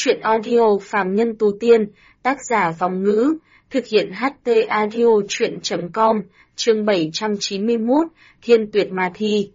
Truyện audio Phàm Nhân Tu Tiên, tác giả Vòng Ngữ, thực hiện HT Audio Truyện.com, chương 791, Thiên Tuyệt Ma Thi.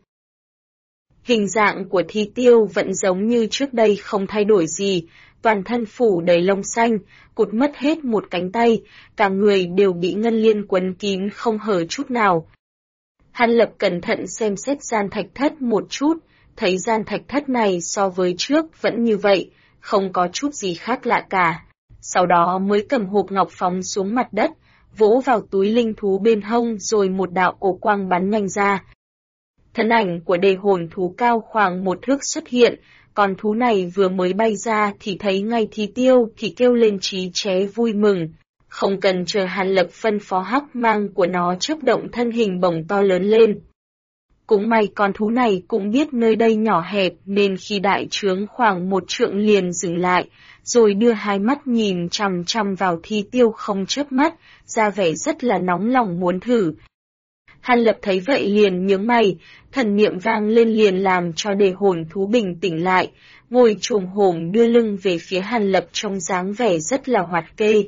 Hình dạng của Thi Tiêu vẫn giống như trước đây không thay đổi gì, toàn thân phủ đầy lông xanh, cụt mất hết một cánh tay, cả người đều bị ngân liên quấn kín không hở chút nào. Hàn Lập cẩn thận xem xét gian thạch thất một chút, thấy gian thạch thất này so với trước vẫn như vậy, không có chút gì khác lạ cả. Sau đó mới cầm hộp ngọc phóng xuống mặt đất, vỗ vào túi linh thú bên hông rồi một đạo cổ quang bắn nhanh ra. Thân ảnh của đề hồn thú cao khoảng 1 thước xuất hiện, con thú này vừa mới bay ra thì thấy ngay Thi Tiêu thì kêu lên chí ché vui mừng. Không cần chờ Hàn Lập phân phó, hắc mang của nó chớp động thân hình bổng to lớn lên. Cũng may con thú này cũng biết nơi đây nhỏ hẹp nên khi đại trướng khoảng 1 trượng liền dừng lại, rồi đưa hai mắt nhìn chằm chằm vào Thi Tiêu không chớp mắt, ra vẻ rất là nóng lòng muốn thử. Hàn Lập thấy vậy liền nhướng mày, thần niệm vang lên liền làm cho đề hồn thú bình tĩnh lại, ngồi chồm hổm đưa lưng về phía Hàn Lập trong dáng vẻ rất là hoạt kê.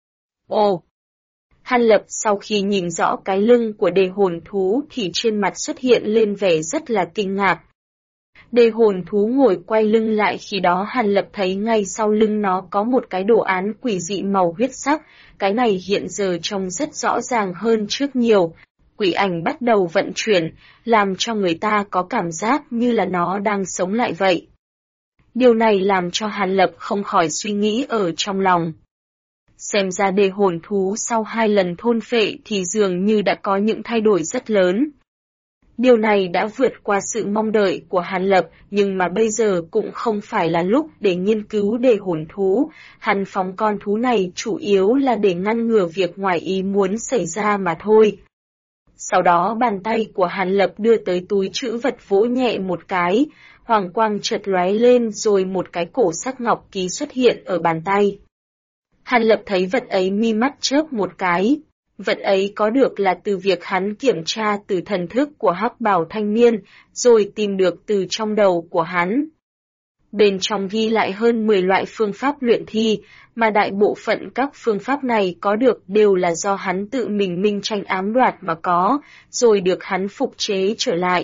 Ồ! Hàn Lập sau khi nhìn rõ cái lưng của đề hồn thú thì trên mặt xuất hiện lên vẻ rất là kinh ngạc. Đề hồn thú ngồi quay lưng lại, khi đó Hàn Lập thấy ngay sau lưng nó có một cái đồ án quỷ dị màu huyết sắc, cái này hiện giờ trông rất rõ ràng hơn trước nhiều. Quỷ ảnh bắt đầu vận chuyển, làm cho người ta có cảm giác như là nó đang sống lại vậy. Điều này làm cho Hàn Lập không khỏi suy nghĩ ở trong lòng. Xem ra đề hồn thú sau 2 lần thôn phệ thì dường như đã có những thay đổi rất lớn. Điều này đã vượt qua sự mong đợi của Hàn Lập, nhưng mà bây giờ cũng không phải là lúc để nghiên cứu đề hồn thú. Hắn phóng con thú này chủ yếu là để ngăn ngừa việc ngoài ý muốn xảy ra mà thôi. Sau đó bàn tay của Hàn Lập đưa tới túi trữ vật vỗ nhẹ một cái, hoàng quang chợt lóe lên rồi một cái cổ sắc ngọc ký xuất hiện ở bàn tay. Hàn Lập thấy vật ấy mi mắt chớp một cái, vật ấy có được là từ việc hắn kiểm tra từ thần thức của hắc bào thanh niên, rồi tìm được từ trong đầu của hắn. Bên trong ghi lại hơn 10 loại phương pháp luyện thi, mà đại bộ phận các phương pháp này có được đều là do hắn tự mình minh tranh ám đoạt mà có, rồi được hắn phục chế trở lại.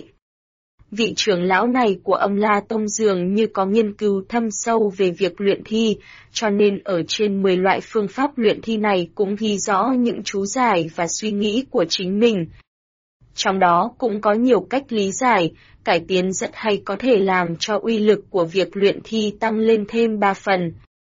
Vị trưởng lão này của Âm La Tông dường như có nghiên cứu thâm sâu về việc luyện thi, cho nên ở trên 10 loại phương pháp luyện thi này cũng ghi rõ những chú giải và suy nghĩ của chính mình. Trong đó cũng có nhiều cách lý giải, cải tiến rất hay có thể làm cho uy lực của việc luyện thi tăng lên thêm 3 phần.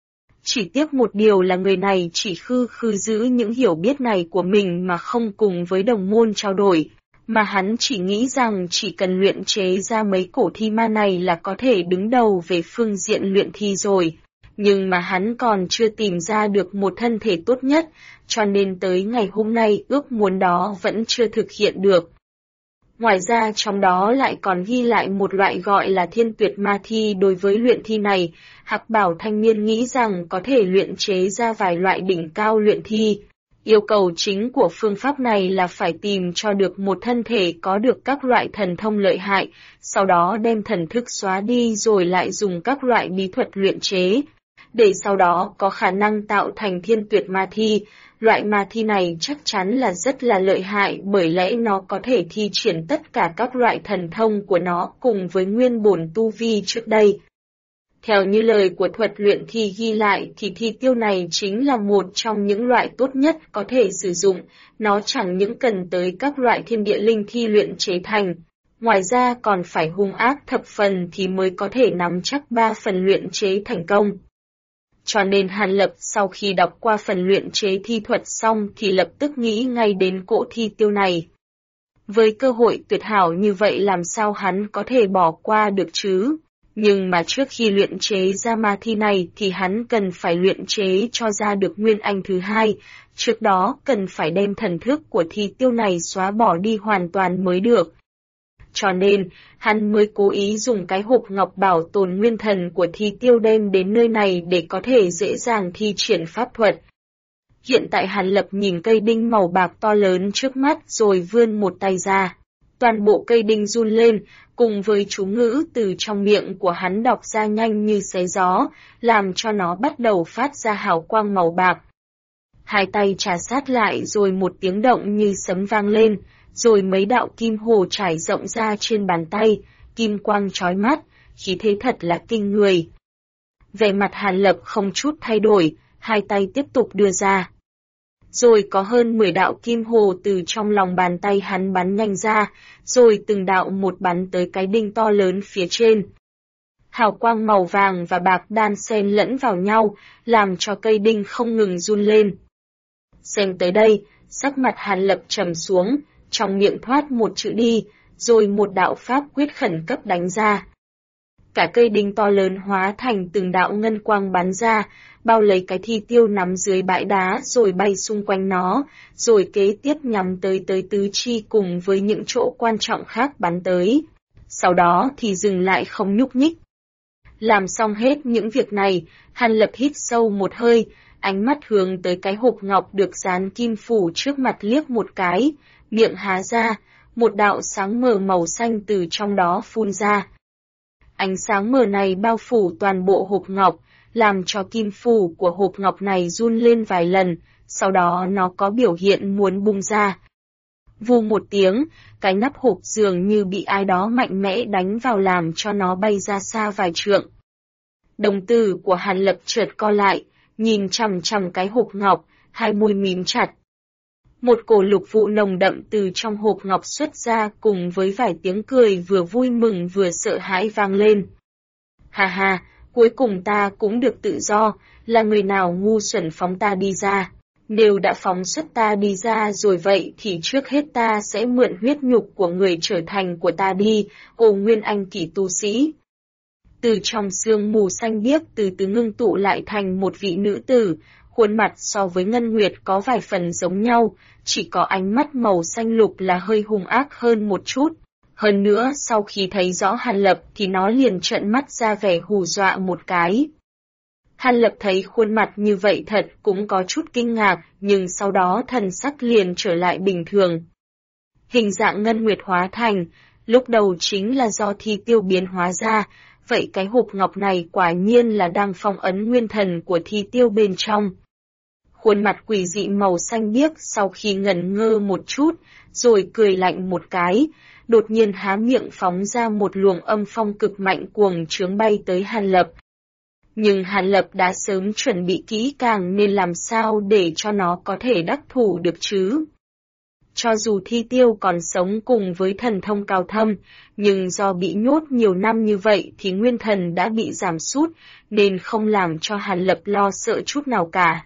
Chỉ tiếc một điều là người này chỉ khư giữ những hiểu biết này của mình mà không cùng với đồng môn trao đổi, mà hắn chỉ nghĩ rằng chỉ cần luyện chế ra mấy cổ thi ma này là có thể đứng đầu về phương diện luyện thi rồi. Nhưng mà hắn còn chưa tìm ra được một thân thể tốt nhất, cho nên tới ngày hôm nay ước muốn đó vẫn chưa thực hiện được. Ngoài ra trong đó lại còn ghi lại một loại gọi là Thiên Tuyệt Ma Thi. Đối với luyện thi này, hắc bảo thanh niên nghĩ rằng có thể luyện chế ra vài loại đỉnh cao luyện thi. Yêu cầu chính của phương pháp này là phải tìm cho được một thân thể có được các loại thần thông lợi hại, sau đó đem thần thức xóa đi rồi lại dùng các loại bí thuật luyện chế, để sau đó có khả năng tạo thành Thiên Tuyệt Ma Thi. Loại ma thi này chắc chắn là rất là lợi hại, bởi lẽ nó có thể thi triển tất cả các loại thần thông của nó cùng với nguyên bổn tu vi trước đây. Theo như lời của thuật luyện thi ghi lại thì Thi Tiêu này chính là một trong những loại tốt nhất có thể sử dụng, nó chẳng những cần tới các loại thiên địa linh thi luyện chế thành, ngoài ra còn phải hung ác thập phần thì mới có thể nắm chắc 3 phần luyện chế thành công. Cho nên Hàn Lập sau khi đọc qua phần luyện chế thi thuật xong thì lập tức nghĩ ngay đến cỗ Thi Tiêu này. Với cơ hội tuyệt hảo như vậy làm sao hắn có thể bỏ qua được chứ? Nhưng mà trước khi luyện chế ra ma thi này thì hắn cần phải luyện chế cho ra được nguyên anh thứ 2, trước đó cần phải đem thần thức của Thi Tiêu này xóa bỏ đi hoàn toàn mới được. Cho nên, hắn mới cố ý dùng cái hộp ngọc bảo tồn nguyên thần của Thi Tiêu đem đến nơi này để có thể dễ dàng thi triển pháp thuật. Hiện tại Hàn Lập nhìn cây đinh màu bạc to lớn trước mắt rồi vươn một tay ra. Toàn bộ cây đinh run lên, cùng với chú ngữ từ trong miệng của hắn đọc ra nhanh như xé gió, làm cho nó bắt đầu phát ra hào quang màu bạc. Hai tay trà sát lại rồi một tiếng động như sấm vang lên, rồi mấy đạo kim hồ trải rộng ra trên bàn tay, kim quang chói mắt, khí thế thật là kinh người. Vẻ mặt Hàn Lập không chút thay đổi, hai tay tiếp tục đưa ra. Rồi có hơn 10 đạo kim hồ từ trong lòng bàn tay hắn bắn nhanh ra, rồi từng đạo một bắn tới cái đinh to lớn phía trên. Hào quang màu vàng và bạc đan xen lẫn vào nhau, làm cho cây đinh không ngừng run lên. Xem tới đây, sắc mặt Hàn Lập trầm xuống, trong miệng thoát một chữ đi, rồi một đạo pháp quyết khẩn cấp đánh ra. Cả cây đinh to lớn hóa thành từng đạo ngân quang bắn ra, bao lấy cái thi tiêu nằm dưới bãi đá rồi bay xung quanh nó, rồi kế tiếp nhắm tới tứ chi cùng với những chỗ quan trọng khác bắn tới. Sau đó thì dừng lại không nhúc nhích. Làm xong hết những việc này, Hàn Lập hít sâu một hơi, ánh mắt hướng tới cái hộp ngọc được dán kim phủ trước mặt liếc một cái, miệng há ra, một đạo sáng mờ màu xanh từ trong đó phun ra. Ánh sáng mờ này bao phủ toàn bộ hộp ngọc, làm cho kim phủ của hộp ngọc này run lên vài lần, sau đó nó có biểu hiện muốn bung ra. Vù một tiếng, cái nắp hộp dường như bị ai đó mạnh mẽ đánh vào làm cho nó bay ra xa vài trượng. Đồng tử của Hàn Lập chợt co lại, nhìn chằm chằm cái hộp ngọc, hai môi mím chặt. Một cổ lục vụ nồng đậm từ trong hộp ngọc xuất ra cùng với vài tiếng cười vừa vui mừng vừa sợ hãi vang lên. Ha ha, cuối cùng ta cũng được tự do, là người nào ngu xuẩn phóng ta đi ra. Nếu đã phóng xuất ta đi ra rồi vậy thì trước hết ta sẽ mượn huyết nhục của người trở thành của ta đi, ô nguyên anh kỷ tu sĩ. Từ trong sương mù xanh biếc từ từ ngưng tụ lại thành một vị nữ tử, khuôn mặt so với Ngân Nguyệt có vài phần giống nhau, chỉ có ánh mắt màu xanh lục là hơi hung ác hơn một chút. Hơn nữa sau khi thấy rõ Hàn Lập thì nó liền trợn mắt ra vẻ hù dọa một cái. Hàn Lập thấy khuôn mặt như vậy thật cũng có chút kinh ngạc, nhưng sau đó thần sắc liền trở lại bình thường. Hình dạng Ngân Nguyệt hóa thành, lúc đầu chính là do thi tiêu biến hóa ra, vậy cái hộp ngọc này quả nhiên là đang phong ấn nguyên thần của thi tiêu bên trong. Khuôn mặt quỷ dị màu xanh biếc sau khi ngẩn ngơ một chút, rồi cười lạnh một cái, đột nhiên há miệng phóng ra một luồng âm phong cực mạnh cuồng trướng bay tới Hàn Lập. Nhưng Hàn Lập đã sớm chuẩn bị kỹ càng nên làm sao để cho nó có thể đắc thủ được chứ. Cho dù thi tiêu còn sống cùng với thần thông cao thâm, nhưng do bị nhốt nhiều năm như vậy thì nguyên thần đã bị giảm sút, nên không làm cho Hàn Lập lo sợ chút nào cả.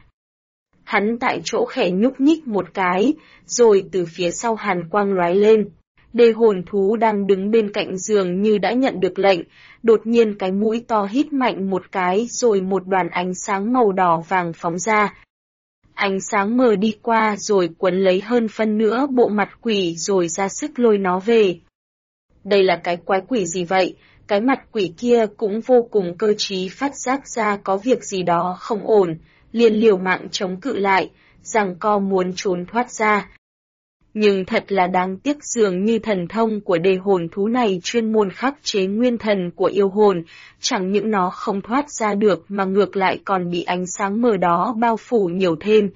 Hắn tại chỗ khẽ nhúc nhích một cái, rồi từ phía sau hàn quang lóe lên. Đê hồn thú đang đứng bên cạnh giường như đã nhận được lệnh, đột nhiên cái mũi to hít mạnh một cái rồi một đoàn ánh sáng màu đỏ vàng phóng ra. Ánh sáng mờ đi qua rồi quấn lấy hơn phân nửa bộ mặt quỷ rồi ra sức lôi nó về. Đây là cái quái quỷ gì vậy? Cái mặt quỷ kia cũng vô cùng cơ trí phát giác ra có việc gì đó không ổn, liền liều mạng chống cự lại, giằng co muốn trốn thoát ra. Nhưng thật là đáng tiếc dường như thần thông của đề hồn thú này chuyên môn khắc chế nguyên thần của yêu hồn, chẳng những nó không thoát ra được mà ngược lại còn bị ánh sáng mờ đó bao phủ nhiều thêm.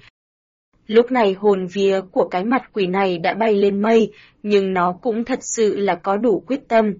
Lúc này hồn vía của cái mặt quỷ này đã bay lên mây, nhưng nó cũng thật sự là có đủ quyết tâm.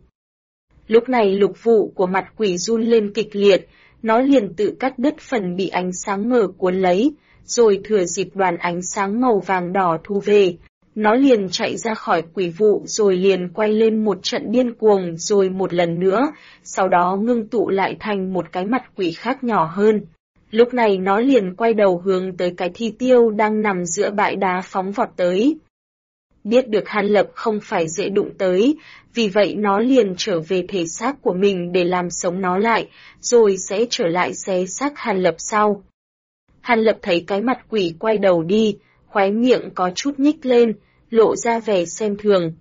Lúc này lục vụ của mặt quỷ run lên kịch liệt, nó liền tự cắt đứt phần bị ánh sáng mờ cuốn lấy, rồi thừa dịp đoàn ánh sáng màu vàng đỏ thu về. Nó liền chạy ra khỏi quỷ vụ rồi liền quay lên một trận điên cuồng rồi một lần nữa, sau đó ngưng tụ lại thành một cái mặt quỷ khác nhỏ hơn. Lúc này nó liền quay đầu hướng tới cái thi tiêu đang nằm giữa bãi đá phóng vọt tới. Biết được Hàn Lập không phải dễ đụng tới, vì vậy nó liền trở về thể xác của mình để làm sống nó lại, rồi sẽ trở lại xé xác Hàn Lập sau. Hàn Lập thấy cái mặt quỷ quay đầu đi, khóe miệng có chút nhích lên, lộ ra vẻ xem thường.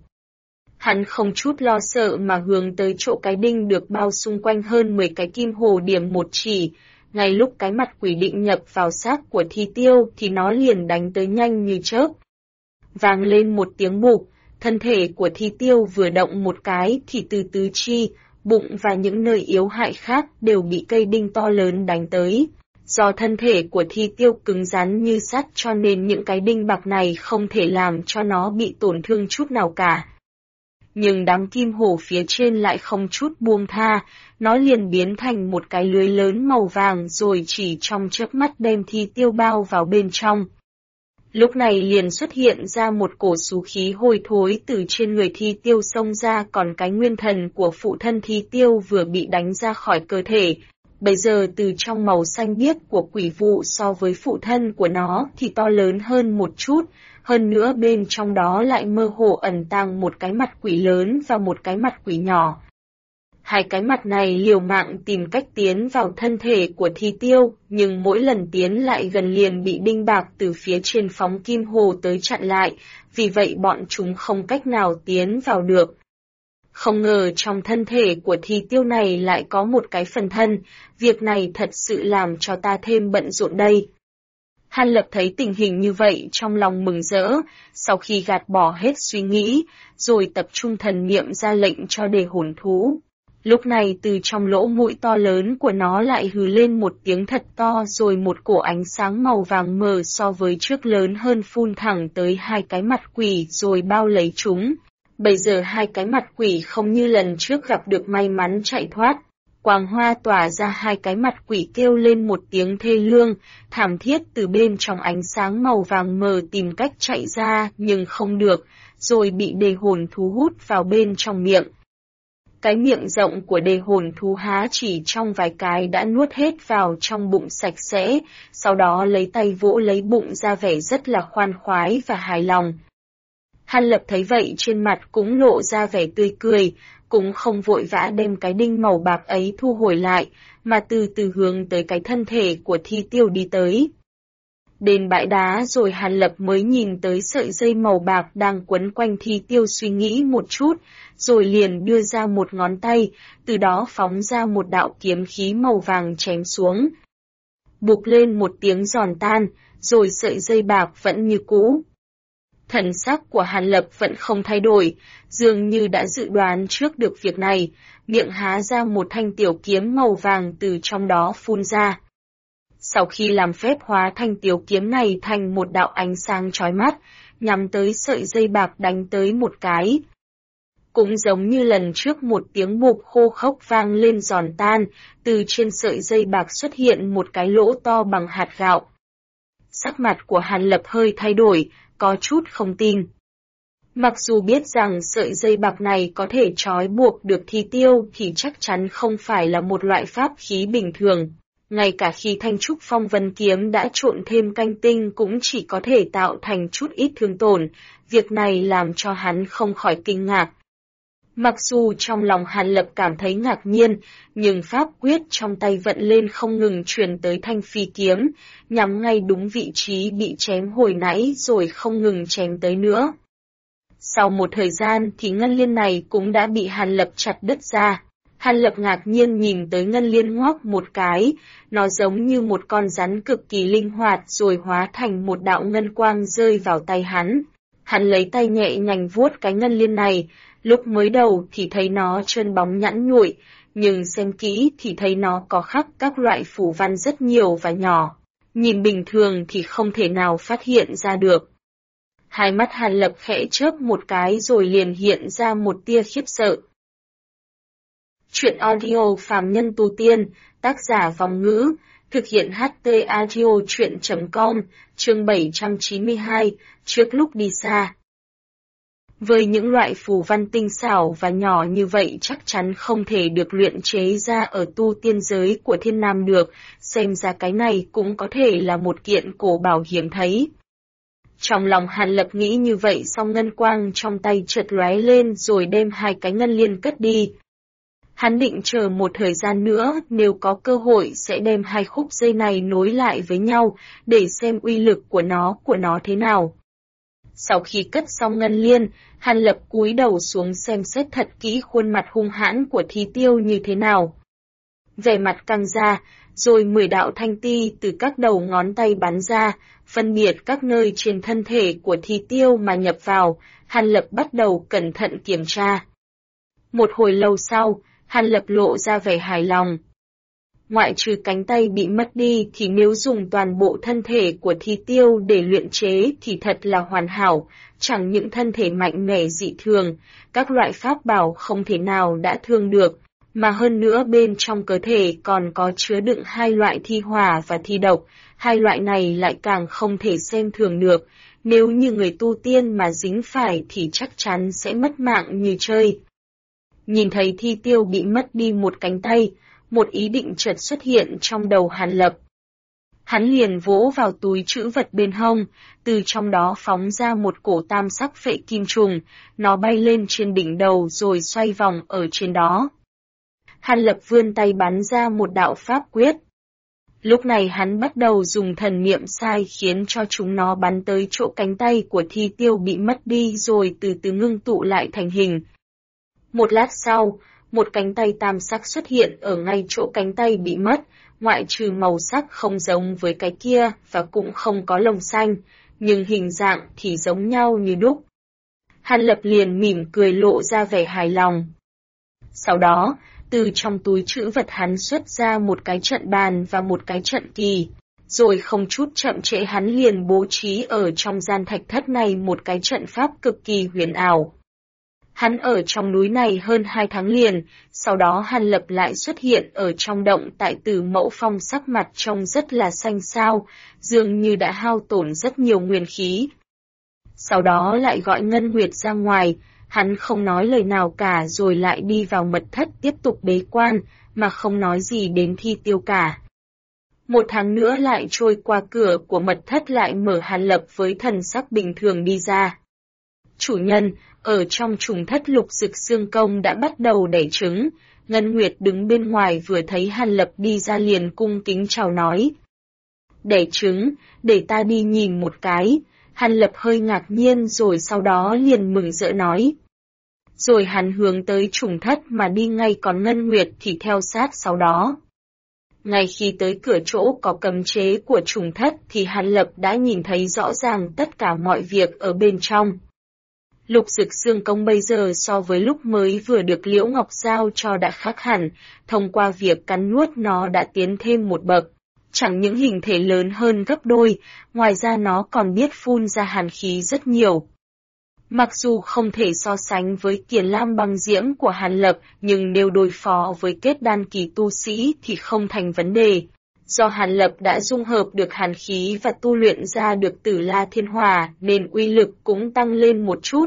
Hắn không chút lo sợ mà hướng tới chỗ cái đinh được bao xung quanh hơn 10 cái kim hồ điểm một chỉ. Ngay lúc cái mặt quỷ định nhập vào xác của thi tiêu thì nó liền đánh tới nhanh như chớp. Vang lên một tiếng bụp, Thân thể của thi tiêu vừa động một cái thì từ tứ chi, bụng và những nơi yếu hại khác đều bị cây đinh to lớn đánh tới. Do thân thể của thi tiêu cứng rắn như sắt cho nên những cái đinh bạc này không thể làm cho nó bị tổn thương chút nào cả. Nhưng đám kim hổ phía trên lại không chút buông tha, nó liền biến thành một cái lưới lớn màu vàng rồi chỉ trong chớp mắt đem thi tiêu bao vào bên trong. Lúc này liền xuất hiện ra một cổ xú khí hôi thối từ trên người thi tiêu xông ra, còn cái nguyên thần của phụ thân thi tiêu vừa bị đánh ra khỏi cơ thể. Bây giờ từ trong màu xanh biếc của quỷ vụ so với phụ thân của nó thì to lớn hơn một chút, hơn nữa bên trong đó lại mơ hồ ẩn tàng một cái mặt quỷ lớn và một cái mặt quỷ nhỏ. Hai cái mặt này liều mạng tìm cách tiến vào thân thể của thi tiêu, nhưng mỗi lần tiến lại gần liền bị đinh bạc từ phía trên phóng kim hồ tới chặn lại, vì vậy bọn chúng không cách nào tiến vào được. Không ngờ trong thân thể của thi tiêu này lại có một cái phần thân, việc này thật sự làm cho ta thêm bận rộn đây. Hàn Lập thấy tình hình như vậy trong lòng mừng rỡ, sau khi gạt bỏ hết suy nghĩ, rồi tập trung thần niệm ra lệnh cho đề hồn thú. Lúc này từ trong lỗ mũi to lớn của nó lại hừ lên một tiếng thật to, rồi một cổ ánh sáng màu vàng mờ so với trước lớn hơn phun thẳng tới hai cái mặt quỷ rồi bao lấy chúng. Bây giờ hai cái mặt quỷ không như lần trước gặp được may mắn chạy thoát. Quang hoa tỏa ra, hai cái mặt quỷ kêu lên một tiếng thê lương, thảm thiết từ bên trong ánh sáng màu vàng mờ tìm cách chạy ra nhưng không được, rồi bị đề hồn thú hút vào bên trong miệng. Cái miệng rộng của đề hồn thú há chỉ trong vài cái đã nuốt hết vào trong bụng sạch sẽ, sau đó lấy tay vỗ lấy bụng ra vẻ rất là khoan khoái và hài lòng. Hàn Lập thấy vậy trên mặt cũng lộ ra vẻ tươi cười, cũng không vội vã đem cái đinh màu bạc ấy thu hồi lại, mà từ từ hướng tới cái thân thể của thi tiêu đi tới. Đến bãi đá rồi Hàn Lập mới nhìn tới sợi dây màu bạc đang quấn quanh thi tiêu, suy nghĩ một chút, rồi liền đưa ra một ngón tay, từ đó phóng ra một đạo kiếm khí màu vàng chém xuống. Bụp lên một tiếng giòn tan, rồi sợi dây bạc vẫn như cũ. Thần sắc của Hàn Lập vẫn không thay đổi, dường như đã dự đoán trước được việc này, miệng há ra một thanh tiểu kiếm màu vàng từ trong đó phun ra. Sau khi làm phép hóa thanh tiểu kiếm này thành một đạo ánh sáng chói mắt, nhắm tới sợi dây bạc đánh tới một cái. Cũng giống như lần trước, một tiếng bụp khô khốc vang lên giòn tan, từ trên sợi dây bạc xuất hiện một cái lỗ to bằng hạt gạo. Sắc mặt của Hàn Lập hơi thay đổi, có chút không tin. Mặc dù biết rằng sợi dây bạc này có thể trói buộc được thi tiêu thì chắc chắn không phải là một loại pháp khí bình thường. Ngay cả khi thanh trúc phong vân kiếm đã trộn thêm canh tinh cũng chỉ có thể tạo thành chút ít thương tổn, việc này làm cho hắn không khỏi kinh ngạc. Mặc dù trong lòng Hàn Lập cảm thấy ngạc nhiên, nhưng pháp quyết trong tay vận lên không ngừng truyền tới thanh phi kiếm, nhắm ngay đúng vị trí bị chém hồi nãy rồi không ngừng chém tới nữa. Sau một thời gian thì ngân liên này cũng đã bị Hàn Lập chặt đứt ra. Hàn Lập ngạc nhiên nhìn tới ngân liên ngoác một cái, nó giống như một con rắn cực kỳ linh hoạt rồi hóa thành một đạo ngân quang rơi vào tay hắn. Hắn lấy tay nhẹ nhàng vuốt cái ngân liên này, lúc mới đầu thì thấy nó trơn bóng nhẵn nhụi, nhưng xem kỹ thì thấy nó có khắc các loại phù văn rất nhiều và nhỏ. Nhìn bình thường thì không thể nào phát hiện ra được. Hai mắt Hàn Lập khẽ chớp một cái rồi liền hiện ra một tia khiếp sợ. Chuyện audio Phàm Nhân Tu Tiên, tác giả Vòng Ngữ, thực hiện HT Audio Chuyện.com, chương 792, trước lúc đi xa. Với những loại phù văn tinh xảo và nhỏ như vậy chắc chắn không thể được luyện chế ra ở tu tiên giới của Thiên Nam được, xem ra cái này cũng có thể là một kiện cổ bảo hiếm thấy. Trong lòng Hàn Lập nghĩ như vậy xong ngân quang trong tay chợt lóe lên rồi đem hai cái ngân liên cất đi. Hắn định chờ một thời gian nữa, nếu có cơ hội sẽ đem hai khúc dây này nối lại với nhau, để xem uy lực của nó thế nào. Sau khi cất xong ngân liên, Hàn Lập cúi đầu xuống xem xét thật kỹ khuôn mặt hung hãn của thi tiêu như thế nào. Vẻ mặt căng ra, rồi 10 đạo thanh ti từ các đầu ngón tay bắn ra, phân biệt các nơi trên thân thể của thi tiêu mà nhập vào, Hàn Lập bắt đầu cẩn thận kiểm tra. Một hồi lâu sau, Hàn Lập lộ ra vẻ hài lòng. Ngoại trừ cánh tay bị mất đi thì nếu dùng toàn bộ thân thể của Thi Tiêu để luyện chế thì thật là hoàn hảo, chẳng những thân thể mạnh mẽ dị thường, các loại pháp bảo không thể nào đã thương được, mà hơn nữa bên trong cơ thể còn có chứa đựng hai loại thi hỏa và thi độc, hai loại này lại càng không thể xem thường được, nếu như người tu tiên mà dính phải thì chắc chắn sẽ mất mạng như chơi. Nhìn thấy Thi Tiêu bị mất đi một cánh tay, một ý định chợt xuất hiện trong đầu Hàn Lập. Hắn liền vỗ vào túi trữ vật bên hông, từ trong đó phóng ra một cổ tam sắc phệ kim trùng, nó bay lên trên đỉnh đầu rồi xoay vòng ở trên đó. Hàn Lập vươn tay bắn ra một đạo pháp quyết. Lúc này hắn bắt đầu dùng thần niệm sai khiến cho chúng nó bắn tới chỗ cánh tay của Thi Tiêu bị mất đi rồi từ từ ngưng tụ lại thành hình. Một lát sau, một cánh tay tam sắc xuất hiện ở ngay chỗ cánh tay bị mất, ngoại trừ màu sắc không giống với cái kia và cũng không có lông xanh, nhưng hình dạng thì giống nhau như đúc. Hàn Lập liền mỉm cười lộ ra vẻ hài lòng. Sau đó, từ trong túi trữ vật hắn xuất ra một cái trận bàn và một cái trận kỳ, rồi không chút chậm trễ hắn liền bố trí ở trong gian thạch thất này một cái trận pháp cực kỳ huyền ảo. Hắn ở trong núi này hơn 2 tháng liền, sau đó Hàn Lập lại xuất hiện ở trong động tại Tử Mẫu Phong, sắc mặt trông rất là xanh xao, dường như đã hao tổn rất nhiều nguyên khí. Sau đó lại gọi Ngân Nguyệt ra ngoài, hắn không nói lời nào cả rồi lại đi vào mật thất tiếp tục bế quan, mà không nói gì đến Thi Tiêu cả. 1 tháng nữa lại trôi qua, cửa của mật thất lại mở, Hàn Lập với thần sắc bình thường đi ra. Chủ nhân, ở trong trùng thất Lục Dực Xương Công đã bắt đầu đẻ trứng. Ngân Nguyệt đứng bên ngoài vừa thấy Hàn Lập đi ra liền cung kính chào nói. Đẻ trứng, để ta đi nhìn một cái. Hàn Lập hơi ngạc nhiên rồi sau đó liền mừng rỡ nói. Rồi hắn hướng tới trùng thất mà đi ngay, còn Ngân Nguyệt thì theo sát sau đó. Ngay khi tới cửa chỗ có cấm chế của trùng thất thì Hàn Lập đã nhìn thấy rõ ràng tất cả mọi việc ở bên trong. Lục Dực Xương Công bây giờ so với lúc mới vừa được Liễu Ngọc giao cho đã khác hẳn, thông qua việc cắn nuốt nó đã tiến thêm một bậc. Chẳng những hình thể lớn hơn gấp đôi, ngoài ra nó còn biết phun ra hàn khí rất nhiều. Mặc dù không thể so sánh với Kiền Lam Băng Diễm của Hàn Lập, nhưng nếu đối phó với kết đan kỳ tu sĩ thì không thành vấn đề. Do Hàn Lập đã dung hợp được hàn khí và tu luyện ra được Tử La Thiên Hỏa nên uy lực cũng tăng lên một chút.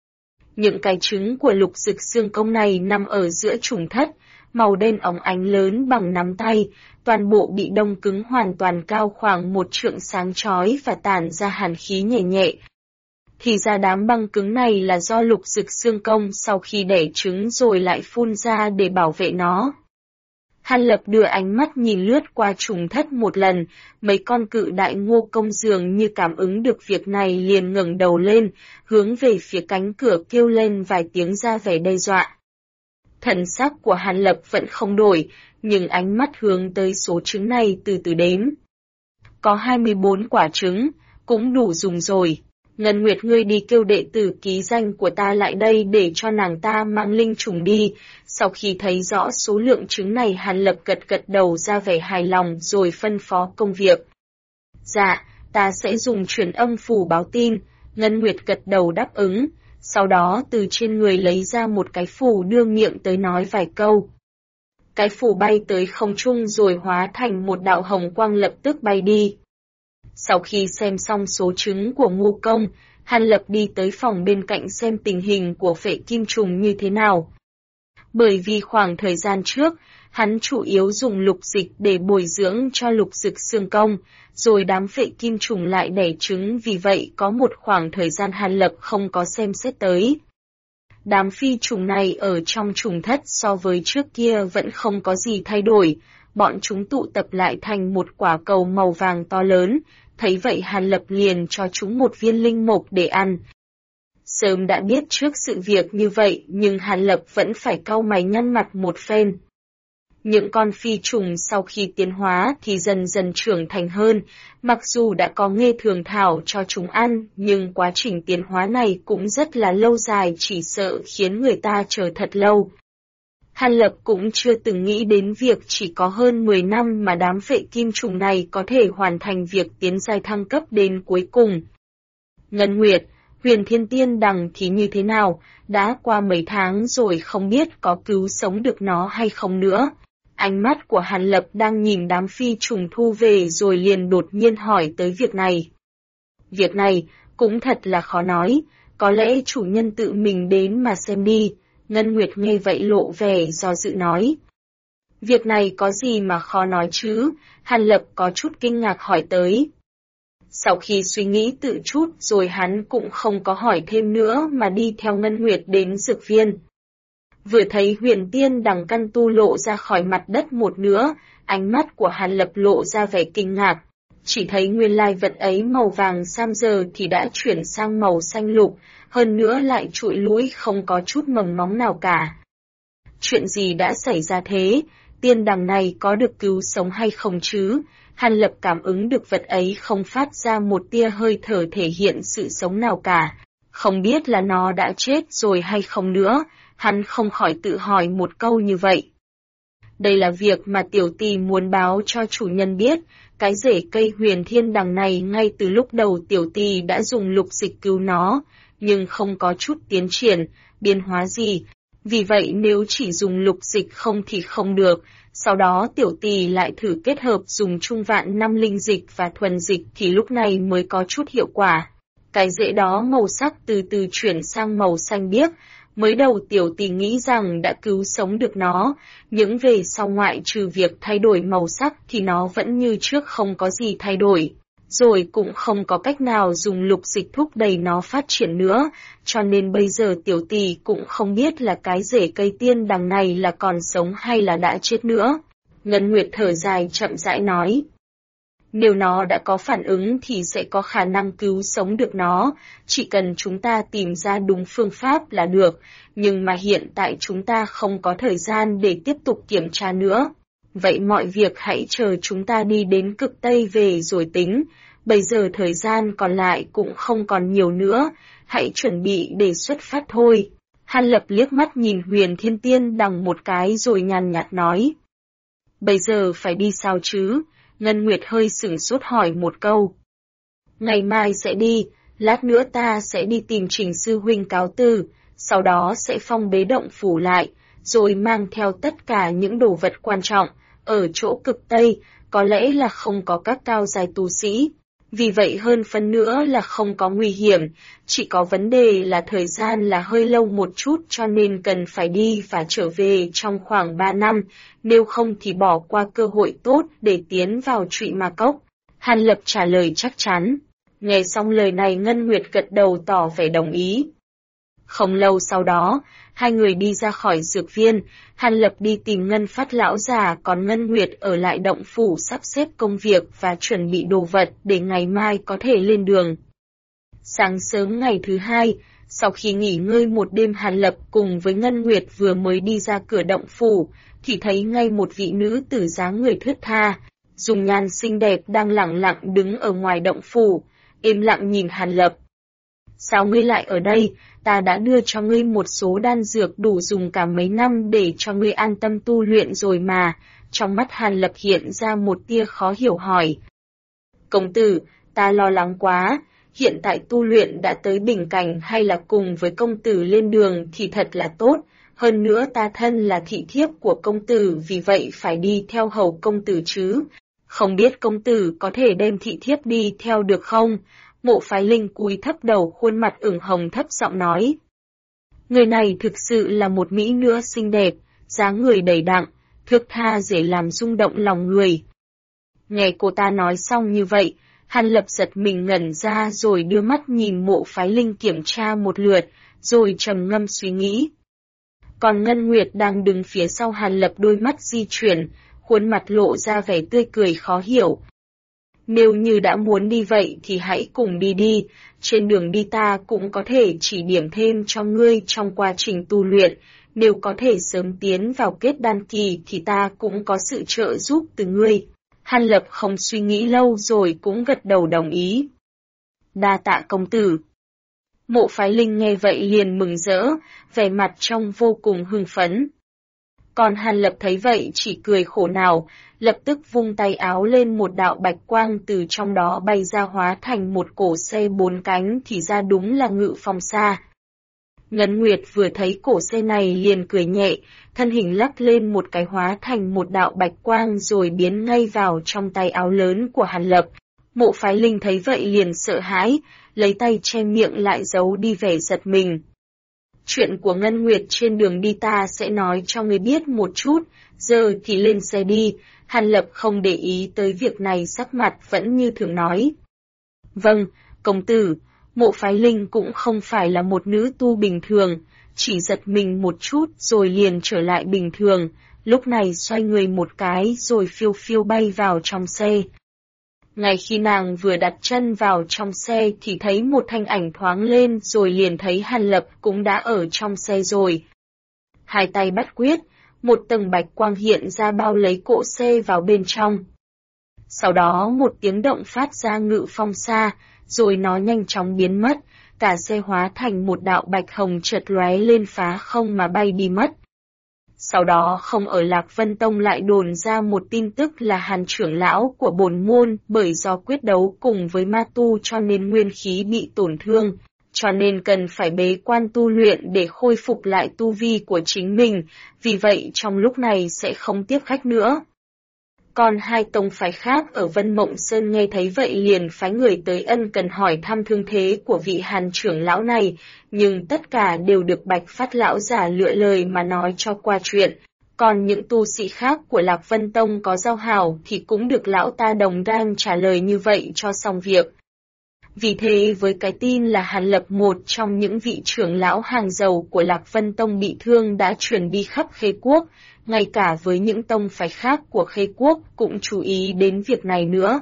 Những cái trứng của Lục Dực Xương Công này nằm ở giữa trùng thất, màu đen óng ánh lớn bằng nắm tay, toàn bộ bị đông cứng hoàn toàn, cao khoảng 1 trượng, sáng chói và tản ra hàn khí nhẹ nhẹ. Thì ra đám băng cứng này là do Lục Dực Xương Công sau khi đẻ trứng rồi lại phun ra để bảo vệ nó. Hàn Lập đưa ánh mắt nhìn lướt qua trùng thất một lần, mấy con cự đại Ngô Công dường như cảm ứng được việc này liền ngẩng đầu lên, hướng về phía cánh cửa kêu lên vài tiếng ra vẻ đe dọa. Thần sắc của Hàn Lập vẫn không đổi, nhưng ánh mắt hướng tới số trứng này từ từ đếm. Có 24 quả trứng, cũng đủ dùng rồi. Ngân Nguyệt, ngươi đi kêu đệ tử ký danh của ta lại đây để cho nàng ta mang linh trùng đi. Sau khi thấy rõ số lượng trứng này, Hàn Lập gật gật đầu ra vẻ hài lòng rồi phân phó công việc. Dạ, ta sẽ dùng truyền âm phù báo tin. Ngân Nguyệt gật đầu đáp ứng, sau đó từ trên người lấy ra một cái phù đưa miệng tới nói vài câu. Cái phù bay tới không trung rồi hóa thành một đạo hồng quang lập tức bay đi. Sau khi xem xong số trứng của Ngô Công, Hàn Lập đi tới phòng bên cạnh xem tình hình của phệ kim trùng như thế nào. Bởi vì khoảng thời gian trước, hắn chủ yếu dùng lục dịch để bồi dưỡng cho Lục Dực Xương Công, rồi đám phệ kim trùng lại đẻ trứng, vì vậy có một khoảng thời gian Hàn Lập không có xem xét tới. Đám phi trùng này ở trong trùng thất so với trước kia vẫn không có gì thay đổi, bọn chúng tụ tập lại thành một quả cầu màu vàng to lớn, thấy vậy Hàn Lập liền cho chúng một viên linh mộc để ăn. Sớm đã biết trước sự việc như vậy nhưng Hàn Lập vẫn phải cau mày nhăn mặt một phen. Những con phi trùng sau khi tiến hóa thì dần dần trưởng thành hơn, mặc dù đã có nghê thường thảo cho chúng ăn, nhưng quá trình tiến hóa này cũng rất là lâu dài, chỉ sợ khiến người ta chờ thật lâu. Hàn Lập cũng chưa từng nghĩ đến việc chỉ có hơn 10 năm mà đám vệ kim trùng này có thể hoàn thành việc tiến giai thăng cấp đến cuối cùng. Ngân Nguyệt, Huyền Thiên Tiên Đằng thì như thế nào, đã qua mấy tháng rồi không biết có cứu sống được nó hay không nữa. Ánh mắt của Hàn Lập đang nhìn đám phi trùng thu về rồi liền đột nhiên hỏi tới việc này. Việc này, cũng thật là khó nói, có lẽ chủ nhân tự mình đến mà xem đi. Ngân Nguyệt nghe vậy lộ vẻ do dự nói. Việc này có gì mà khó nói chứ, Hàn Lập có chút kinh ngạc hỏi tới. Sau khi suy nghĩ tự chút rồi hắn cũng không có hỏi thêm nữa mà đi theo Ngân Nguyệt đến dược viên. Vừa thấy Huyền Tiên Đằng căn tu lộ ra khỏi mặt đất một nửa, ánh mắt của Hàn Lập lộ ra vẻ kinh ngạc. Chỉ thấy nguyên lai vật ấy màu vàng sam giờ thì đã chuyển sang màu xanh lục, hơn nữa lại trụi lũi không có chút mầm móng nào cả. Chuyện gì đã xảy ra thế? Tiên đằng này có được cứu sống hay không chứ? Hàn Lập cảm ứng được vật ấy không phát ra một tia hơi thở thể hiện sự sống nào cả. Không biết là nó đã chết rồi hay không nữa, hắn không khỏi tự hỏi một câu như vậy. Đây là việc mà tiểu tỷ muốn báo cho chủ nhân biết, cái rễ cây huyền thiên đằng này ngay từ lúc đầu tiểu tỷ đã dùng lục dịch cứu nó, nhưng không có chút tiến triển, biến hóa gì. Vì vậy nếu chỉ dùng lục dịch không thì không được, sau đó tiểu tỷ lại thử kết hợp dùng trung vạn năm linh dịch và thuần dịch thì lúc này mới có chút hiệu quả. Cái rễ đó màu sắc từ từ chuyển sang màu xanh biếc, mới đầu tiểu tỷ nghĩ rằng đã cứu sống được nó, nhưng về sau ngoại trừ việc thay đổi màu sắc thì nó vẫn như trước không có gì thay đổi. Rồi cũng không có cách nào dùng lục dịch thúc đẩy nó phát triển nữa, cho nên bây giờ tiểu tỷ cũng không biết là cái rễ cây tiên đằng này là còn sống hay là đã chết nữa. Ngân Nguyệt thở dài chậm rãi nói. Nếu nó đã có phản ứng thì sẽ có khả năng cứu sống được nó, chỉ cần chúng ta tìm ra đúng phương pháp là được, nhưng mà hiện tại chúng ta không có thời gian để tiếp tục kiểm tra nữa. Vậy mọi việc hãy chờ chúng ta đi đến cực Tây về rồi tính, bây giờ thời gian còn lại cũng không còn nhiều nữa, hãy chuẩn bị để xuất phát thôi. Hàn Lập liếc mắt nhìn Huyền Thiên Tiên Đằng một cái rồi nhàn nhạt nói. Bây giờ phải đi sao chứ? Ngân Nguyệt hơi sửng sốt hỏi một câu. Ngày mai sẽ đi, lát nữa ta sẽ đi tìm Trình sư huynh cáo từ, sau đó sẽ phong bế động phủ lại, rồi mang theo tất cả những đồ vật quan trọng, ở chỗ cực Tây, có lẽ là không có các cao giai tu sĩ. Vì vậy hơn phân nữa là không có nguy hiểm, chỉ có vấn đề là thời gian là hơi lâu một chút cho nên cần phải đi và trở về trong khoảng 3 năm, nếu không thì bỏ qua cơ hội tốt để tiến vào Trụy Ma Cốc. Hàn Lập trả lời chắc chắn. Nghe xong lời này Ngân Nguyệt gật đầu tỏ vẻ đồng ý. Không lâu sau đó, hai người đi ra khỏi dược viên, Hàn Lập đi tìm Ngân Phát lão già, còn Ngân Nguyệt ở lại động phủ sắp xếp công việc và chuẩn bị đồ vật để ngày mai có thể lên đường. Sáng sớm ngày thứ hai, sau khi nghỉ ngơi một đêm Hàn Lập cùng với Ngân Nguyệt vừa mới đi ra cửa động phủ, thì thấy ngay một vị nữ tử dáng người thướt tha, dùng nhan xinh đẹp đang lẳng lặng đứng ở ngoài động phủ, im lặng nhìn Hàn Lập. Sao ngươi lại ở đây? Ta đã đưa cho ngươi một số đan dược đủ dùng cả mấy năm để cho ngươi an tâm tu luyện rồi mà. Trong mắt Hàn Lập hiện ra một tia khó hiểu hỏi. Công tử, ta lo lắng quá, hiện tại tu luyện đã tới bình cảnh hay là cùng với công tử lên đường thì thật là tốt. Hơn nữa ta thân là thị thiếp của công tử vì vậy phải đi theo hầu công tử chứ. Không biết công tử có thể đem thị thiếp đi theo được không? Mộ Phái Linh cúi thấp đầu khuôn mặt ửng hồng thấp giọng nói. Người này thực sự là một mỹ nữ xinh đẹp, dáng người đầy đặn, thước tha dễ làm rung động lòng người. Nghe cô ta nói xong như vậy, Hàn Lập giật mình ngẩn ra rồi đưa mắt nhìn Mộ Phái Linh kiểm tra một lượt, rồi trầm ngâm suy nghĩ. Còn Ngân Nguyệt đang đứng phía sau Hàn Lập đôi mắt di chuyển, khuôn mặt lộ ra vẻ tươi cười khó hiểu. Nếu như đã muốn đi vậy thì hãy cùng đi đi, trên đường đi ta cũng có thể chỉ điểm thêm cho ngươi trong quá trình tu luyện, nếu có thể sớm tiến vào kết đan kỳ thì ta cũng có sự trợ giúp từ ngươi. Hàn Lập không suy nghĩ lâu rồi cũng gật đầu đồng ý. Đa tạ công tử. Mộ Phái Linh nghe vậy liền mừng rỡ, vẻ mặt trông vô cùng hưng phấn. Còn Hàn Lập thấy vậy chỉ cười khổ nào, lập tức vung tay áo lên một đạo bạch quang từ trong đó bay ra hóa thành một cổ xe 4 cánh thì ra đúng là Ngự Phong Sa. Ngân Nguyệt vừa thấy cổ xe này liền cười nhẹ, thân hình lắc lên một cái hóa thành một đạo bạch quang rồi biến ngay vào trong tay áo lớn của Hàn Lập. Mộ Phái Linh thấy vậy liền sợ hãi, lấy tay che miệng lại giấu đi vẻ giật mình. Chuyện của Ngân Nguyệt trên đường đi ta sẽ nói cho ngươi biết một chút, giờ thì lên xe đi. Hàn Lập không để ý tới việc này, sắc mặt vẫn như thường nói. Vâng, công tử. Mộ Phái Linh cũng không phải là một nữ tu bình thường, chỉ giật mình một chút rồi liền trở lại bình thường, lúc này xoay người một cái rồi phiêu phiêu bay vào trong xe. Ngay khi nàng vừa đặt chân vào trong xe thì thấy một thanh ảnh thoáng lên rồi liền thấy Hàn Lập cũng đã ở trong xe rồi. Hai tay bắt quyết, một tầng bạch quang hiện ra bao lấy cỗ xe vào bên trong. Sau đó một tiếng động phát ra Ngự Phong Sa, rồi nó nhanh chóng biến mất, cả xe hóa thành một đạo bạch hồng chợt lóe lên phá không mà bay đi mất. Sau đó không ở Lạc Vân Tông lại đồn ra một tin tức là Hàn trưởng lão của bổn môn bởi do quyết đấu cùng với ma tu cho nên nguyên khí bị tổn thương, cho nên cần phải bế quan tu luyện để khôi phục lại tu vi của chính mình, vì vậy trong lúc này sẽ không tiếp khách nữa. Còn hai tông phái khác ở Vân Mộng Sơn nghe thấy vậy liền phái người tới ân cần hỏi thăm thương thế của vị Hàn trưởng lão này, nhưng tất cả đều được Bạch Phát lão giả lựa lời mà nói cho qua chuyện. Còn những tu sĩ khác của Lạc Vân Tông có giao hảo thì cũng được lão ta đồng đang trả lời như vậy cho xong việc. Vì thế với cái tin là Hàn Lập một trong những vị trưởng lão hàng đầu của Lạc Vân Tông bị thương đã truyền đi khắp Khê Quốc, ngay cả với những tông phái khác của Khê Quốc cũng chú ý đến việc này nữa.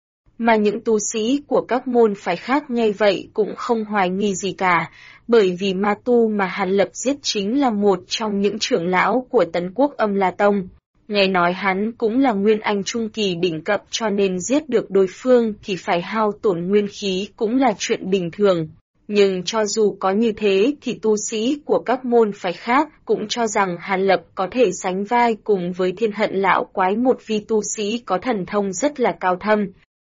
Mà những tu sĩ của các môn phái khác nghe vậy cũng không hoài nghi gì cả, bởi vì ma tu mà Hàn Lập giết chính là một trong những trưởng lão của Tấn Quốc Âm La Tông. Nghe nói hắn cũng là nguyên anh trung kỳ đỉnh cấp cho nên giết được đối phương thì phải hao tổn nguyên khí cũng là chuyện bình thường. Nhưng cho dù có như thế thì tu sĩ của các môn phái khác cũng cho rằng Hàn Lập có thể sánh vai cùng với Thiên Hận lão quái, một vị tu sĩ có thần thông rất là cao thâm.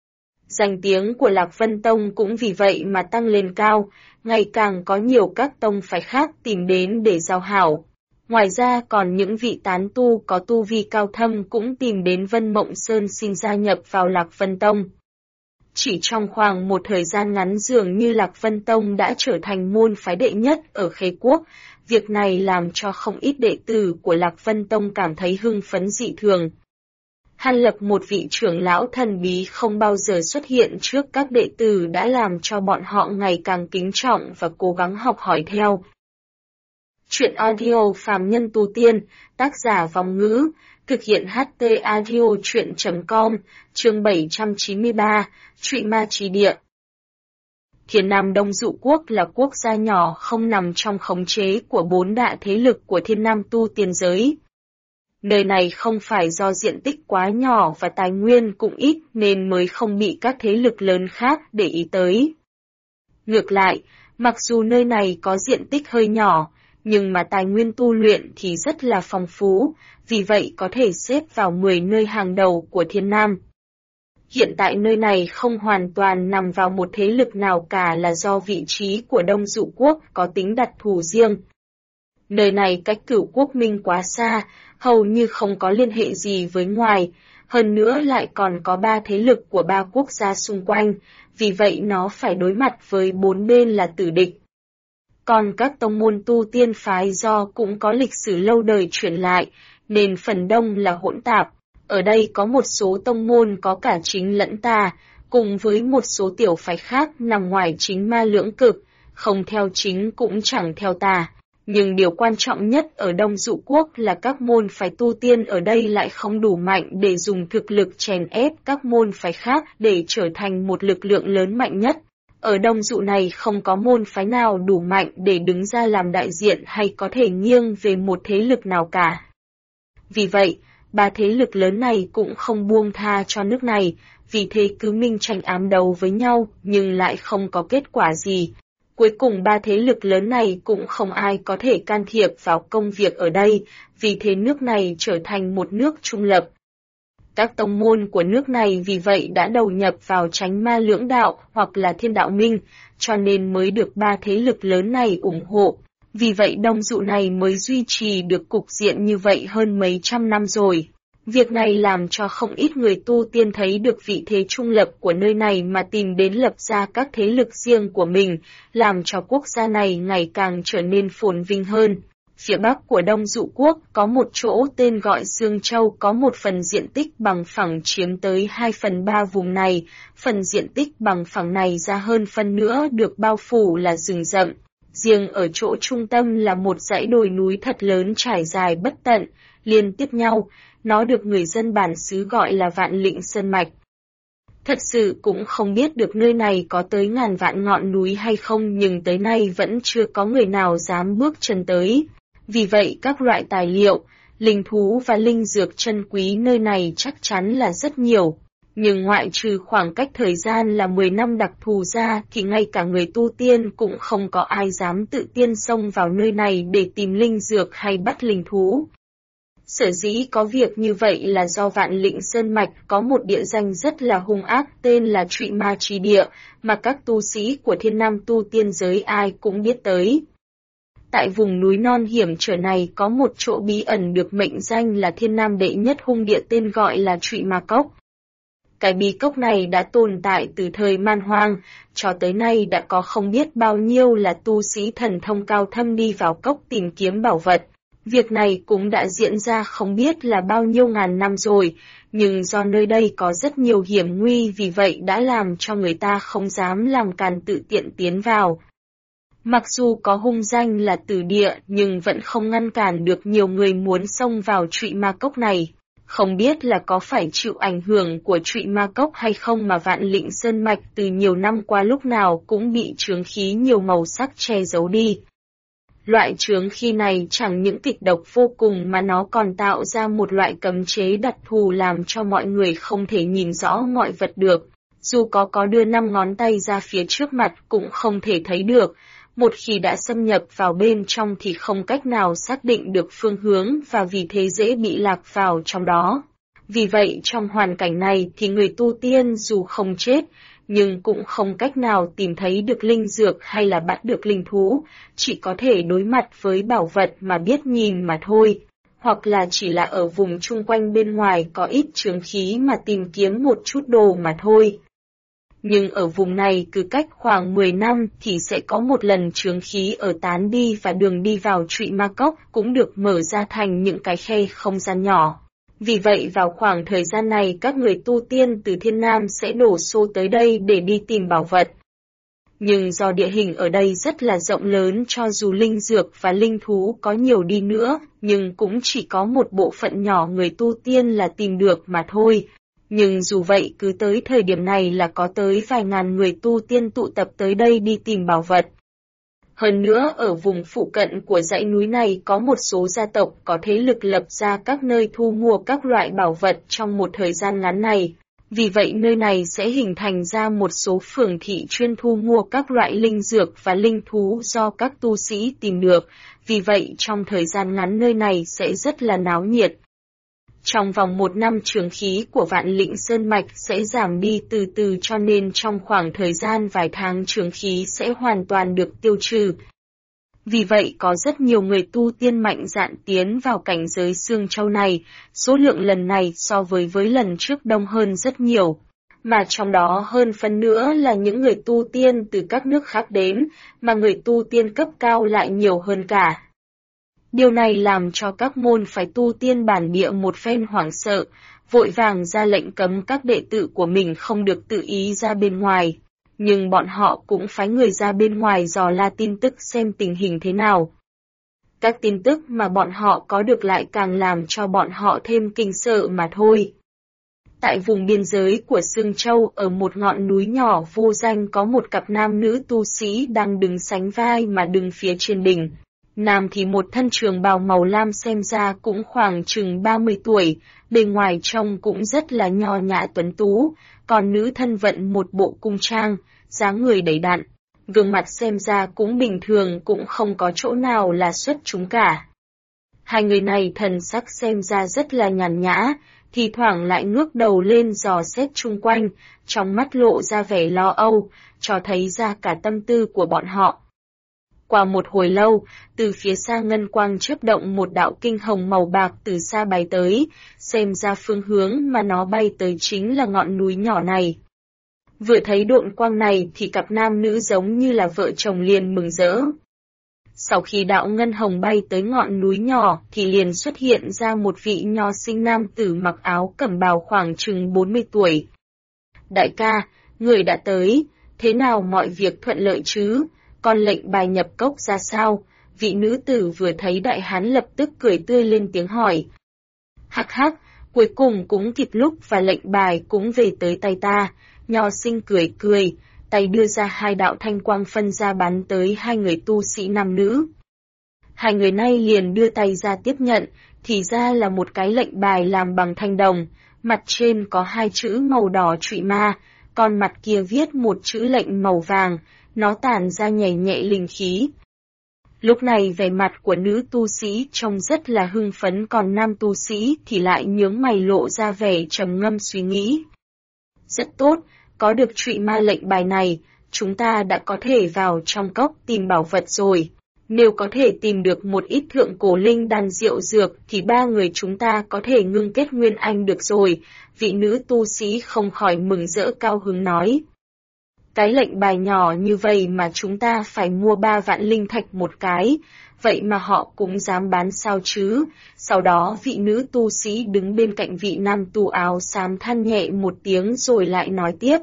Danh tiếng của Lạc Vân Tông cũng vì vậy mà tăng lên cao, ngày càng có nhiều các tông phái khác tìm đến để giao hảo. Ngoài ra còn những vị tán tu có tu vi cao thâm cũng tìm đến Vân Mộng Sơn xin gia nhập vào Lạc Vân Tông. Chỉ trong khoảng một thời gian ngắn dường như Lạc Vân Tông đã trở thành môn phái đệ nhất ở Khê Quốc, việc này làm cho không ít đệ tử của Lạc Vân Tông cảm thấy hưng phấn dị thường. Hàn Lập, một vị trưởng lão thần bí không bao giờ xuất hiện trước các đệ tử, đã làm cho bọn họ ngày càng kính trọng và cố gắng học hỏi theo. Chuyện audio Phàm Nhân Tu Tiên, tác giả Vong Ngữ, thực hiện HT Audio Chuyện.com, chương 793, Trụy Ma Chi Địa. Thiên Nam Đông Dụ Quốc là quốc gia nhỏ không nằm trong khống chế của 4 đại thế lực của Thiên Nam tu tiên giới. Nơi này không phải do diện tích quá nhỏ và tài nguyên cũng ít nên mới không bị các thế lực lớn khác để ý tới. Ngược lại, mặc dù nơi này có diện tích hơi nhỏ, nhưng mà tài nguyên tu luyện thì rất là phong phú, vì vậy có thể xếp vào 10 nơi hàng đầu của Thiên Nam. Hiện tại nơi này không hoàn toàn nằm vào một thế lực nào cả là do vị trí của Đông Dụ Quốc có tính đặc thù riêng. Nơi này cách Cửu Quốc Minh quá xa, hầu như không có liên hệ gì với ngoài, hơn nữa lại còn có 3 thế lực của 3 quốc gia xung quanh, vì vậy nó phải đối mặt với 4 bên là tử địch. Còn các tông môn tu tiên phái do cũng có lịch sử lâu đời truyền lại, nên phần đông là hỗn tạp. Ở đây có một số tông môn có cả chính lẫn tà, cùng với một số tiểu phái khác nằm ngoài chính ma lưỡng cực, không theo chính cũng chẳng theo tà. Nhưng điều quan trọng nhất ở Đông Dụ Quốc là các môn phái tu tiên ở đây lại không đủ mạnh để dùng thực lực chèn ép các môn phái khác để trở thành một lực lượng lớn mạnh nhất. Ở Đông Dụ này không có môn phái nào đủ mạnh để đứng ra làm đại diện hay có thể nghiêng về một thế lực nào cả. Vì vậy, ba thế lực lớn này cũng không buông tha cho nước này, vì thế cứ minh tranh ám đấu với nhau nhưng lại không có kết quả gì. Cuối cùng ba thế lực lớn này cũng không ai có thể can thiệp vào công việc ở đây, vì thế nước này trở thành một nước trung lập. Các tông môn của nước này vì vậy đã đầu nhập vào chánh ma lưỡng đạo hoặc là thiên đạo minh, cho nên mới được ba thế lực lớn này ủng hộ. Vì vậy Đông Dụ này mới duy trì được cục diện như vậy hơn mấy trăm năm rồi. Việc này làm cho không ít người tu tiên thấy được vị thế trung lập của nơi này mà tìm đến lập ra các thế lực riêng của mình, làm cho quốc gia này ngày càng trở nên phồn vinh hơn. Phía bắc của Đông Dụ quốc có một chỗ tên gọi Dương Châu có một phần diện tích bằng phẳng chiếm tới 2/3 vùng này, phần diện tích bằng phẳng này ra hơn phân nữa được bao phủ là rừng rậm. Riêng ở chỗ trung tâm là một dãy đồi núi thật lớn trải dài bất tận, liên tiếp nhau, nó được người dân bản xứ gọi là Vạn Lĩnh Sơn Mạch. Thật sự cũng không biết được nơi này có tới ngàn vạn ngọn núi hay không nhưng tới nay vẫn chưa có người nào dám bước chân tới. Vì vậy các loại tài liệu, linh thú và linh dược chân quý nơi này chắc chắn là rất nhiều. Nhưng ngoại trừ khoảng cách thời gian là 10 năm đặc thù ra thì ngay cả người tu tiên cũng không có ai dám tự tiên xông vào nơi này để tìm linh dược hay bắt linh thú. Sở dĩ có việc như vậy là do Vạn Lĩnh Sơn Mạch có một địa danh rất là hung ác tên là Trụy Ma Chi Địa, mà các tu sĩ của Thiên Nam tu tiên giới ai cũng biết tới. Tại vùng núi non hiểm trở này có một chỗ bí ẩn được mệnh danh là Thiên Nam đệ nhất hung địa tên gọi là Trụy Ma Cốc. Cái bí cốc này đã tồn tại từ thời Man Hoang, cho tới nay đã có không biết bao nhiêu là tu sĩ thần thông cao thâm đi vào cốc tìm kiếm bảo vật. Việc này cũng đã diễn ra không biết là bao nhiêu ngàn năm rồi, nhưng do nơi đây có rất nhiều hiểm nguy vì vậy đã làm cho người ta không dám làm càn tự tiện tiến vào. Mặc dù có hung danh là tử địa nhưng vẫn không ngăn cản được nhiều người muốn xông vào Trụy Ma Cốc này. Không biết là có phải chịu ảnh hưởng của Trụy Ma Cốc hay không mà Vạn Lĩnh Sơn Mạch từ nhiều năm qua lúc nào cũng bị chướng khí nhiều màu sắc che giấu đi. Loại chướng khí này chẳng những kịch độc vô cùng mà nó còn tạo ra một loại cấm chế đặc thù làm cho mọi người không thể nhìn rõ mọi vật được. Dù có đưa 5 ngón tay ra phía trước mặt cũng không thể thấy được. Một khi đã xâm nhập vào bên trong thì không cách nào xác định được phương hướng và vì thế dễ bị lạc vào trong đó. Vì vậy trong hoàn cảnh này thì người tu tiên dù không chết, nhưng cũng không cách nào tìm thấy được linh dược hay là bắt được linh thú, chỉ có thể đối mặt với bảo vật mà biết nhìn mà thôi, hoặc là chỉ là ở vùng chung quanh bên ngoài có ít chướng khí mà tìm kiếm một chút đồ mà thôi. Nhưng ở vùng này cứ cách khoảng 10 năm thì sẽ có một lần chướng khí ở tán đi và đường đi vào Trụy Ma Cốc cũng được mở ra thành những cái khe không gian nhỏ. Vì vậy vào khoảng thời gian này các người tu tiên từ Thiên Nam sẽ đổ xô tới đây để đi tìm bảo vật. Nhưng do địa hình ở đây rất là rộng lớn cho dù linh dược và linh thú có nhiều đi nữa, nhưng cũng chỉ có một bộ phận nhỏ người tu tiên là tìm được mà thôi. Nhưng dù vậy cứ tới thời điểm này là có tới vài ngàn người tu tiên tụ tập tới đây đi tìm bảo vật. Hơn nữa ở vùng phụ cận của dãy núi này có một số gia tộc có thế lực lập ra các nơi thu mua các loại bảo vật trong một thời gian ngắn này. Vì vậy nơi này sẽ hình thành ra một số phường thị chuyên thu mua các loại linh dược và linh thú do các tu sĩ tìm được. Vì vậy trong thời gian ngắn nơi này sẽ rất là náo nhiệt. Trong vòng 1 năm chướng khí của Vạn Lĩnh Sơn Mạch sẽ giảm đi từ từ cho nên trong khoảng thời gian vài tháng chướng khí sẽ hoàn toàn được tiêu trừ. Vì vậy có rất nhiều người tu tiên mạnh dạn tiến vào cảnh giới Xương Châu này, số lượng lần này so với lần trước đông hơn rất nhiều. Mà trong đó hơn phân nữa là những người tu tiên từ các nước khác đến, mà người tu tiên cấp cao lại nhiều hơn cả. Điều này làm cho các môn phái tu tiên bản địa một phen hoảng sợ, vội vàng ra lệnh cấm các đệ tử của mình không được tự ý ra bên ngoài. Nhưng bọn họ cũng phái người ra bên ngoài dò la tin tức xem tình hình thế nào. Các tin tức mà bọn họ có được lại càng làm cho bọn họ thêm kinh sợ mà thôi. Tại vùng biên giới của Sương Châu, ở một ngọn núi nhỏ vô danh có một cặp nam nữ tu sĩ đang đứng sánh vai mà đứng phía trên đỉnh. Nam thì một thân trường bào màu lam xem ra cũng khoảng chừng 30 tuổi, bề ngoài trông cũng rất là nho nhã tuấn tú, còn nữ thân vận một bộ cung trang, dáng người đầy đặn, gương mặt xem ra cũng bình thường, cũng không có chỗ nào là xuất chúng cả. Hai người này thần sắc xem ra rất là nhàn nhã, thì thoảng lại ngước đầu lên dò xét chung quanh, trong mắt lộ ra vẻ lo âu, cho thấy ra cả tâm tư của bọn họ. Qua một hồi lâu, từ phía xa ngân quang chớp động, một đạo kinh hồng màu bạc từ xa bay tới, xem ra phương hướng mà nó bay tới chính là ngọn núi nhỏ này. Vừa thấy độn quang này thì cặp nam nữ giống như là vợ chồng liền mừng rỡ. Sau khi đạo ngân hồng bay tới ngọn núi nhỏ thì liền xuất hiện ra một vị nho sinh nam tử mặc áo cẩm bào khoảng chừng 40 tuổi. Đại ca, người đã tới, thế nào mọi việc thuận lợi chứ? Còn lệnh bài nhập cốc ra sao? Vị nữ tử vừa thấy đại hán lập tức cười tươi lên tiếng hỏi. Hắc hắc, cuối cùng cũng kịp lúc và lệnh bài cũng về tới tay ta. Nho sinh cười cười, tay đưa ra hai đạo thanh quang phân ra bắn tới hai người tu sĩ nam nữ. Hai người này liền đưa tay ra tiếp nhận, thì ra là một cái lệnh bài làm bằng thanh đồng, mặt trên có hai chữ màu đỏ trụy ma, còn mặt kia viết một chữ lệnh màu vàng, nó tản ra nhảy nhẹ linh khí. Lúc này vẻ mặt của nữ tu sĩ trông rất là hưng phấn, còn nam tu sĩ thì lại nhướng mày lộ ra vẻ trầm ngâm suy nghĩ. Rất tốt, có được trụy ma lệnh bài này, chúng ta đã có thể vào trong cốc tìm bảo vật rồi. Nếu có thể tìm được một ít thượng cổ linh đan diệu dược thì ba người chúng ta có thể ngưng kết nguyên anh được rồi, vị nữ tu sĩ không khỏi mừng rỡ cao hứng nói. Cái lệnh bài nhỏ như vậy mà chúng ta phải mua 3 vạn linh thạch một cái, vậy mà họ cũng dám bán sao chứ? Sau đó vị nữ tu sĩ đứng bên cạnh vị nam tu áo xám than nhẹ một tiếng rồi lại nói tiếp.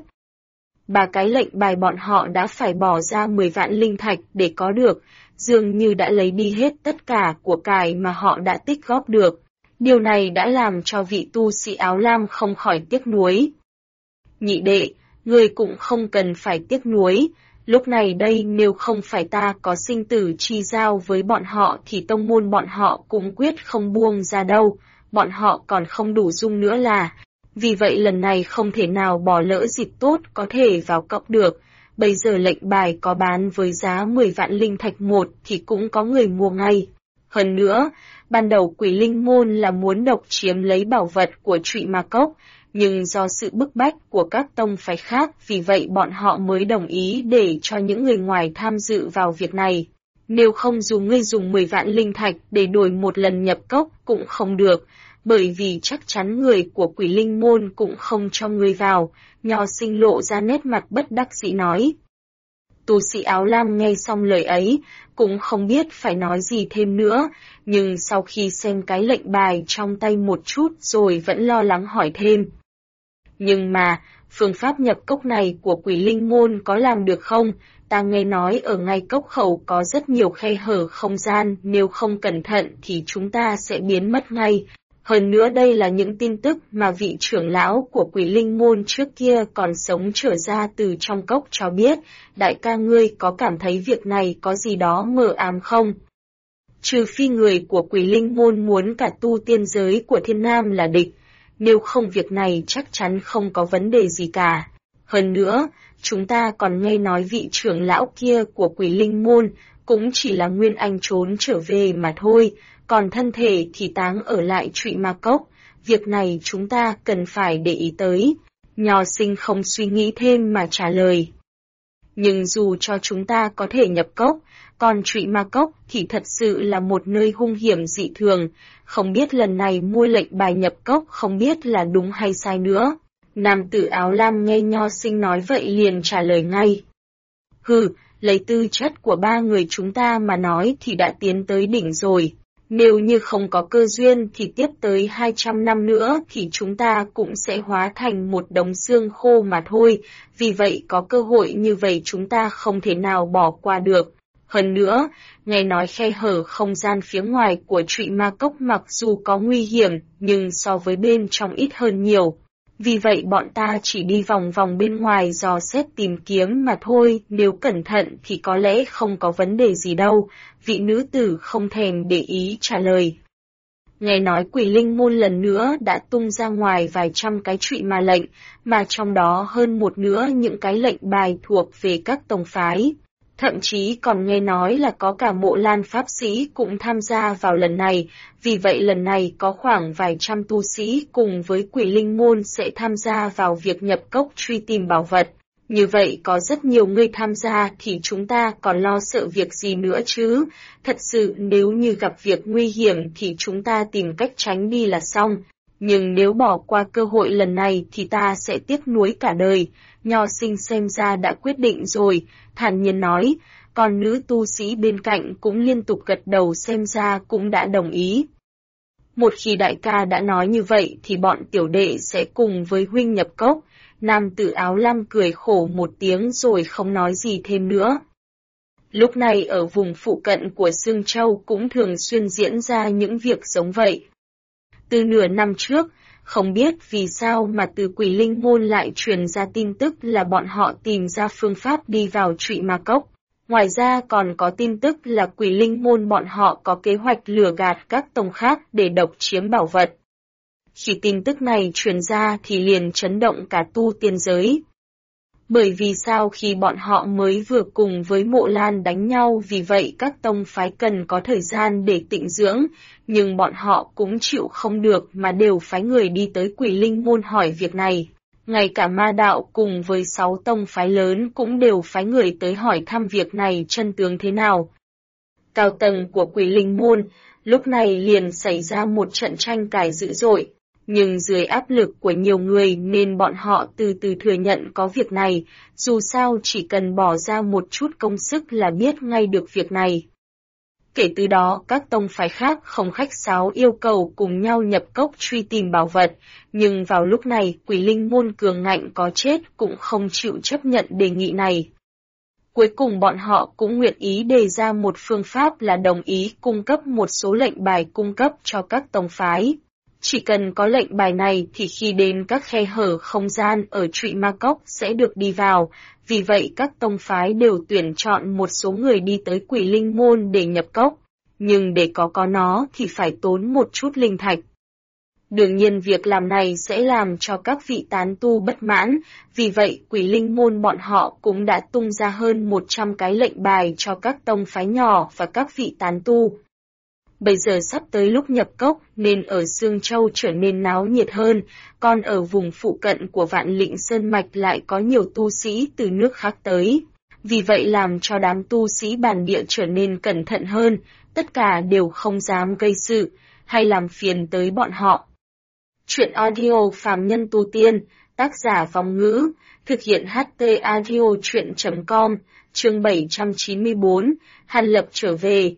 3 cái lệnh bài bọn họ đã phải bỏ ra 10 vạn linh thạch để có được, dường như đã lấy đi hết tất cả của cải mà họ đã tích góp được. Điều này đã làm cho vị tu sĩ áo lam không khỏi tiếc nuối. Nhị đệ, người cũng không cần phải tiếc nuối, lúc này đây nếu không phải ta có sinh tử chi giao với bọn họ thì tông môn bọn họ cũng quyết không buông ra đâu, bọn họ còn không đủ dung nữa là. Vì vậy lần này không thể nào bỏ lỡ dịp tốt có thể vào cốc được, bây giờ lệnh bài có bán với giá 10 vạn linh thạch một thì cũng có người mua ngay. Hơn nữa, ban đầu Quỷ Linh môn là muốn độc chiếm lấy bảo vật của Trụy Ma Cốc, nhưng do sự bức bách của các tông phái khác, vì vậy bọn họ mới đồng ý để cho những người ngoài tham dự vào việc này. Nếu không dù ngươi dùng 10 vạn linh thạch để đổi một lần nhập cốc cũng không được, bởi vì chắc chắn người của Quỷ Linh môn cũng không cho ngươi vào, Nho sinh lộ ra nét mặt bất đắc dĩ nói. Tu sĩ áo lam nghe xong lời ấy, cũng không biết phải nói gì thêm nữa, nhưng sau khi xem cái lệnh bài trong tay một chút rồi vẫn lo lắng hỏi thêm. Nhưng mà, phương pháp nhập cốc này của Quỷ Linh môn có làm được không? Ta nghe nói ở ngay cốc khẩu có rất nhiều khe hở không gian, nếu không cẩn thận thì chúng ta sẽ biến mất ngay. Hơn nữa đây là những tin tức mà vị trưởng lão của Quỷ Linh môn trước kia còn sống trở ra từ trong cốc cho biết, đại ca ngươi có cảm thấy việc này có gì đó mờ ám không? Trừ phi người của Quỷ Linh môn muốn cả tu tiên giới của Thiên Nam là địch, nếu không việc này chắc chắn không có vấn đề gì cả. Hơn nữa, chúng ta còn nghe nói vị trưởng lão kia của Quỷ Linh môn cũng chỉ là nguyên anh trốn trở về mà thôi, còn thân thể thì táng ở lại Trụy Ma Cốc, việc này chúng ta cần phải để ý tới. Nho sinh không suy nghĩ thêm mà trả lời. Nhưng dù cho chúng ta có thể nhập cốc, còn Trụy Ma Cốc thì thật sự là một nơi hung hiểm dị thường, không biết lần này mua lệnh bài nhập cốc không biết là đúng hay sai nữa. Nam tử áo lam nghe Nho sinh nói vậy liền trả lời ngay. Hừ, lấy tư chất của ba người chúng ta mà nói thì đã tiến tới đỉnh rồi. Nếu như không có cơ duyên thì tiếp tới 200 năm nữa thì chúng ta cũng sẽ hóa thành một đống xương khô mà thôi, vì vậy có cơ hội như vậy chúng ta không thể nào bỏ qua được. Hơn nữa, nghe nói khe hở không gian phía ngoài của Trụy Ma Cốc mặc dù có nguy hiểm nhưng so với bên trong ít hơn nhiều. Vì vậy bọn ta chỉ đi vòng vòng bên ngoài dò xét tìm kiếm mà thôi, nếu cẩn thận thì có lẽ không có vấn đề gì đâu, vị nữ tử không thèm để ý trả lời. Nghe nói Quỷ Linh Môn lần nữa đã tung ra ngoài vài trăm cái trụy ma lệnh, mà trong đó hơn một nửa những cái lệnh bài thuộc về các tông phái. Thậm chí còn nghe nói là có cả Mộ Lan Pháp Sĩ cũng tham gia vào lần này, vì vậy lần này có khoảng vài trăm tu sĩ cùng với Quỷ Linh Môn sẽ tham gia vào việc nhập cốc truy tìm bảo vật. Như vậy có rất nhiều người tham gia thì chúng ta còn lo sợ việc gì nữa chứ, thật sự nếu như gặp việc nguy hiểm thì chúng ta tìm cách tránh đi là xong, nhưng nếu bỏ qua cơ hội lần này thì ta sẽ tiếc nuối cả đời. Nho Sinh xem ra đã quyết định rồi, thản nhiên nói, còn nữ tu sĩ bên cạnh cũng liên tục gật đầu xem ra cũng đã đồng ý. Một khi đại ca đã nói như vậy thì bọn tiểu đệ sẽ cùng với huynh nhập cốc. Nam tử áo lam cười khổ một tiếng rồi không nói gì thêm nữa. Lúc này ở vùng phụ cận của Sương Châu cũng thường xuyên diễn ra những việc giống vậy. Từ nửa năm trước, không biết vì sao mà từ Quỷ Linh Môn lại truyền ra tin tức là bọn họ tìm ra phương pháp đi vào Trụy Ma Cốc. Ngoài ra còn có tin tức là Quỷ Linh Môn bọn họ có kế hoạch lừa gạt các tông khác để độc chiếm bảo vật. Khi tin tức này truyền ra thì liền chấn động cả tu tiên giới. Bởi vì sao khi bọn họ mới vừa cùng với Mộ Lan đánh nhau, vì vậy các tông phái cần có thời gian để tịnh dưỡng, nhưng bọn họ cũng chịu không được mà đều phái người đi tới Quỷ Linh Môn hỏi việc này. Ngay cả Ma Đạo cùng với 6 tông phái lớn cũng đều phái người tới hỏi thăm việc này chân tướng thế nào. Cao tầng của Quỷ Linh Môn lúc này liền xảy ra một trận tranh cãi dữ dội. Nhưng dưới áp lực của nhiều người nên bọn họ từ từ thừa nhận có việc này, dù sao chỉ cần bỏ ra một chút công sức là biết ngay được việc này. Kể từ đó các tông phái khác không khách sáo yêu cầu cùng nhau nhập cốc truy tìm bảo vật, nhưng vào lúc này Quỷ Linh Môn cường ngạnh có chết cũng không chịu chấp nhận đề nghị này. Cuối cùng bọn họ cũng nguyện ý đề ra một phương pháp là đồng ý cung cấp một số lệnh bài cung cấp cho các tông phái. Chỉ cần có lệnh bài này thì khi đến các khe hở không gian ở Trụy Ma Cốc sẽ được đi vào, vì vậy các tông phái đều tuyển chọn một số người đi tới Quỷ Linh Môn để nhập cốc, nhưng để có nó thì phải tốn một chút linh thạch. Đương nhiên việc làm này sẽ làm cho các vị tán tu bất mãn, vì vậy Quỷ Linh Môn bọn họ cũng đã tung ra hơn 100 cái lệnh bài cho các tông phái nhỏ và các vị tán tu. Bây giờ sắp tới lúc nhập cốc nên ở Sương Châu trở nên náo nhiệt hơn, còn ở vùng phụ cận của Vạn Lĩnh Sơn Mạch lại có nhiều tu sĩ từ nước khác tới. Vì vậy làm cho đám tu sĩ bản địa trở nên cẩn thận hơn, tất cả đều không dám gây sự hay làm phiền tới bọn họ. Chuyện audio Phàm Nhân Tu Tiên, tác giả Vong Ngữ, thực hiện HT Audio Chuyện.com, chương 794, Hàn Lập trở về.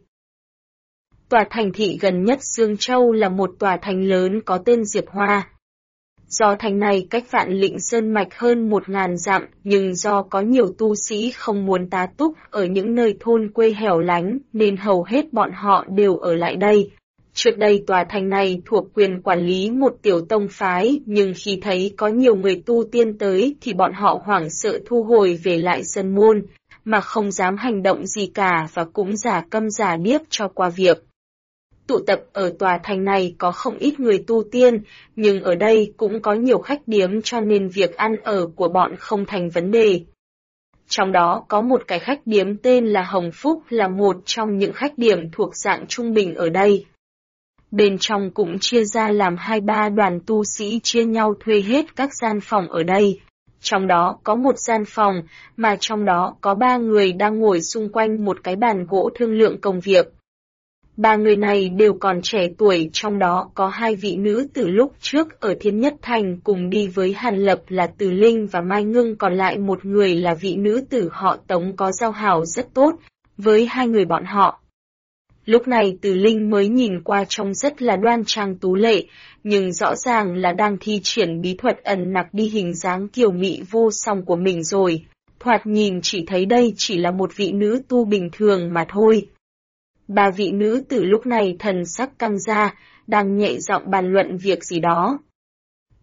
Tòa thành thị gần nhất Sương Châu là một tòa thành lớn có tên Diệp Hoa. Do thành này cách Vạn Lĩnh Sơn Mạch hơn 1000 dặm, nhưng do có nhiều tu sĩ không muốn tá túc ở những nơi thôn quê hẻo lánh nên hầu hết bọn họ đều ở lại đây. Trước đây tòa thành này thuộc quyền quản lý một tiểu tông phái, nhưng khi thấy có nhiều người tu tiên tới thì bọn họ hoảng sợ thu hồi về lại sơn môn, mà không dám hành động gì cả và cũng giả câm giả điếc cho qua việc. Tụ tập ở tòa thành này có không ít người tu tiên, nhưng ở đây cũng có nhiều khách điếm cho nên việc ăn ở của bọn không thành vấn đề. Trong đó có một cái khách điếm tên là Hồng Phúc là một trong những khách điếm thuộc dạng trung bình ở đây. Bên trong cũng chia ra làm 2-3 đoàn tu sĩ chia nhau thuê hết các gian phòng ở đây. Trong đó có một gian phòng mà trong đó có 3 người đang ngồi xung quanh một cái bàn gỗ thương lượng công việc. 3 người này đều còn trẻ tuổi, trong đó có 2 vị nữ từ lúc trước ở Thiên Nhất Thành cùng đi với Hàn Lập là Từ Linh và Mai Ngưng, còn lại một người là vị nữ tử họ Tống có giao hảo rất tốt với 2 người bọn họ. Lúc này Từ Linh mới nhìn qua trông rất là đoan trang tú lệ, nhưng rõ ràng là đang thi triển bí thuật ẩn nặc đi hình dáng kiều mị vô song của mình rồi. Thoạt nhìn chỉ thấy đây chỉ là một vị nữ tu bình thường mà thôi. 3 vị nữ tử lúc này thần sắc căng ra, đang nhẹ giọng bàn luận việc gì đó.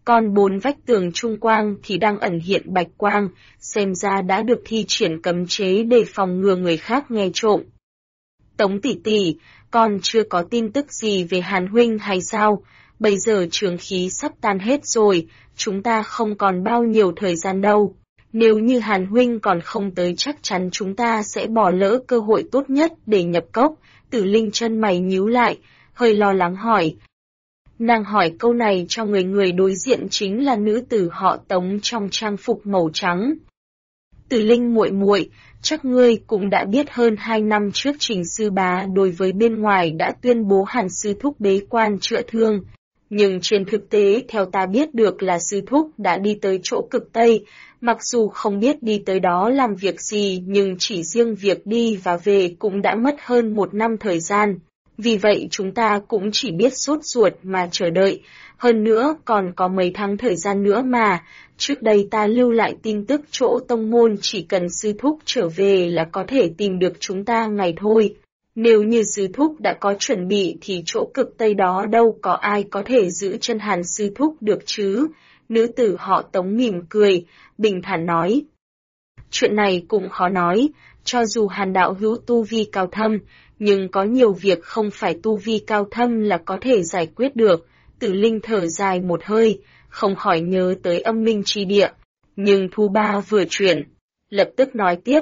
Còn 4 vách tường trung quang thì đang ẩn hiện bạch quang, xem ra đã được thi triển cấm chế để phòng ngừa người khác nghe trộm. Tống tỷ tỷ, con chưa có tin tức gì về Hàn huynh hay sao? Bây giờ trường khí sắp tan hết rồi, chúng ta không còn bao nhiêu thời gian đâu. Nếu như Hàn huynh còn không tới chắc chắn chúng ta sẽ bỏ lỡ cơ hội tốt nhất để nhập cốc. Tử Linh chân mày nhíu lại, hơi lo lắng hỏi. Nàng hỏi câu này cho người đối diện chính là nữ tử họ Tống trong trang phục màu trắng. Tử Linh muội muội, chắc ngươi cũng đã biết hơn 2 năm trước Trình sư bá đối với bên ngoài đã tuyên bố Hàn sư thúc bế quan chữa thương. Nhưng trên thực tế theo ta biết được là sư thúc đã đi tới chỗ cực Tây, mặc dù không biết đi tới đó làm việc gì nhưng chỉ riêng việc đi và về cũng đã mất hơn 1 năm thời gian. Vì vậy chúng ta cũng chỉ biết sốt ruột mà chờ đợi, hơn nữa còn có mấy tháng thời gian nữa mà. Trước đây ta lưu lại tin tức chỗ tông môn chỉ cần sư thúc trở về là có thể tìm được chúng ta ngày thôi. Nếu như sư thúc đã có chuẩn bị thì chỗ cực Tây đó đâu có ai có thể giữ chân Hàn sư thúc được chứ. Nữ tử họ Tống mỉm cười, bình thản nói. Chuyện này cũng khó nói, cho dù Hàn đạo hữu tu vi cao thâm, nhưng có nhiều việc không phải tu vi cao thâm là có thể giải quyết được. Tử Linh thở dài một hơi, không khỏi nhớ tới Âm Minh Chi Địa, nhưng Thu Ba vừa chuyển, lập tức nói tiếp.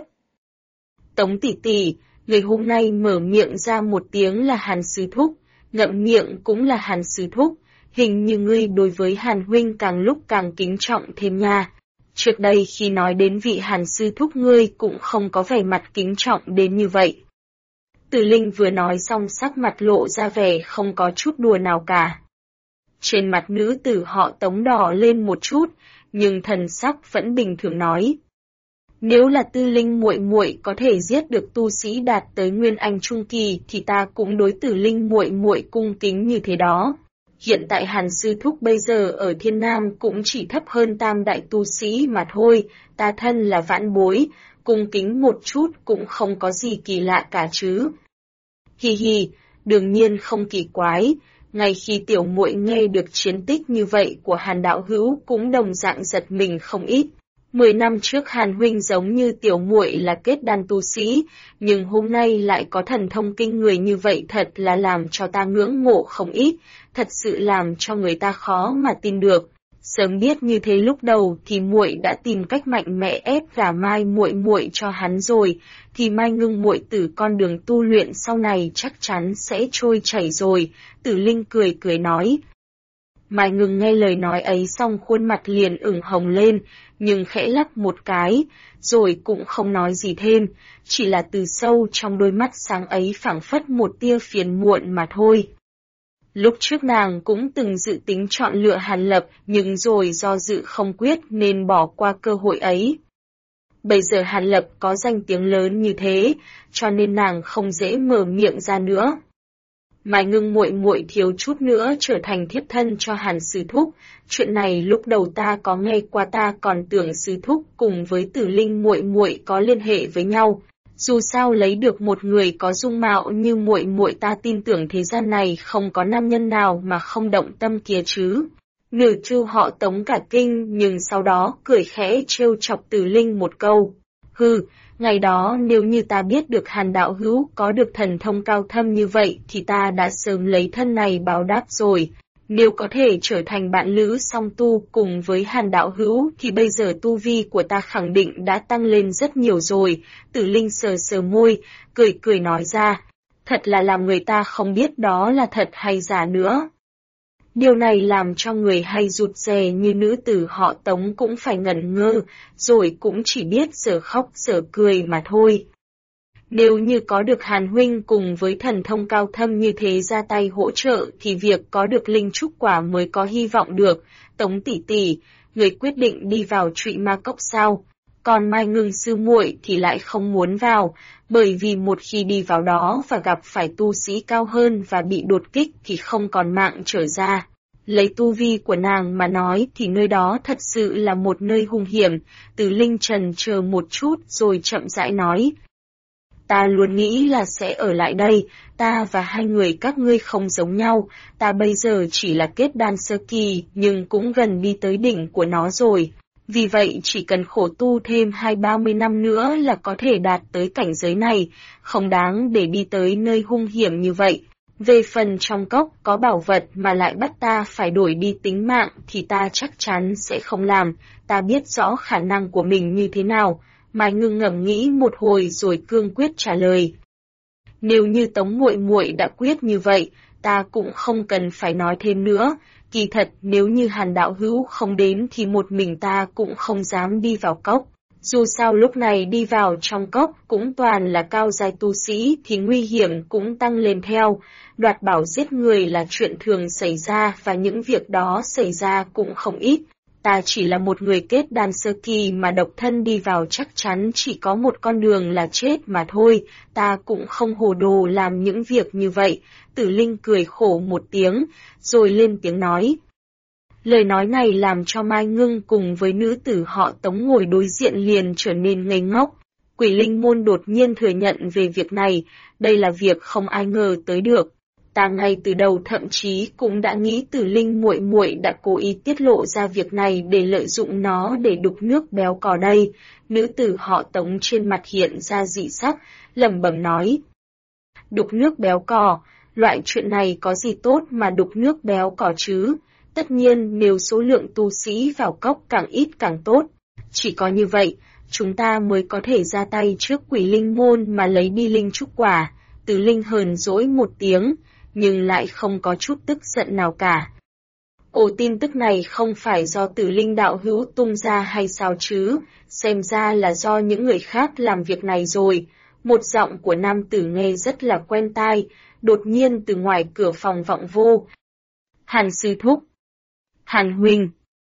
Tống tỷ tỷ, người hôm nay mở miệng ra một tiếng là Hàn sư thúc, ngậm miệng cũng là Hàn sư thúc, hình như ngươi đối với Hàn huynh càng lúc càng kính trọng thêm nha. Trước đây khi nói đến vị Hàn sư thúc ngươi cũng không có vẻ mặt kính trọng đến như vậy. Tử Linh vừa nói xong sắc mặt lộ ra vẻ không có chút đùa nào cả. Trên mặt nữ tử họ Tống đỏ lên một chút, nhưng thần sắc vẫn bình thường nói. Nếu là Tư Linh muội muội có thể giết được tu sĩ đạt tới Nguyên Anh Trung Kỳ thì ta cũng đối Tử Linh muội muội cung kính như thế đó. Hiện tại Hàn sư thúc bây giờ ở Thiên Nam cũng chỉ thấp hơn tam đại tu sĩ mà thôi, ta thân là vãn bối, cung kính một chút cũng không có gì kỳ lạ cả chứ. Hi hi, đương nhiên không kỳ quái, ngay khi tiểu muội nghe được chiến tích như vậy của Hàn đạo hữu cũng đồng dạng giật mình không ít. 10 năm trước Hàn huynh giống như tiểu muội là kết đan tu sĩ, nhưng hôm nay lại có thần thông kinh người như vậy thật là làm cho ta ngưỡng mộ không ít, thật sự làm cho người ta khó mà tin được. Sớm biết như thế lúc đầu thì muội đã tìm cách mạnh mẽ ép gả Mai muội muội cho hắn rồi, thì Mai Ngưng muội tử con đường tu luyện sau này chắc chắn sẽ trôi chảy rồi. Tử Linh cười cười nói. Mai Ngưng nghe lời nói ấy xong khuôn mặt liền ửng hồng lên, nhưng khẽ lắc một cái, rồi cũng không nói gì thêm, chỉ là từ sâu trong đôi mắt sáng ấy phảng phất một tia phiền muộn mà thôi. Lúc trước nàng cũng từng dự tính chọn lựa Hàn Lập nhưng rồi do dự không quyết nên bỏ qua cơ hội ấy. Bây giờ Hàn Lập có danh tiếng lớn như thế, cho nên nàng không dễ mở miệng ra nữa. Mai Ngưng muội muội thiếu chút nữa trở thành thiếp thân cho Hàn sư thúc, chuyện này lúc đầu ta có nghe qua, ta còn tưởng sư thúc cùng với Tử Linh muội muội có liên hệ với nhau. Dù sao lấy được một người có dung mạo như muội muội, ta tin tưởng thế gian này không có nam nhân nào mà không động tâm kia chứ. Nữ Chu họ Tống cả kinh nhưng sau đó cười khẽ trêu chọc Tử Linh một câu. Hừ, ngày đó nếu như ta biết được Hàn đạo hữu có được thần thông cao thâm như vậy thì ta đã sớm lấy thân này báo đáp rồi. Nếu có thể trở thành bạn lữ song tu cùng với Hàn đạo hữu thì bây giờ tu vi của ta khẳng định đã tăng lên rất nhiều rồi. Tử Linh sờ sờ môi, cười cười nói ra. Thật là làm người ta không biết đó là thật hay giả nữa. Điều này làm cho người hay rụt rè như nữ tử họ Tống cũng phải ngẩn ngơ, rồi cũng chỉ biết giờ khóc giờ cười mà thôi. Nếu như có được Hàn huynh cùng với thần thông cao thâm như thế ra tay hỗ trợ thì việc có được linh trúc quả mới có hy vọng được. Tống tỷ tỷ, người quyết định đi vào Trụy Ma Cốc sao? Còn Mai Ngưng sư muội thì lại không muốn vào, bởi vì một khi đi vào đó và gặp phải tu sĩ cao hơn và bị đột kích thì không còn mạng trở ra. Lấy tu vi của nàng mà nói thì nơi đó thật sự là một nơi hung hiểm. Từ Linh trần chờ một chút rồi chậm rãi nói. Ta luôn nghĩ là sẽ ở lại đây, ta và hai người các ngươi không giống nhau, ta bây giờ chỉ là kết đan sơ kỳ nhưng cũng gần đi tới đỉnh của nó rồi. Vì vậy chỉ cần khổ tu thêm 20-30 năm nữa là có thể đạt tới cảnh giới này, không đáng để đi tới nơi hung hiểm như vậy. Về phần trong cốc có bảo vật mà lại bắt ta phải đổi đi tính mạng thì ta chắc chắn sẽ không làm, ta biết rõ khả năng của mình như thế nào. Mai Ngưng ngẫm nghĩ một hồi rồi cương quyết trả lời. Nếu như Tống muội muội đã quyết như vậy, ta cũng không cần phải nói thêm nữa. Kỳ thật nếu như Hàn đạo hữu không đến thì một mình ta cũng không dám đi vào cốc. Dù sao lúc này đi vào trong cốc cũng toàn là cao giai tu sĩ thì nguy hiểm cũng tăng lên theo. Đoạt bảo giết người là chuyện thường xảy ra và những việc đó xảy ra cũng không ít. Ta chỉ là một người kết đan sơ kỳ mà độc thân đi vào chắc chắn chỉ có một con đường là chết mà thôi, ta cũng không hồ đồ làm những việc như vậy. Tử Linh cười khổ một tiếng, rồi lên tiếng nói. Lời nói này làm cho Mai Ngưng cùng với nữ tử họ Tống ngồi đối diện liền trở nên ngây ngốc. Quỷ Linh môn đột nhiên thừa nhận về việc này, đây là việc không ai ngờ tới được. Ta ngay từ đầu thậm chí cũng đã nghĩ Tử Linh muội muội đã cố ý tiết lộ ra việc này để lợi dụng nó để đục nước béo cò đây. Nữ tử họ Tống trên mặt hiện ra dị sắc, lẩm bẩm nói. Đục nước béo cò, loại chuyện này có gì tốt mà đục nước béo cò chứ? Tất nhiên nếu số lượng tu sĩ vào cốc càng ít càng tốt. Chỉ có như vậy, chúng ta mới có thể ra tay trước Quỷ Linh môn mà lấy đi linh trúc quả. Tử Linh hờn dỗi một tiếng, nhưng lại không có chút tức giận nào cả. Ồ, tin tức này không phải do Tử Linh đạo hữu tung ra hay sao chứ, xem ra là do những người khác làm việc này rồi. Một giọng của nam tử nghe rất là quen tai, đột nhiên từ ngoài cửa phòng vọng vô. Hàn sư thúc. Hàn huynh.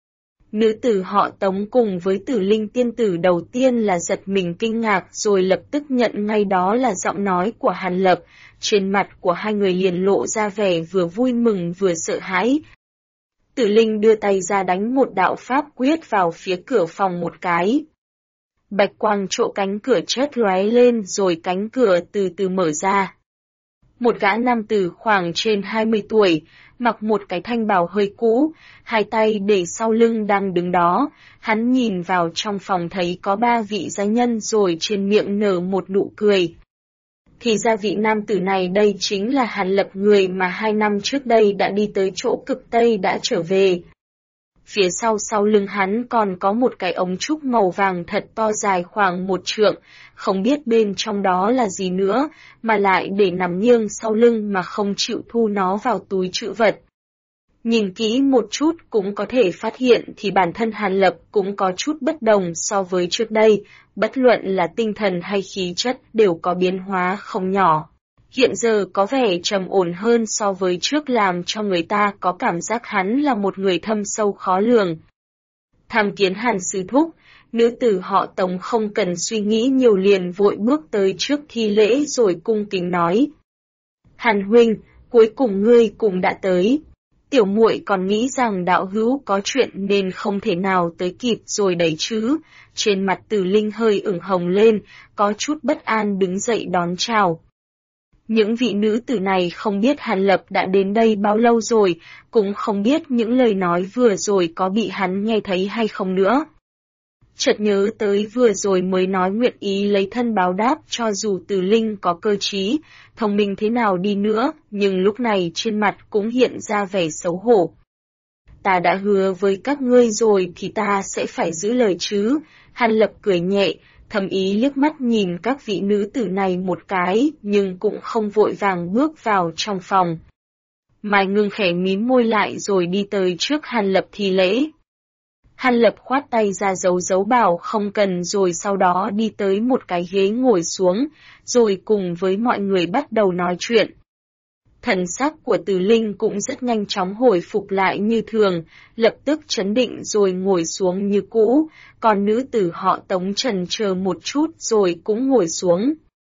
Nữ tử họ Tống cùng với Tử Linh tiên tử đầu tiên là giật mình kinh ngạc rồi lập tức nhận ngay đó là giọng nói của Hàn Lập. Trên mặt của hai người liền lộ ra vẻ vừa vui mừng vừa sợ hãi. Tử Linh đưa tay ra đánh một đạo pháp quyết vào phía cửa phòng một cái. Bạch quang chỗ cánh cửa chớp lóe lên rồi cánh cửa từ từ mở ra. Một gã nam tử khoảng trên 20 tuổi, mặc một cái thanh bào hơi cũ, hai tay để sau lưng đang đứng đó, hắn nhìn vào trong phòng thấy có 3 vị gia nhân rồi trên miệng nở một nụ cười. Thì ra vị nam tử này đây chính là Hàn Lập, người mà 2 năm trước đây đã đi tới chỗ cực Tây đã trở về. Phía sau lưng hắn còn có một cái ống trúc màu vàng thật to dài khoảng 1 trượng, không biết bên trong đó là gì nữa, mà lại để nằm nghiêng sau lưng mà không chịu thu nó vào túi trữ vật. Nhìn kỹ một chút cũng có thể phát hiện thì bản thân Hàn Lập cũng có chút bất đồng so với trước đây, bất luận là tinh thần hay khí chất đều có biến hóa không nhỏ. Hiện giờ có vẻ trầm ổn hơn so với trước làm cho người ta có cảm giác hắn là một người thâm sâu khó lường. Tham kiến Hàn sư thúc, nữ tử họ Tống không cần suy nghĩ nhiều liền vội bước tới trước thi lễ rồi cung kính nói. Hàn huynh, cuối cùng ngươi cũng đã tới. Tiểu muội còn nghĩ rằng đạo hữu có chuyện nên không thể nào tới kịp rồi đấy chứ. Trên mặt Tử Linh hơi ửng hồng lên, có chút bất an đứng dậy đón chào. Những vị nữ tử này không biết Hàn Lập đã đến đây bao lâu rồi, cũng không biết những lời nói vừa rồi có bị hắn nghe thấy hay không nữa. Chợt nhớ tới vừa rồi mới nói nguyện ý lấy thân báo đáp cho dù Tử Linh có cơ trí, thông minh thế nào đi nữa, nhưng lúc này trên mặt cũng hiện ra vẻ xấu hổ. Ta đã hứa với các ngươi rồi thì ta sẽ phải giữ lời chứ. Hàn Lập cười nhẹ, thầm ý liếc mắt nhìn các vị nữ tử này một cái, nhưng cũng không vội vàng bước vào trong phòng. Mai Ngưng khẽ mím môi lại rồi đi tới trước Hàn Lập thi lễ. Hàn Lập khoát tay ra dấu bảo không cần rồi sau đó đi tới một cái ghế ngồi xuống, rồi cùng với mọi người bắt đầu nói chuyện. Thần sắc của Tử Linh cũng rất nhanh chóng hồi phục lại như thường, lập tức trấn định rồi ngồi xuống như cũ, còn nữ tử họ Tống chần chờ một chút rồi cũng ngồi xuống.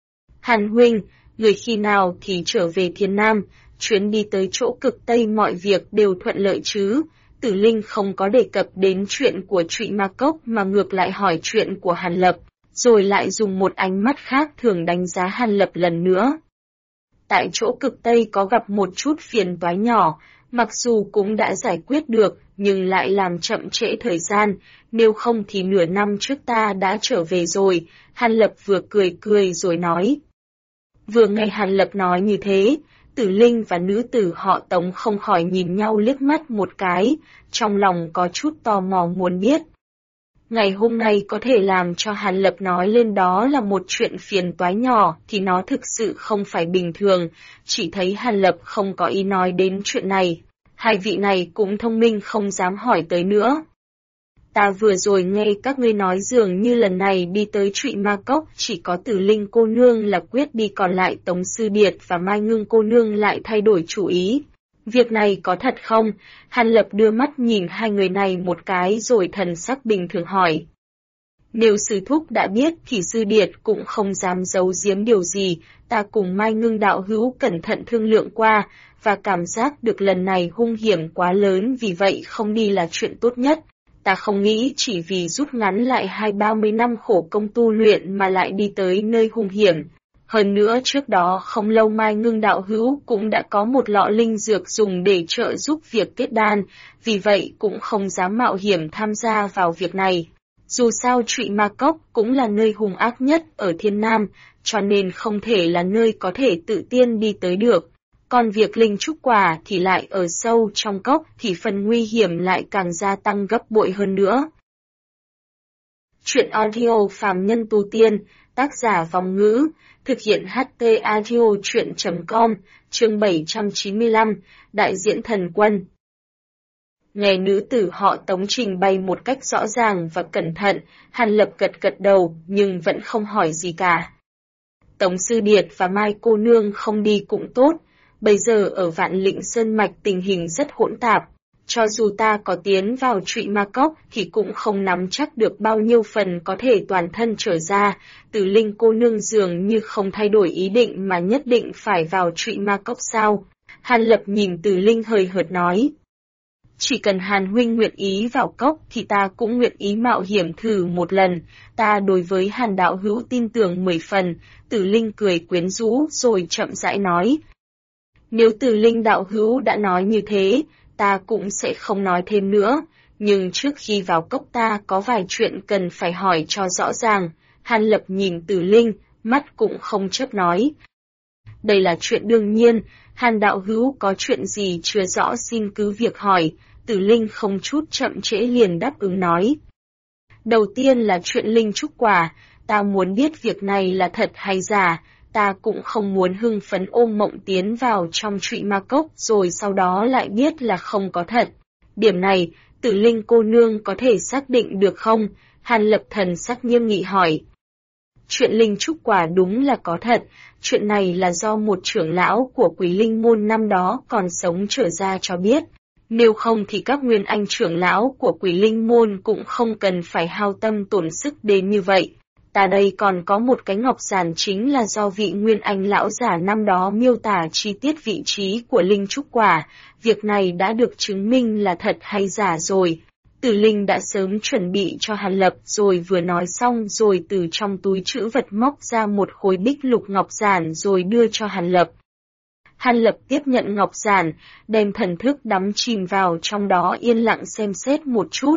Hàn huynh, người khi nào thì trở về Thiên Nam, chuyến đi tới chỗ cực Tây mọi việc đều thuận lợi chứ? Tử Linh không có đề cập đến chuyện của Trụy Ma Cốc mà ngược lại hỏi chuyện của Hàn Lập. rồi lại dùng một ánh mắt khác thường đánh giá Hàn Lập lần nữa. Tại chỗ cực Tây có gặp một chút phiền toái nhỏ, mặc dù cũng đã giải quyết được, nhưng lại làm chậm trễ thời gian, nếu không thì nửa năm trước ta đã trở về rồi, Hàn Lập vừa cười cười rồi nói. Vừa nghe Hàn Lập nói như thế, Tử Linh và nữ tử họ Tống không khỏi nhìn nhau liếc mắt một cái, trong lòng có chút tò mò muốn biết. Ngày hôm nay có thể làm cho Hàn Lập nói lên đó là một chuyện phiền toái nhỏ thì nó thực sự không phải bình thường, chỉ thấy Hàn Lập không có ý nói đến chuyện này. Hai vị này cũng thông minh không dám hỏi tới nữa. Ta vừa rồi nghe các ngươi nói dường như lần này đi tới Trụy Ma Cốc chỉ có Tử Linh cô nương là quyết đi, còn lại Tống Sư Điệt và Mai Ngưng cô nương lại thay đổi chủ ý. Việc này có thật không? Hàn Lập đưa mắt nhìn hai người này một cái rồi thần sắc bình thường hỏi. Nếu sư thúc đã biết thì Sư Điệt cũng không dám giấu giếm điều gì, ta cùng Mai Ngưng đạo hữu cẩn thận thương lượng qua, và cảm giác được lần này hung hiểm quá lớn, vì vậy không đi là chuyện tốt nhất. Ta không nghĩ chỉ vì rút ngắn lại 20-30 năm khổ công tu luyện mà lại đi tới nơi hung hiểm. Hơn nữa trước đó không lâu Mai Ngưng đạo hữu cũng đã có một lọ linh dược dùng để trợ giúp việc kết đan, vì vậy cũng không dám mạo hiểm tham gia vào việc này. Dù sao Trụy Ma Cốc cũng là nơi hung ác nhất ở Thiên Nam, cho nên không thể là nơi có thể tự tiên đi tới được. Còn việc linh trúc quả thì lại ở sâu trong cốc thì phần nguy hiểm lại càng gia tăng gấp bội hơn nữa. Chuyện audio phàm nhân tu tiên, tác giả Vong Ngữ, thực hiện HT audio chuyện.com, chương 795, đại diễn thần quân. Nghe nữ tử họ Tống trình bày một cách rõ ràng và cẩn thận, Hàn Lập gật gật đầu nhưng vẫn không hỏi gì cả. Tống Sư Điệt và Mai cô nương không đi cũng tốt, bây giờ ở Vạn Lĩnh Sơn Mạch tình hình rất hỗn tạp. Cho dù ta có tiến vào Trụy Ma Cốc thì cũng không nắm chắc được bao nhiêu phần có thể toàn thân trở ra, Tử Linh cô nương dường như không thay đổi ý định mà nhất định phải vào Trụy Ma Cốc sao? Hàn Lập nhìn Tử Linh hời hợt nói. Chỉ cần Hàn huynh nguyện ý vào cốc thì ta cũng nguyện ý mạo hiểm thử một lần, ta đối với Hàn đạo hữu tin tưởng 10 phần, Tử Linh cười quyến rũ rồi chậm rãi nói. Nếu Tử Linh đạo hữu đã nói như thế, ta cũng sẽ không nói thêm nữa, nhưng trước khi vào cốc ta có vài chuyện cần phải hỏi cho rõ ràng. Hàn Lập nhìn Tử Linh, mắt cũng không chớp nói. Đây là chuyện đương nhiên, Hàn đạo hữu có chuyện gì chưa rõ xin cứ việc hỏi, Tử Linh không chút chậm trễ liền đáp ứng nói. Đầu tiên là chuyện linh trúc quả, ta muốn biết việc này là thật hay giả. Ta cũng không muốn hưng phấn ôm mộng tiến vào trong Trụy Ma Cốc rồi sau đó lại biết là không có thật. Điểm này, Tử Linh cô nương có thể xác định được không? Hàn Lập thần sắc nghiêm nghị hỏi. Chuyện linh trúc quả đúng là có thật, chuyện này là do một trưởng lão của Quỷ Linh môn năm đó còn sống trở ra cho biết. Nếu không thì các nguyên anh trưởng lão của Quỷ Linh môn cũng không cần phải hao tâm tổn sức đến như vậy. Ta đây còn có một cái ngọc giản chính là do vị nguyên anh lão giả năm đó miêu tả chi tiết vị trí của linh trúc quả, việc này đã được chứng minh là thật hay giả rồi. Tử Linh đã sớm chuẩn bị cho Hàn Lập rồi vừa nói xong rồi từ trong túi trữ vật móc ra một khối bích lục ngọc giản rồi đưa cho Hàn Lập. Hàn Lập tiếp nhận ngọc giản, đem thần thức đắm chìm vào trong đó yên lặng xem xét một chút.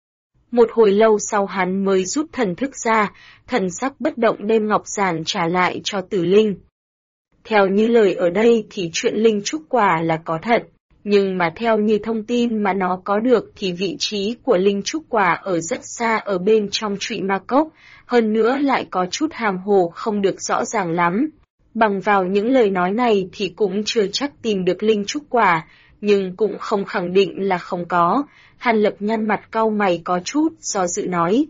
Một hồi lâu sau hắn mới rút thần thức ra, thần sắc bất động đem ngọc giản trả lại cho Tử Linh. Theo như lời ở đây thì chuyện linh trúc quả là có thật, nhưng mà theo như thông tin mà nó có được thì vị trí của linh trúc quả ở rất xa ở bên trong Trụy Ma Cốc, hơn nữa lại có chút hàm hồ không được rõ ràng lắm. Bằng vào những lời nói này thì cũng chưa chắc tìm được linh trúc quả, nhưng cũng không khẳng định là không có. Hàn Lập nhăn mặt cau mày có chút do dự nói.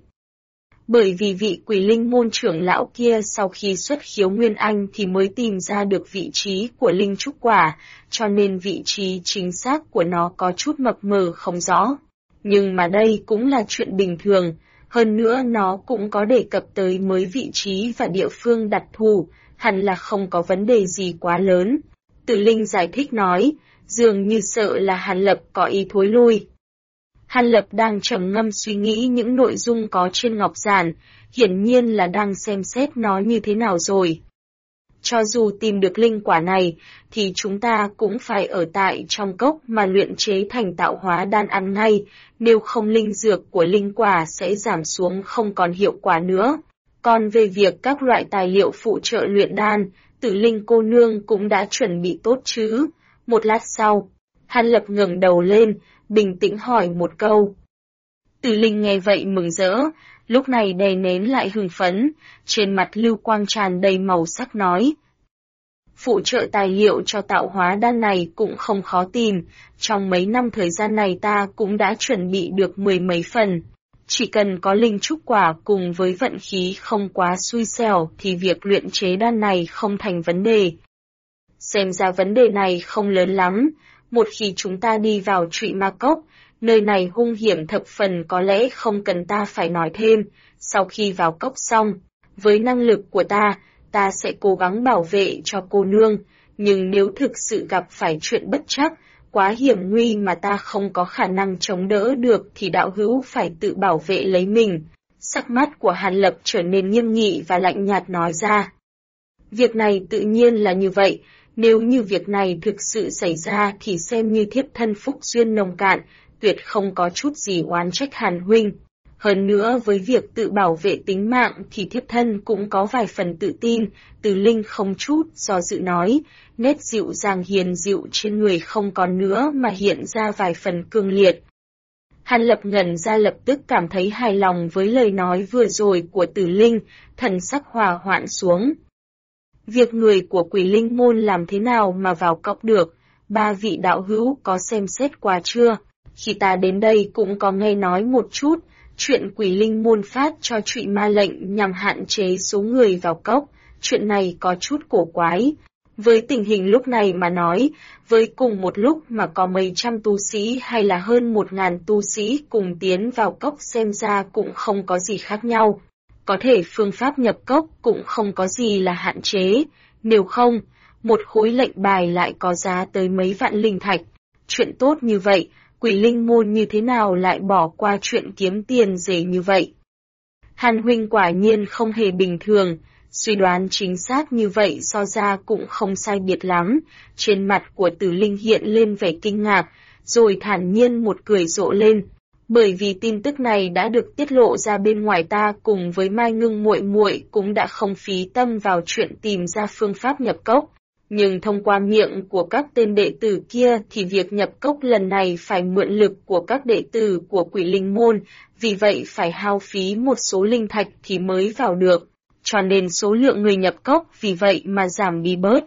Bởi vì vị Quỷ Linh môn trưởng lão kia sau khi xuất khiếu Nguyên Anh thì mới tìm ra được vị trí của linh trúc quả, cho nên vị trí chính xác của nó có chút mập mờ không rõ. Nhưng mà đây cũng là chuyện bình thường, hơn nữa nó cũng có đề cập tới mới vị trí và địa phương đặt thù, hẳn là không có vấn đề gì quá lớn. Tử Linh giải thích nói, dường như sợ là Hàn Lập có ý thối lui. Hàn Lập đang trầm ngâm suy nghĩ những nội dung có trên ngọc giản, hiển nhiên là đang xem xét nó như thế nào rồi. Cho dù tìm được linh quả này, thì chúng ta cũng phải ở tại trong cốc mà luyện chế thành tạo hóa đan ăn ngay, nếu không linh dược của linh quả sẽ giảm xuống không còn hiệu quả nữa. Còn về việc các loại tài liệu phụ trợ luyện đan, Tử Linh cô nương cũng đã chuẩn bị tốt chứ? Một lát sau, Hàn Lập ngẩng đầu lên, bình tĩnh hỏi một câu. Tử Linh nghe vậy mừng rỡ, lúc này đè nén lại hưng phấn, trên mặt lưu quang tràn đầy màu sắc nói. Phụ trợ tài liệu cho tạo hóa đan này cũng không khó tìm, trong mấy năm thời gian này ta cũng đã chuẩn bị được 10 mấy phần. Chỉ cần có linh trúc quả cùng với vận khí không quá xui xẻo thì việc luyện chế đan này không thành vấn đề. Xem ra vấn đề này không lớn lắm, một khi chúng ta đi vào Trụy Ma Cốc, nơi này hung hiểm thập phần có lẽ không cần ta phải nói thêm, sau khi vào cốc xong, với năng lực của ta sẽ cố gắng bảo vệ cho cô nương, nhưng nếu thực sự gặp phải chuyện bất trắc, quá hiểm nguy mà ta không có khả năng chống đỡ được thì đạo hữu phải tự bảo vệ lấy mình. Sắc mắt của Hàn Lập trở nên nghiêm nghị và lạnh nhạt nói ra. Việc này tự nhiên là như vậy, nếu như việc này thực sự xảy ra thì xem như thiếp thân phúc duyên nồng cạn, tuyệt không có chút gì oán trách Hàn huynh. Hơn nữa với việc tự bảo vệ tính mạng thì thiếp thân cũng có vài phần tự tin, Từ Linh không chút do dự nói, nét dịu dàng hiền dịu trên người không còn nữa mà hiện ra vài phần cương liệt. Hàn Lập ngẩn ra lập tức cảm thấy hài lòng với lời nói vừa rồi của Từ Linh, thần sắc hòa hoãn xuống. Việc người của Quỷ Linh môn làm thế nào mà vào cốc được, ba vị đạo hữu có xem xét qua chưa? Khi ta đến đây cũng có nghe nói một chút, chuyện Quỷ Linh môn phát cho Trụy Ma lệnh nhằm hạn chế số người vào cốc, chuyện này có chút cổ quái. Với tình hình lúc này mà nói, với cùng một lúc mà có mấy trăm tu sĩ hay là hơn 1000 tu sĩ cùng tiến vào cốc xem ra cũng không có gì khác nhau. Có thể phương pháp nhập cốc cũng không có gì là hạn chế, nếu không, một khối lệnh bài lại có giá tới mấy vạn linh thạch. Chuyện tốt như vậy, Quỷ Linh môn như thế nào lại bỏ qua chuyện kiếm tiền dễ như vậy? Hàn huynh quả nhiên không hề bình thường, suy đoán chính xác như vậy so ra cũng không sai biệt lắm. Trên mặt của Tử Linh hiện lên vẻ kinh ngạc, rồi thản nhiên một cười rộ lên. Bởi vì tin tức này đã được tiết lộ ra bên ngoài, ta cùng với Mai Ngưng muội muội cũng đã không phí tâm vào chuyện tìm ra phương pháp nhập cốc. Nhưng thông qua miệng của các tên đệ tử kia thì việc nhập cốc lần này phải mượn lực của các đệ tử của Quỷ Linh môn, vì vậy phải hao phí một số linh thạch thì mới vào được, cho nên số lượng người nhập cốc vì vậy mà giảm đi bớt.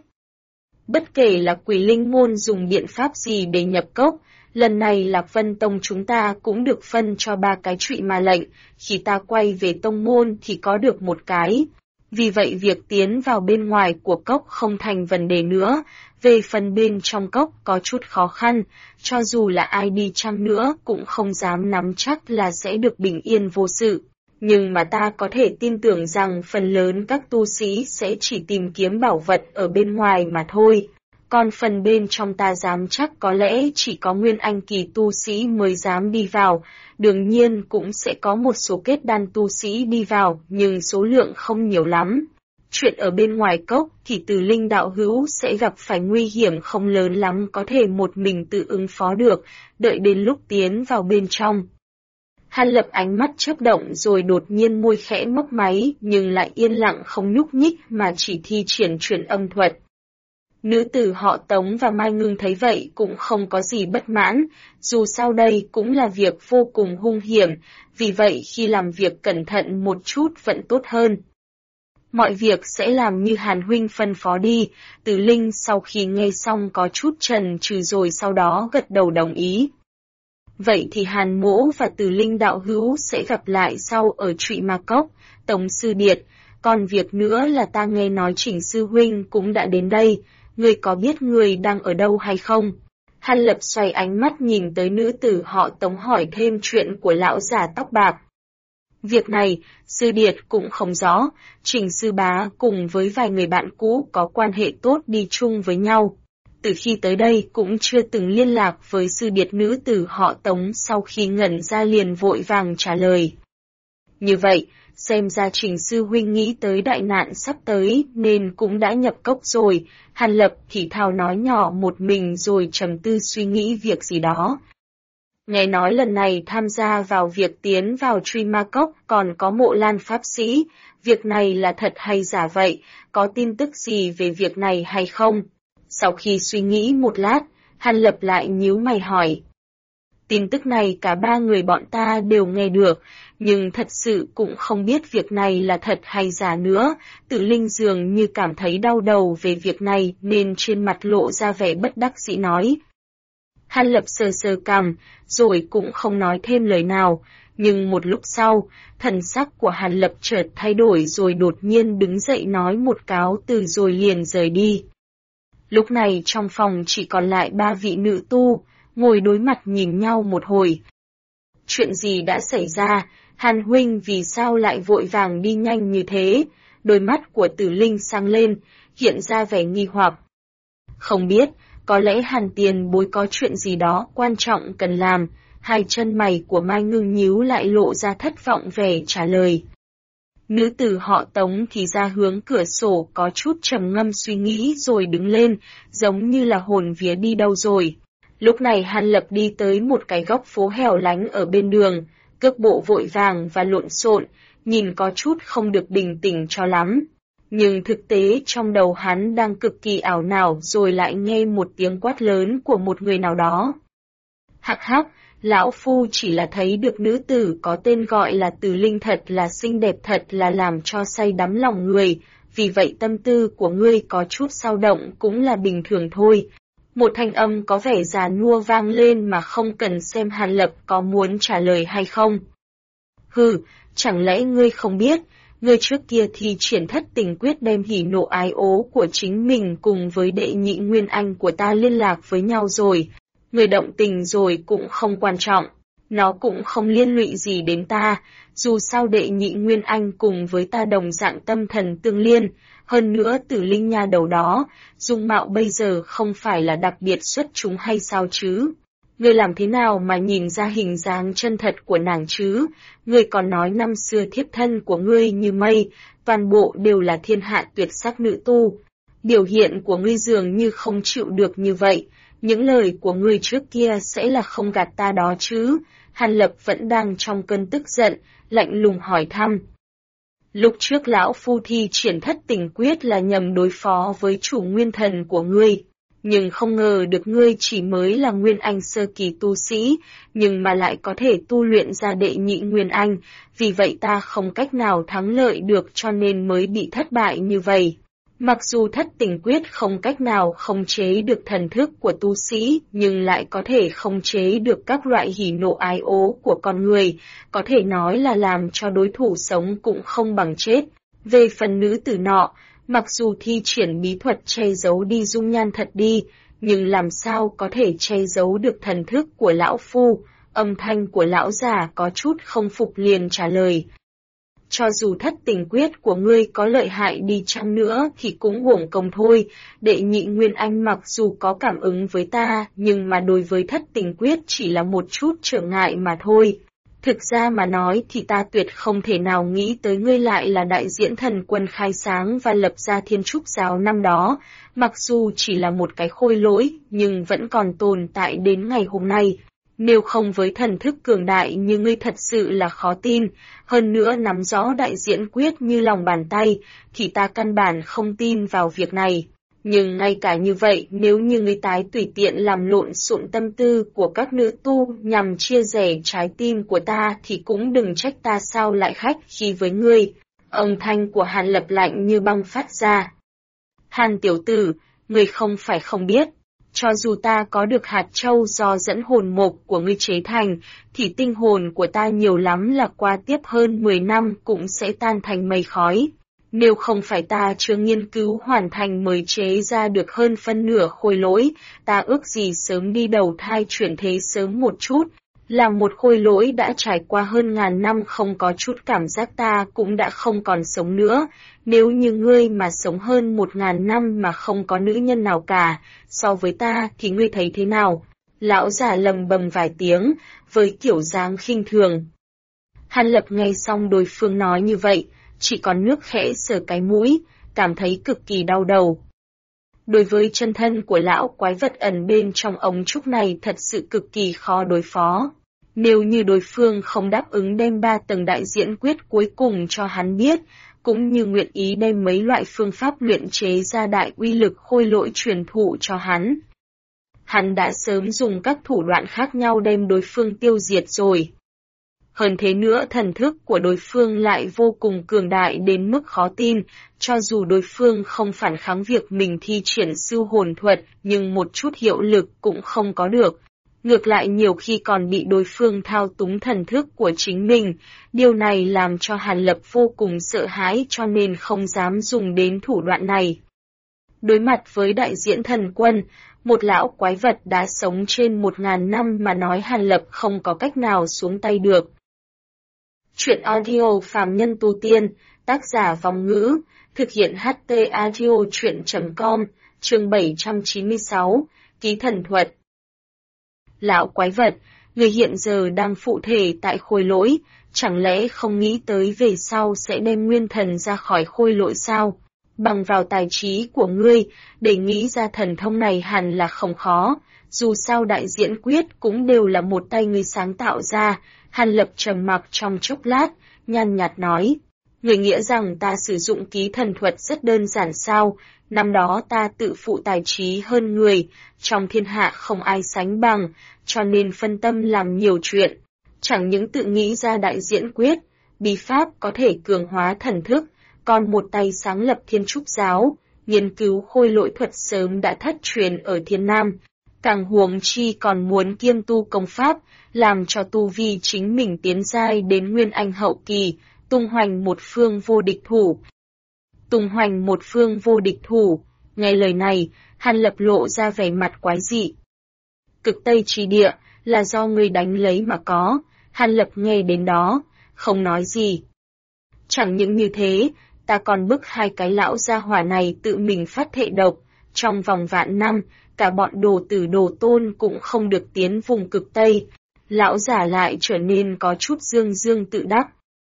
Bất kể là Quỷ Linh môn dùng biện pháp gì để nhập cốc, lần này Lạc Vân Tông chúng ta cũng được phân cho 3 cái Trụy Ma lệnh, khi ta quay về tông môn thì có được 1 cái. Vì vậy việc tiến vào bên ngoài của cốc không thành vấn đề nữa, về phần bên trong cốc có chút khó khăn, cho dù là ai đi chăng nữa cũng không dám nắm chắc là sẽ được bình yên vô sự. Nhưng mà ta có thể tin tưởng rằng phần lớn các tu sĩ sẽ chỉ tìm kiếm bảo vật ở bên ngoài mà thôi. Còn phần bên trong ta dám chắc có lẽ chỉ có Nguyên Anh kỳ tu sĩ mới dám đi vào, đương nhiên cũng sẽ có một số kết đan tu sĩ đi vào, nhưng số lượng không nhiều lắm. Chuyện ở bên ngoài cốc thì Từ Linh đạo hữu sẽ gặp phải nguy hiểm không lớn lắm, có thể một mình tự ứng phó được, đợi đến lúc tiến vào bên trong. Hàn Lập ánh mắt chớp động rồi đột nhiên môi khẽ mấp máy nhưng lại yên lặng không nhúc nhích mà chỉ thi triển truyền âm thuật. Nữ tử họ Tống và Mai Ngưng thấy vậy cũng không có gì bất mãn, dù sao đây cũng là việc vô cùng hung hiểm, vì vậy khi làm việc cẩn thận một chút vẫn tốt hơn. Mọi việc sẽ làm như Hàn huynh phân phó đi. Từ Linh sau khi nghe xong có chút chần chừ rồi sau đó gật đầu đồng ý. Vậy thì Hàn mỗ và Từ Linh đạo hữu sẽ gặp lại sau ở Trụy Ma Cốc, Tống sư điệt. Còn việc nữa là ta nghe nói Chỉnh sư huynh cũng đã đến đây, người có biết người đang ở đâu hay không? Hàn Lập xoay ánh mắt nhìn tới nữ tử họ Tống hỏi thêm chuyện của lão già tóc bạc. Việc này, sư điệt cũng không rõ, Trình sư bá cùng với vài người bạn cũ có quan hệ tốt đi chung với nhau. từ khi tới đây cũng chưa từng liên lạc với sư điệt nữ tử họ Tống, sau khi ngẩn ra liền vội vàng trả lời. Như vậy, xem ra Trình sư huynh nghĩ tới đại nạn sắp tới nên cũng đã nhập cốc rồi. Hàn Lập thì thào nói nhỏ một mình rồi trầm tư suy nghĩ việc gì đó. Nghe nói lần này tham gia vào việc tiến vào Truy Ma Cốc còn có Mộ Lan Pháp Sĩ, việc này là thật hay giả vậy, có tin tức gì về việc này hay không? Sau khi suy nghĩ một lát, Hàn Lập lại nhíu mày hỏi. Tin tức này cả ba người bọn ta đều nghe được, nhưng thật sự cũng không biết việc này là thật hay giả nữa. Tử Linh dường như cảm thấy đau đầu về việc này nên trên mặt lộ ra vẻ bất đắc dĩ nói. Hàn Lập sờ sờ cằm, rồi cũng không nói thêm lời nào, nhưng một lúc sau, thần sắc của Hàn Lập chợt thay đổi rồi đột nhiên đứng dậy nói một cáo từ rồi liền rời đi. Lúc này trong phòng chỉ còn lại ba vị nữ tu, ngồi đối mặt nhìn nhau một hồi. Chuyện gì đã xảy ra, Hàn huynh vì sao lại vội vàng đi nhanh như thế? Đôi mắt của Tử Linh sáng lên, hiện ra vẻ nghi hoặc. Không biết, có lẽ Hàn tiền bối có chuyện gì đó quan trọng cần làm. Hai chân mày của Mai Ngưng nhíu lại lộ ra thất vọng vẻ trả lời. Nữ tử họ Tống thì ra hướng cửa sổ có chút trầm ngâm suy nghĩ rồi đứng lên, giống như là hồn vía đi đâu rồi. Lúc này Hàn Lập đi tới một cái góc phố hẻo lánh ở bên đường, cước bộ vội vàng và lộn xộn, nhìn có chút không được bình tĩnh cho lắm. Nhưng thực tế trong đầu hắn đang cực kỳ ảo não rồi lại nghe một tiếng quát lớn của một người nào đó. Hắc hắc, lão phu chỉ là thấy được nữ tử có tên gọi là Từ Linh thật là xinh đẹp, thật là làm cho say đắm lòng người, vì vậy tâm tư của ngươi có chút dao động cũng là bình thường thôi. Một thanh âm có vẻ già nua vang lên mà không cần xem Hàn Lập có muốn trả lời hay không. Hừ, chẳng lẽ ngươi không biết, ngươi trước kia thì triển thất tình quyết đem hỉ nộ ái ố của chính mình cùng với đệ nhị nguyên anh của ta liên lạc với nhau rồi. Người động tình rồi cũng không quan trọng, nó cũng không liên lụy gì đến ta, dù sao đệ nhị nguyên anh cùng với ta đồng dạng tâm thần tương liên, hơn nữa Tử Linh nha đầu đó, dung mạo bây giờ không phải là đặc biệt xuất chúng hay sao chứ? Ngươi làm thế nào mà nhìn ra hình dáng chân thật của nàng chứ? Ngươi còn nói năm xưa thiếp thân của ngươi như mây, toàn bộ đều là thiên hạ tuyệt sắc nữ tu. Biểu hiện của ngươi dường như không chịu được như vậy. Những lời của ngươi trước kia sẽ là không gạt ta đó chứ? Hàn Lập vẫn đang trong cơn tức giận, lạnh lùng hỏi thăm. Lúc trước lão phu thi triển thất tình quyết là nhằm đối phó với chủ nguyên thần của ngươi, nhưng không ngờ được ngươi chỉ mới là nguyên anh sơ kỳ tu sĩ, nhưng mà lại có thể tu luyện ra đệ nhị nguyên anh, vì vậy ta không cách nào thắng lợi được cho nên mới bị thất bại như vậy. Mặc dù thất tình quyết không cách nào khống chế được thần thức của tu sĩ, nhưng lại có thể khống chế được các loại hỉ nộ ái ố của con người, có thể nói là làm cho đối thủ sống cũng không bằng chết. Về phần nữ tử nọ, mặc dù thi triển bí thuật che giấu đi dung nhan thật đi, nhưng làm sao có thể che giấu được thần thức của lão phu? Âm thanh của lão già có chút không phục liền trả lời. Cho dù thất tình quyết của ngươi có lợi hại đi chăng nữa thì cũng uổng công thôi, đệ nhị nguyên anh mặc dù có cảm ứng với ta nhưng mà đối với thất tình quyết chỉ là một chút trở ngại mà thôi. Thực ra mà nói thì ta tuyệt không thể nào nghĩ tới ngươi lại là đại diễn thần quân khai sáng và lập ra Thiên Trúc giáo năm đó, mặc dù chỉ là một cái khôi lỗi nhưng vẫn còn tồn tại đến ngày hôm nay. Nếu không với thần thức cường đại như ngươi thật sự là khó tin, hơn nữa nắm rõ đại diễn quyết như lòng bàn tay, thì ta căn bản không tin vào việc này. Nhưng ngay cả như vậy, nếu như ngươi tái tùy tiện làm lộn xộn tâm tư của các nữ tu nhằm chia rẽ trái tim của ta thì cũng đừng trách ta sao lại khách khí với ngươi. Âm thanh của Hàn Lập lạnh như băng phát ra. Hàn tiểu tử, ngươi không phải không biết. Cho dù ta có được hạt châu do dẫn hồn mộc của ngươi chế thành, thì tinh hồn của ta nhiều lắm là qua tiếp hơn 10 năm cũng sẽ tan thành mây khói. Nếu không phải ta chưa nghiên cứu hoàn thành mới chế ra được hơn phân nửa khôi lỗi, ta ước gì sớm đi đầu thai chuyển thế sớm một chút. Là một khôi lỗi đã trải qua hơn ngàn năm không có chút cảm giác ta cũng đã không còn sống nữa, nếu như ngươi mà sống hơn 1000 năm mà không có nữ nhân nào cả, so với ta thì ngươi thấy thế nào? Lão già lầm bầm vài tiếng, với kiểu dáng khinh thường. Hàn Lập nghe xong đối phương nói như vậy, chỉ còn nước khẽ sờ cái mũi, cảm thấy cực kỳ đau đầu. Đối với chân thân của lão quái vật ẩn bên trong ống trúc này thật sự cực kỳ khó đối phó. Nếu như đối phương không đáp ứng đem 3 tầng đại diễn quyết cuối cùng cho hắn biết, cũng như nguyện ý đem mấy loại phương pháp luyện chế ra đại uy lực khôi lỗi truyền thụ cho hắn. Hắn đã sớm dùng các thủ đoạn khác nhau đem đối phương tiêu diệt rồi. Hơn thế nữa thần thức của đối phương lại vô cùng cường đại đến mức khó tin, cho dù đối phương không phản kháng việc mình thi triển sư hồn thuật nhưng một chút hiệu lực cũng không có được. Ngược lại nhiều khi còn bị đối phương thao túng thần thức của chính mình, điều này làm cho Hàn Lập vô cùng sợ hãi cho nên không dám dùng đến thủ đoạn này. Đối mặt với đại diễn thần quân, một lão quái vật đã sống trên 1000 năm mà nói Hàn Lập không có cách nào xuống tay được. Chuyện audio phàm nhân tu tiên, tác giả Vong Ngữ, thực hiện HT audio chuyện.com, chương 796, Ký thần thuật. Lão quái vật, người hiện giờ đang phụ thể tại khôi lỗi, chẳng lẽ không nghĩ tới về sau sẽ đem nguyên thần ra khỏi khôi lỗi sao? Bằng vào tài trí của ngươi, để nghĩ ra thần thông này hẳn là không khó, dù sao đại diễn quyết cũng đều là một tay ngươi sáng tạo ra. Hàn Lập trầm mặc trong chốc lát, nhàn nhạt nói, người nghĩa rằng ta sử dụng ký thần thuật rất đơn giản sao, năm đó ta tự phụ tài trí hơn người, trong thiên hạ không ai sánh bằng, cho nên phân tâm làm nhiều chuyện, chẳng những tự nghĩ ra đại diễn quyết, bí pháp có thể cường hóa thần thức, còn một tay sáng lập Thiên Trúc giáo, nghiên cứu khôi lỗi thuật sớm đã thất truyền ở Thiên Nam, càng huống chi còn muốn kiêm tu công pháp, làm cho tu vi chính mình tiến giai đến nguyên anh hậu kỳ, tung hoành một phương vô địch thủ. Tung hoành một phương vô địch thủ, nghe lời này, Hàn Lập lộ ra vẻ mặt quái dị. Cực Tây Chi Địa, là do ngươi đánh lấy mà có, Hàn Lập nghe đến đó, không nói gì. Chẳng những như thế, ta còn bức hai cái lão gia hỏa này tự mình phát thệ độc, trong vòng vạn năm, cả bọn đồ tử đồ tôn cũng không được tiến vùng cực Tây. Lão giả lại trở nên có chút dương dương tự đắc.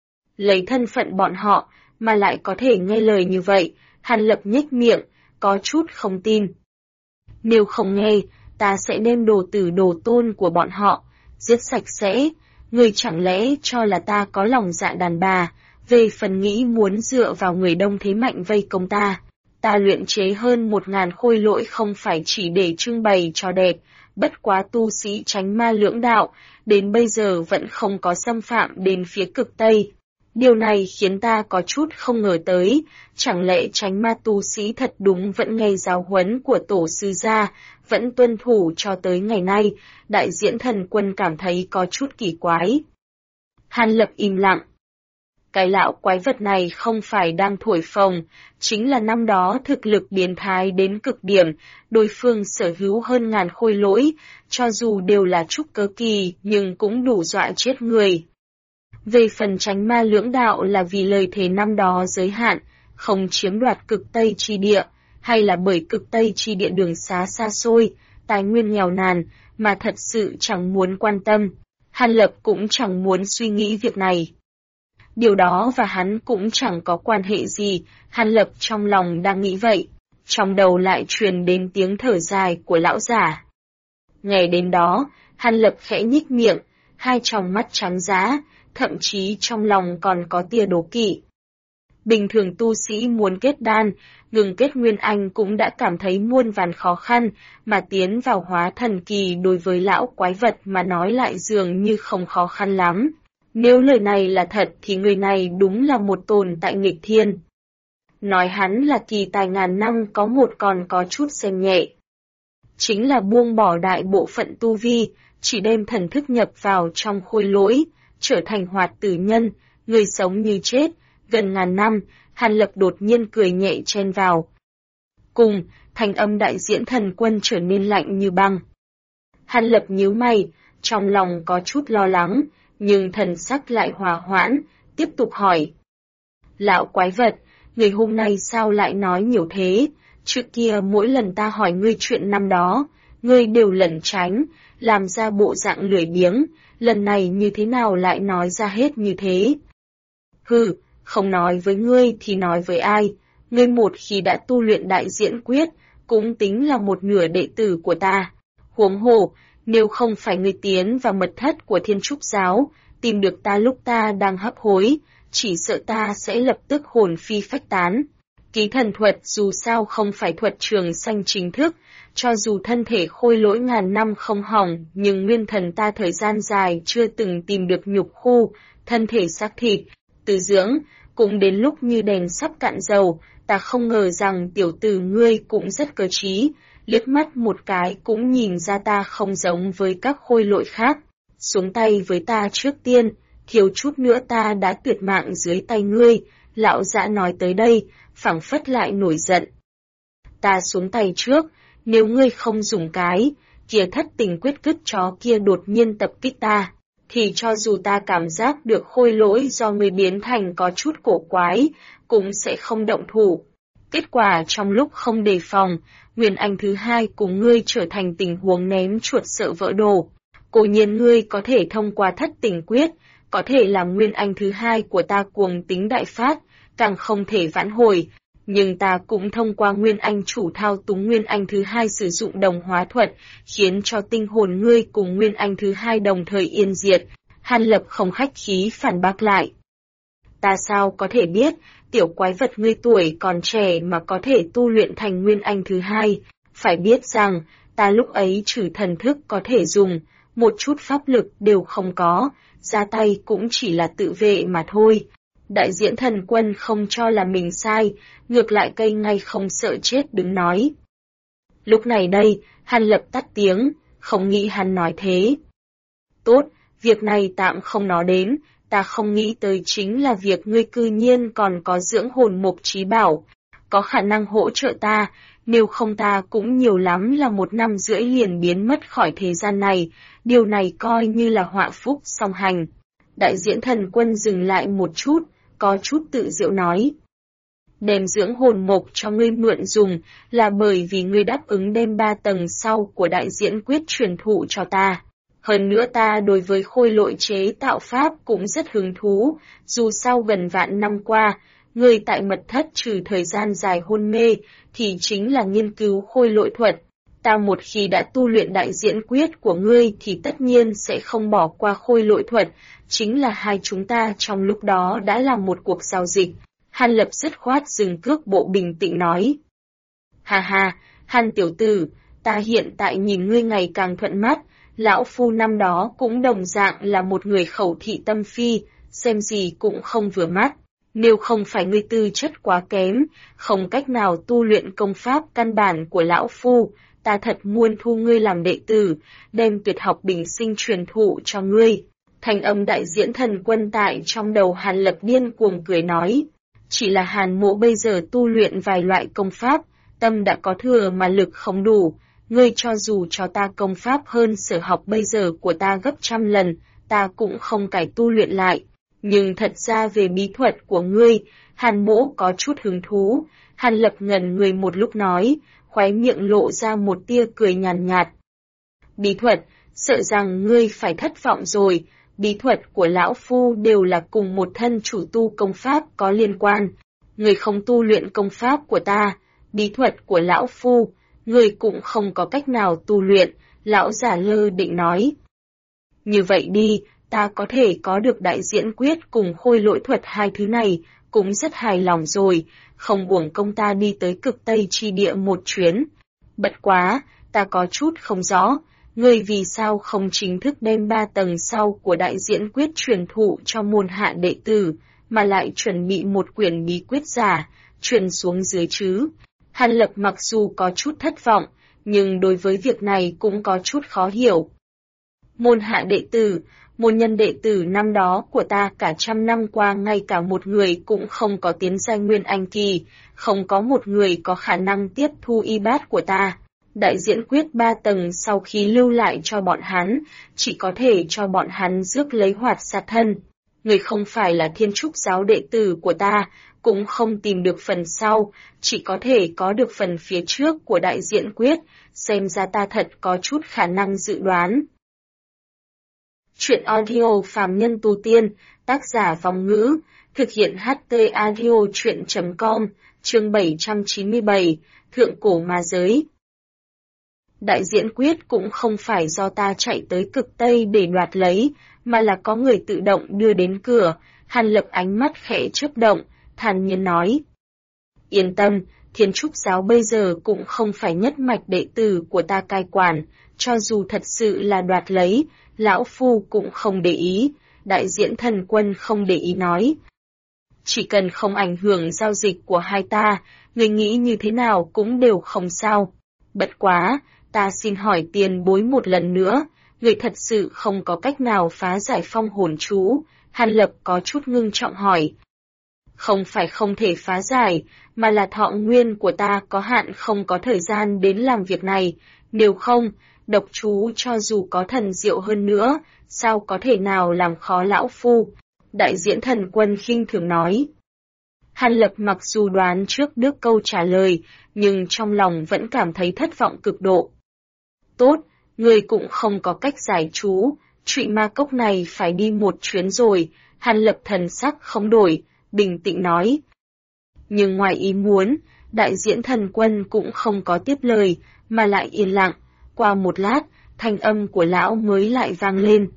Lấy thân phận bọn họ, mà lại có thể nghe lời như vậy, Hàn Lập nhếch miệng, có chút không tin. Nếu không nghe, ta sẽ đem đồ tử đồ tôn của bọn họ, giết sạch sẽ, người chẳng lẽ cho là ta có lòng dạ đàn bà, về phần nghĩ muốn dựa vào người đông thế mạnh vây công ta. Ta luyện chế hơn 1000 khôi lỗi không phải chỉ để trưng bày cho đẹp, bất quá tu sĩ tránh ma lưỡng đạo, đến bây giờ vẫn không có xâm phạm đến phía cực Tây. Điều này khiến ta có chút không ngờ tới, chẳng lẽ tránh ma tu sĩ thật đúng vẫn nghe giáo huấn của tổ sư gia, vẫn tuân thủ cho tới ngày nay, đại diễn thần quân cảm thấy có chút kỳ quái. Hàn Lập im lặng. Cái lão quái vật này không phải đang thổi phồng, chính là năm đó thực lực biến thái đến cực điểm, đối phương sở hữu hơn 1000 khôi lỗi, cho dù đều là trúc cơ kỳ nhưng cũng đủ dọa chết người. Về phần tránh ma lưỡng đạo là vì lời thề năm đó giới hạn, không chiếm đoạt cực Tây Chi Địa, hay là bởi cực Tây Chi Địa đường xá xa xôi, tài nguyên nghèo nàn, mà thật sự chẳng muốn quan tâm. Hàn Lập cũng chẳng muốn suy nghĩ việc này. Điều đó và hắn cũng chẳng có quan hệ gì, Hàn Lập trong lòng đang nghĩ vậy, trong đầu lại truyền đến tiếng thở dài của lão giả. Nghe đến đó, Hàn Lập khẽ nhích miệng, hai tròng mắt trắng dã, thậm chí trong lòng còn có tia đố kỵ. Bình thường tu sĩ muốn kết đan, ngừng kết nguyên anh cũng đã cảm thấy muôn vàn khó khăn, mà tiến vào hóa thần kỳ đối với lão quái vật mà nói lại dường như không khó khăn lắm. Nếu lời này là thật thì người này đúng là một tồn tại nghịch thiên. Nói hắn là kỳ tài ngàn năm có một còn có chút xem nhẹ. Chính là buông bỏ đại bộ phận tu vi, chỉ đem thần thức nhập vào trong khôi lỗi, trở thành hoạt tử nhân, người sống như chết, gần ngàn năm, Hàn Lập đột nhiên cười nhẹ chen vào. Cùng, thanh âm đại diễn thần quân trở nên lạnh như băng. Hàn Lập nhíu mày, trong lòng có chút lo lắng, nhưng thần sắc lại hòa hoãn, tiếp tục hỏi. Lão quái vật, người hôm nay sao lại nói nhiều thế? Trước kia mỗi lần ta hỏi ngươi chuyện năm đó, ngươi đều lẩn tránh, làm ra bộ dạng lười biếng, lần này như thế nào lại nói ra hết như thế? Hừ, không nói với ngươi thì nói với ai? Ngươi một khi đã tu luyện đại diễn quyết, cũng tính là một nửa đệ tử của ta. Huống hồ, nếu không phải ngươi tiến vào mật thất của Thiên Trúc Giáo, tìm được ta lúc ta đang hấp hối, chỉ sợ ta sẽ lập tức hồn phi phách tán. Ký thần thuật dù sao không phải thuật trường sanh chính thức, cho dù thân thể khôi lỗi ngàn năm không hỏng, nhưng nguyên thần ta thời gian dài chưa từng tìm được nhục khu, thân thể xác thịt, từ dưỡng, cũng đến lúc như đèn sắp cạn dầu, ta không ngờ rằng tiểu tử ngươi cũng rất cơ trí, liếc mắt một cái cũng nhìn ra ta không giống với các khôi lỗi khác. Xuống tay với ta trước tiên, thiếu chút nữa ta đã tuyệt mạng dưới tay ngươi, lão dã nói tới đây, phảng phất lại nổi giận. Ta xuống tay trước, nếu ngươi không dùng cái, kia thất tình quyết cứt chó kia đột nhiên tập kích ta, thì cho dù ta cảm giác được khôi lỗi do ngươi biến thành có chút cổ quái, cũng sẽ không động thủ. Kết quả trong lúc không đề phòng, Nguyên Anh thứ hai cùng ngươi trở thành tình huống ném chuột sợ vỡ đồ. Cố nhiên ngươi có thể thông qua thất tình quyết, có thể làm Nguyên Anh thứ hai của ta cuồng tính đại phát, càng không thể vãn hồi. Nhưng ta cũng thông qua Nguyên Anh chủ thao túng Nguyên Anh thứ hai sử dụng đồng hóa thuật, khiến cho tinh hồn ngươi cùng Nguyên Anh thứ hai đồng thời yên diệt. Hàn Lập không khách khí phản bác lại. Ta sao có thể biết, tiểu quái vật ngươi tuổi còn trẻ mà có thể tu luyện thành Nguyên Anh thứ hai. Phải biết rằng, ta lúc ấy trừ thần thức có thể dùng, một chút pháp lực đều không có, ra tay cũng chỉ là tự vệ mà thôi. Đại diễn thần quân không cho là mình sai, ngược lại cây ngay không sợ chết đứng nói. Lúc này đây, Hàn Lập tắt tiếng, không nghĩ hắn nói thế. Tốt, việc này tạm không nói đến, ta không nghĩ tới chính là việc ngươi cư nhiên còn có dưỡng hồn mục trí bảo, có khả năng hỗ trợ ta, nếu không ta cũng nhiều lắm là 1 năm rưỡi liền biến mất khỏi thế gian này, điều này coi như là họa phúc song hành. Đại diễn thần quân dừng lại một chút, có chút tự diệu nói. Đem dưỡng hồn mộc cho ngươi mượn dùng là bởi vì ngươi đáp ứng đem 3 tầng sau của đại diễn quyết truyền thụ cho ta. Hơn nữa ta đối với khôi lỗi chế tạo pháp cũng rất hứng thú, dù sau gần vạn năm qua, ngươi tại mật thất trừ thời gian dài hôn mê, thì chính là nghiên cứu khôi lỗi thuật. Ta một khi đã tu luyện đại diễn quyết của ngươi thì tất nhiên sẽ không bỏ qua khôi lỗi thuật, chính là hai chúng ta trong lúc đó đã làm một cuộc giao dịch. Hàn Lập dứt khoát dừng cước bộ bình tĩnh nói. Hà hà, Hàn tiểu tử, ta hiện tại nhìn ngươi ngày càng thuận mắt, lão phu năm đó cũng đồng dạng là một người khẩu thị tâm phi, xem gì cũng không vừa mắt. Nếu không phải ngươi tư chất quá kém, không cách nào tu luyện công pháp căn bản của lão phu, ta thật muốn thu ngươi làm đệ tử, đem tuyệt học bình sinh truyền thụ cho ngươi. Thành âm đại diễn thần quân tại trong đầu Hàn Lập điên cuồng cười nói. Chỉ là Hàn Mỗ bây giờ tu luyện vài loại công pháp, tâm đã có thừa mà lực không đủ, ngươi cho dù cho ta công pháp hơn sở học bây giờ của ta gấp 100 lần, ta cũng không cải tu luyện lại. Nhưng thật ra về bí thuật của ngươi, Hàn Mỗ có chút hứng thú. Hàn Lập ngẩn người một lúc nói, khóe miệng lộ ra một tia cười nhàn nhạt. Bí thuật, sợ rằng ngươi phải thất vọng rồi. Bí thuật của lão phu đều là cùng một thân chủ tu công pháp có liên quan. Người không tu luyện công pháp của ta, bí thuật của lão phu, người cũng không có cách nào tu luyện, lão giả lơ định nói. Như vậy đi, ta có thể có được đại diễn quyết cùng khôi lỗi thuật hai thứ này, cũng rất hài lòng rồi, không uổng công ta đi tới cực Tây chi địa một chuyến. Bất quá, ta có chút không rõ. Ngươi vì sao không chính thức đem 3 tầng sau của đại diễn quyết truyền thụ cho môn hạ đệ tử, mà lại chuẩn bị một quyển bí quyết giả, truyền xuống dưới chứ? Hàn Lập mặc dù có chút thất vọng, nhưng đối với việc này cũng có chút khó hiểu. Môn hạ đệ tử, môn nhân đệ tử năm đó của ta cả 100 năm qua ngay cả một người cũng không có tiến giai Nguyên Anh kỳ, không có một người có khả năng tiếp thu y bát của ta. Đại diễn quyết 3 tầng sau khi lưu lại cho bọn hắn, chỉ có thể cho bọn hắn rước lấy hoạt sát thân. Người không phải là Thiên Trúc giáo đệ tử của ta, cũng không tìm được phần sau, chỉ có thể có được phần phía trước của đại diễn quyết, xem ra ta thật có chút khả năng dự đoán. Chuyện audio phàm nhân tu tiên, tác giả Vong Ngữ, thực hiện HT Audio Chuyện.com, chương 797, Thượng Cổ Ma Giới. Đại diễn quyết cũng không phải do ta chạy tới cực Tây để đoạt lấy, mà là có người tự động đưa đến cửa. Hàn Lập ánh mắt khẽ chớp động, thản nhiên nói. Yên tâm, Thiên Trúc giáo bây giờ cũng không phải nhất mạch đệ tử của ta cai quản, cho dù thật sự là đoạt lấy, lão phu cũng không để ý, đại diễn thần quân không để ý nói. Chỉ cần không ảnh hưởng giao dịch của hai ta, người nghĩ như thế nào cũng đều không sao. Bất quá, ta xin hỏi tiền bối một lần nữa, người thật sự không có cách nào phá giải phong hồn chú, Hàn Lập có chút ngưng trọng hỏi. Không phải không thể phá giải, mà là thọ nguyên của ta có hạn không có thời gian đến làm việc này, nếu không, độc chú cho dù có thần diệu hơn nữa, sao có thể nào làm khó lão phu, đại diễn thần quân khinh thường nói. Hàn Lập mặc dù đoán trước được câu trả lời, nhưng trong lòng vẫn cảm thấy thất vọng cực độ. Tốt, người cũng không có cách giải chú, trụy ma cốc này phải đi một chuyến rồi, Hàn Lập thần sắc không đổi, bình tĩnh nói. Nhưng ngoài ý muốn, đại diễn thần quân cũng không có tiếp lời, mà lại yên lặng, qua một lát, thanh âm của lão mới lại vang lên.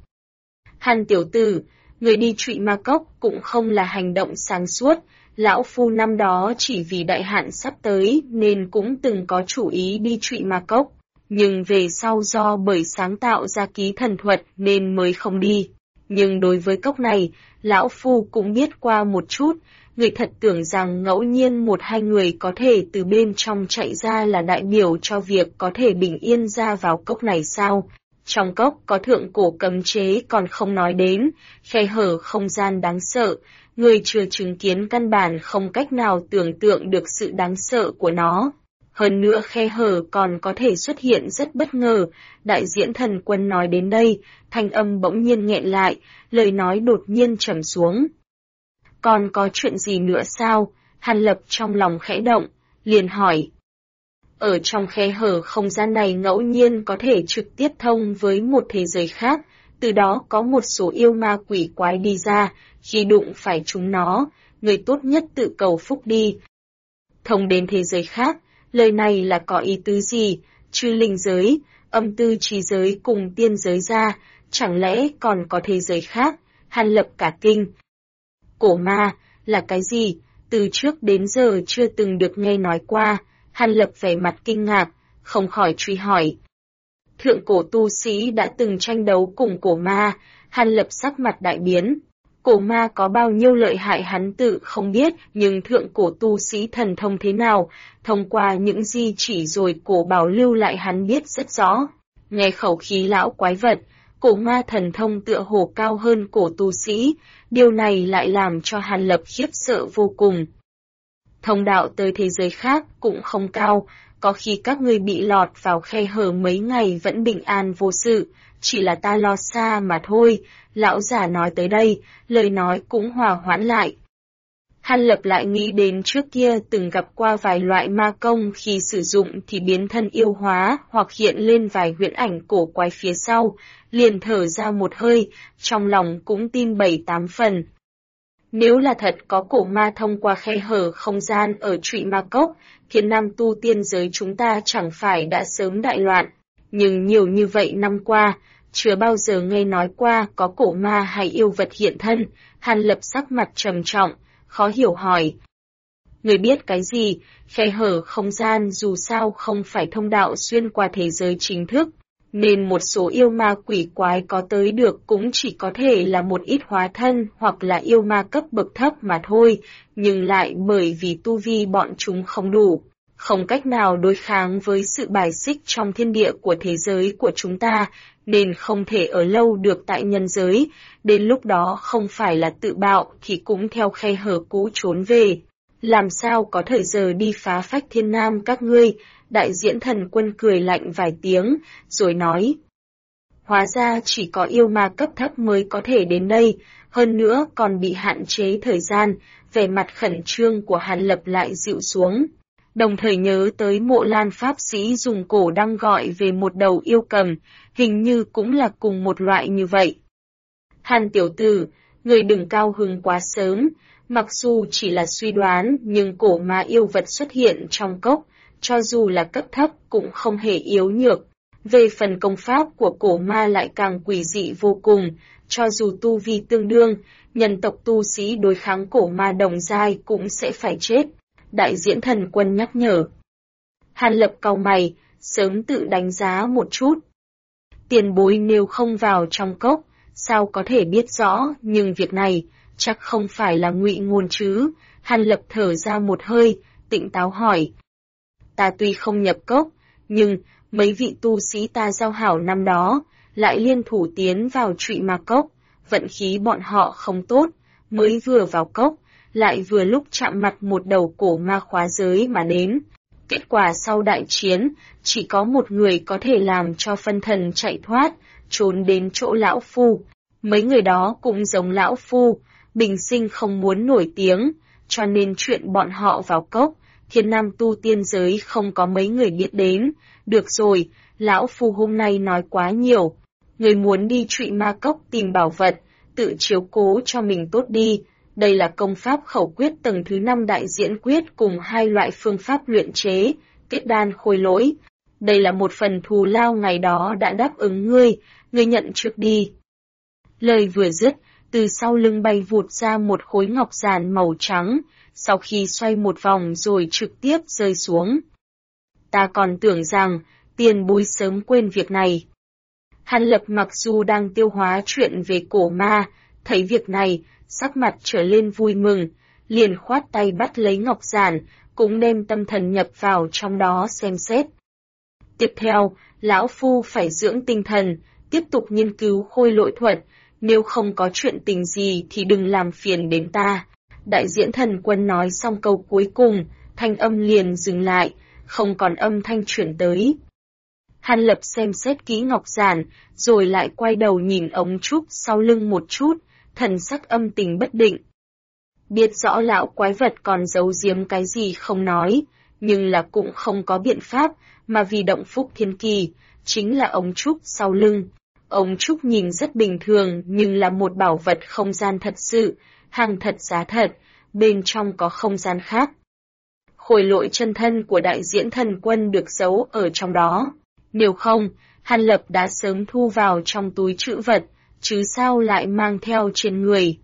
Hàn tiểu tử, người đi trụy ma cốc cũng không là hành động sáng suốt, lão phu năm đó chỉ vì đại hạn sắp tới nên cũng từng có chủ ý đi trụy ma cốc, nhưng về sau do bởi sáng tạo ra ký thần thuật nên mới không đi. Nhưng đối với cốc này, lão phu cũng biết qua một chút, người thật tưởng rằng ngẫu nhiên một hai người có thể từ bên trong chạy ra là đại biểu cho việc có thể bình yên ra vào cốc này sao? Trong cốc có thượng cổ cấm chế còn không nói đến, khe hở không gian đáng sợ, người chưa chứng kiến căn bản không cách nào tưởng tượng được sự đáng sợ của nó. Hơn nữa khe hở còn có thể xuất hiện rất bất ngờ, đại diễn thần quân nói đến đây, thanh âm bỗng nhiên nghẹn lại, lời nói đột nhiên trầm xuống. Còn có chuyện gì nữa sao? Hàn Lập trong lòng khẽ động, liền hỏi. Ở trong khe hở không gian này ngẫu nhiên có thể trực tiếp thông với một thế giới khác, từ đó có một số yêu ma quỷ quái đi ra, khi đụng phải chúng nó, người tốt nhất tự cầu phúc đi. Thông đến thế giới khác, lời này là có ý tứ gì? Chư linh giới, âm tư trí giới cùng tiên giới ra, chẳng lẽ còn có thế giới khác? Hàn Lập cả kinh. Cổ ma, là cái gì? Từ trước đến giờ chưa từng được nghe nói qua. Hàn Lập vẻ mặt kinh ngạc, không khỏi truy hỏi. Thượng cổ tu sĩ đã từng tranh đấu cùng cổ ma, Hàn Lập sắc mặt đại biến. Cổ ma có bao nhiêu lợi hại hắn tự không biết, nhưng thượng cổ tu sĩ thần thông thế nào, thông qua những di chỉ rồi cổ bảo lưu lại hắn biết rất rõ. Nghe khẩu khí lão quái vật, cổ ma thần thông tựa hồ cao hơn cổ tu sĩ, điều này lại làm cho Hàn Lập khiếp sợ vô cùng. Thông đạo tới thế giới khác cũng không cao, có khi các ngươi bị lọt vào khe hở mấy ngày vẫn bình an vô sự, chỉ là ta lo xa mà thôi. Lão già nói tới đây, lời nói cũng hòa hoãn lại. Hàn Lập lại nghĩ đến trước kia từng gặp qua vài loại ma công khi sử dụng thì biến thân yêu hóa hoặc hiện lên vài huyễn ảnh cổ quái phía sau, liền thở ra một hơi, trong lòng cũng tin 7-8 phần. Nếu là thật có cổ ma thông qua khe hở không gian ở trụy ma cốc, Thiên Nam tu tiên giới chúng ta chẳng phải đã sớm đại loạn, nhưng nhiều như vậy năm qua, chưa bao giờ nghe nói qua có cổ ma hay yêu vật hiện thân. Hàn Lập sắc mặt trầm trọng, khó hiểu hỏi. Người biết cái gì? Khe hở không gian dù sao không phải thông đạo xuyên qua thế giới chính thức, nên một số yêu ma quỷ quái có tới được cũng chỉ có thể là một ít hóa thân hoặc là yêu ma cấp bậc thấp mà thôi, nhưng lại bởi vì tu vi bọn chúng không đủ, không cách nào đối kháng với sự bài xích trong thiên địa của thế giới của chúng ta, nên không thể ở lâu được tại nhân giới, đến lúc đó không phải là tự bạo thì cũng theo khe hở cũ trốn về. Làm sao có thời giờ đi phá phách thiên nam các ngươi, đại diễn thần quân cười lạnh vài tiếng, rồi nói. Hóa ra chỉ có yêu ma cấp thấp mới có thể đến đây, hơn nữa còn bị hạn chế thời gian, vẻ mặt khẩn trương của Hàn Lập lại dịu xuống. Đồng thời nhớ tới Mộ Lan Pháp Sĩ dùng cổ đăng gọi về một đầu yêu cầm, hình như cũng là cùng một loại như vậy. Hàn tiểu tử, người đừng cao hứng quá sớm, mặc dù chỉ là suy đoán nhưng cổ ma yêu vật xuất hiện trong cốc, cho dù là cấp thấp cũng không hề yếu nhược. Về phần công pháp của cổ ma lại càng quỷ dị vô cùng, cho dù tu vi tương đương, nhân tộc tu sĩ đối kháng cổ ma đồng giai cũng sẽ phải chết. Đại diễn thần quân nhắc nhở. Hàn Lập cau mày, sớm tự đánh giá một chút. Tiền bối nếu không vào trong cốc, sao có thể biết rõ, nhưng việc này chắc không phải là ngụy ngôn chứ. Hàn Lập thở ra một hơi, tỉnh táo hỏi. Ta tuy không nhập cốc, nhưng mấy vị tu sĩ ta giao hảo năm đó, lại liên thủ tiến vào Trụy Ma Cốc, vận khí bọn họ không tốt, mới vừa vào cốc, lại vừa lúc chạm mặt một đầu cổ ma khóa giới mà đến. Kết quả sau đại chiến, chỉ có một người có thể làm cho phân thần chạy thoát, trốn đến chỗ lão phu. Mấy người đó cũng giống lão phu, bình sinh không muốn nổi tiếng, cho nên chuyện bọn họ vào cốc, thiên nam tu tiên giới không có mấy người biết đến. Được rồi, lão phu hôm nay nói quá nhiều. Người muốn đi Trụy Ma Cốc tìm bảo vật, tự chiếu cố cho mình tốt đi. Đây là công pháp khẩu quyết tầng thứ 5 đại diễn quyết cùng hai loại phương pháp luyện chế, kết đan khôi lỗi. Đây là một phần thù lao ngày đó đã đáp ứng ngươi nhận trước đi. Lời vừa dứt, từ sau lưng bay vụt ra một khối ngọc giản màu trắng, sau khi xoay một vòng rồi trực tiếp rơi xuống. Ta còn tưởng rằng, tiền bối sớm quên việc này. Hàn Lập mặc dù đang tiêu hóa chuyện về cổ ma, thấy việc này, sắc mặt trở lên vui mừng, liền khoát tay bắt lấy ngọc giản, cũng đem tâm thần nhập vào trong đó xem xét. Tiếp theo, lão phu phải dưỡng tinh thần, tiếp tục nghiên cứu khôi lỗi thuật, nếu không có chuyện tình gì thì đừng làm phiền đến ta. Đại diễn thần quân nói xong câu cuối cùng, thanh âm liền dừng lại, không còn âm thanh chuyển tới. Hàn Lập xem xét kỹ ngọc giản, rồi lại quay đầu nhìn ống trúc sau lưng một chút, thần sắc âm tình bất định. Biết rõ lão quái vật còn giấu giếm cái gì không nói, nhưng là cũng không có biện pháp, mà vì động phúc thiên kỳ, chính là ống trúc sau lưng. Ống trúc nhìn rất bình thường nhưng là một bảo vật không gian thật sự, hàng thật giá thật, bên trong có không gian khác. Khôi lỗi chân thân của đại diễn thần quân được giấu ở trong đó. Nếu không, Hàn Lập đã sớm thu vào trong túi trữ vật, chứ sao lại mang theo trên người.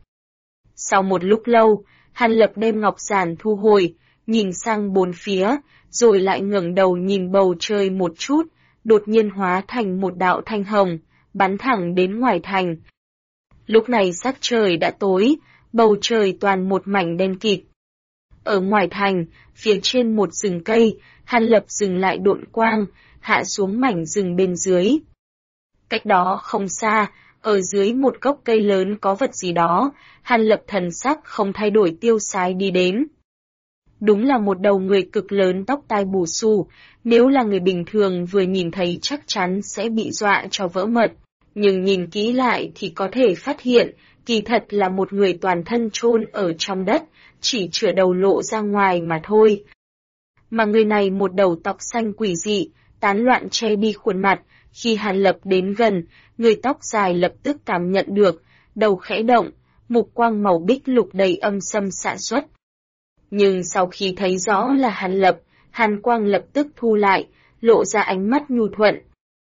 Sau một lúc lâu, Hàn Lập đem ngọc giản thu hồi, nhìn sang bốn phía, rồi lại ngẩng đầu nhìn bầu trời một chút, đột nhiên hóa thành một đạo thanh hồng, bắn thẳng đến ngoài thành. Lúc này sắc trời đã tối, bầu trời toàn một mảnh đen kịt. Ở ngoài thành, phía trên một rừng cây, Hàn Lập dừng lại độn quang, hạ xuống mảnh rừng bên dưới. Cách đó không xa, ở dưới một gốc cây lớn có vật gì đó, Hàn Lập thần sắc không thay đổi tiêu sái đi đến. Đúng là một đầu người cực lớn tóc tai bù xù, nếu là người bình thường vừa nhìn thấy chắc chắn sẽ bị dọa cho vỡ mật, nhưng nhìn kỹ lại thì có thể phát hiện, kỳ thật là một người toàn thân chôn ở trong đất, chỉ chửa đầu lộ ra ngoài mà thôi. Mà người này một đầu tóc xanh quỷ dị, tán loạn che đi khuôn mặt, khi Hàn Lập đến gần, người tóc dài lập tức cảm nhận được, đầu khẽ động, mục quang màu bích lục đầy âm sâm xạ xuất. Nhưng sau khi thấy rõ là Hàn Lập, hàn quang lập tức thu lại, lộ ra ánh mắt nhu thuận.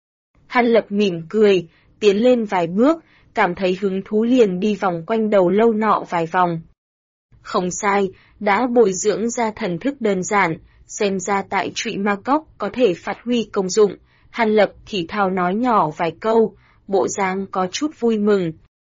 Hàn Lập mỉm cười, tiến lên vài bước, cảm thấy hứng thú liền đi vòng quanh đầu lâu nọ vài vòng. Không sai, đã bồi dưỡng ra thần thức đơn giản, xem ra tại Trụy Ma Cốc có thể phát huy công dụng. Hàn Lập thì thào nói nhỏ vài câu, bộ dáng có chút vui mừng.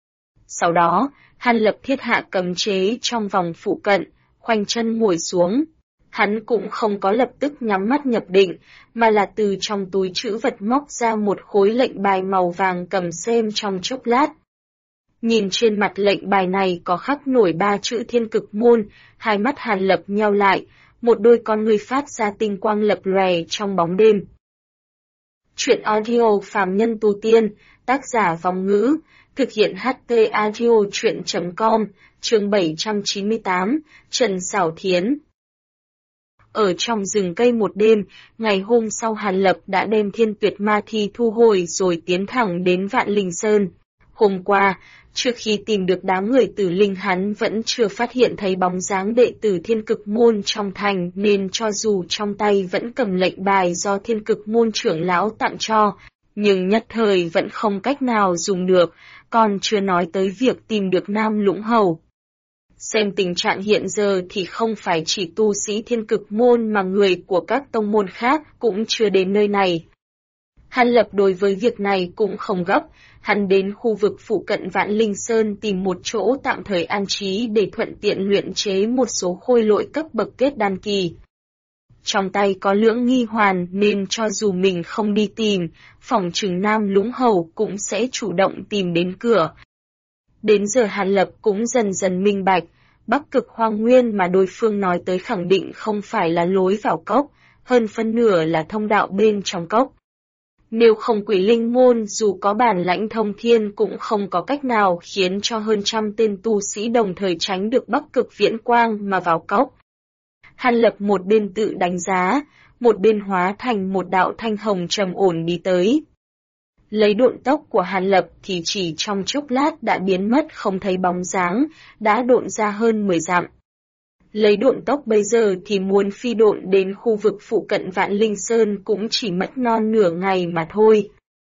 Sau đó, Hàn Lập thiết hạ cấm chế trong vòng phụ cận, khoanh chân ngồi xuống. Hắn cũng không có lập tức nhắm mắt nhập định, mà là từ trong túi trữ vật móc ra một khối lệnh bài màu vàng cầm xem trong chốc lát. Nhìn trên mặt lệnh bài này có khắc nổi 3 chữ Thiên Cực Môn, hai mắt Hàn Lập nheo lại, một đôi con ngươi phát ra tinh quang lập lòe trong bóng đêm. Truyện audio Phàm Nhân Tu Tiên, tác giả Vong Ngữ, thực hiện HT Audio Truyện.com, chương 798, Trần Xảo Thiến. Ở trong rừng cây một đêm, ngày hôm sau Hàn Lập đã đem Thiên Tuyệt Ma Thi thu hồi rồi tiến thẳng đến Vạn Linh Sơn. Hôm qua, trước khi tìm được đám người Tử Linh hắn vẫn chưa phát hiện thấy bóng dáng đệ tử Thiên Cực Môn trong thành nên cho dù trong tay vẫn cầm lệnh bài do Thiên Cực Môn trưởng lão tặng cho, nhưng nhất thời vẫn không cách nào dùng được, còn chưa nói tới việc tìm được Nam Lũng Hầu. Xem tình trạng hiện giờ thì không phải chỉ tu sĩ Thiên Cực Môn mà người của các tông môn khác cũng chưa đến nơi này. Hàn Lập đối với việc này cũng không gấp, hắn đến khu vực phụ cận Vạn Linh Sơn tìm một chỗ tạm thời an trí để thuận tiện luyện chế một số khôi lỗi cấp bậc kết đan kỳ. Trong tay có Lưỡng Nghi Hoàn nên cho dù mình không đi tìm, phỏng chừng Nam Lũng Hầu cũng sẽ chủ động tìm đến cửa. Đến giờ Hàn Lập cũng dần dần minh bạch, Bắc Cực Hoang Nguyên mà đối phương nói tới khẳng định không phải là lối vào cốc, hơn phân nửa là thông đạo bên trong cốc. Nếu không Quỷ Linh Môn dù có bản lãnh thông thiên cũng không có cách nào khiến cho hơn trăm tên tu sĩ đồng thời tránh được Bắc Cực Viễn Quang mà vào cốc. Hàn Lập một bên tự đánh giá, một bên hóa thành một đạo thanh hồng trầm ổn đi tới. Lấy độn tốc của Hàn Lập thì chỉ trong chốc lát đã biến mất không thấy bóng dáng, đã độn ra hơn 10 dặm. Lấy độn tốc bây giờ thì muốn phi độn đến khu vực phụ cận Vạn Linh Sơn cũng chỉ mất non nửa ngày mà thôi.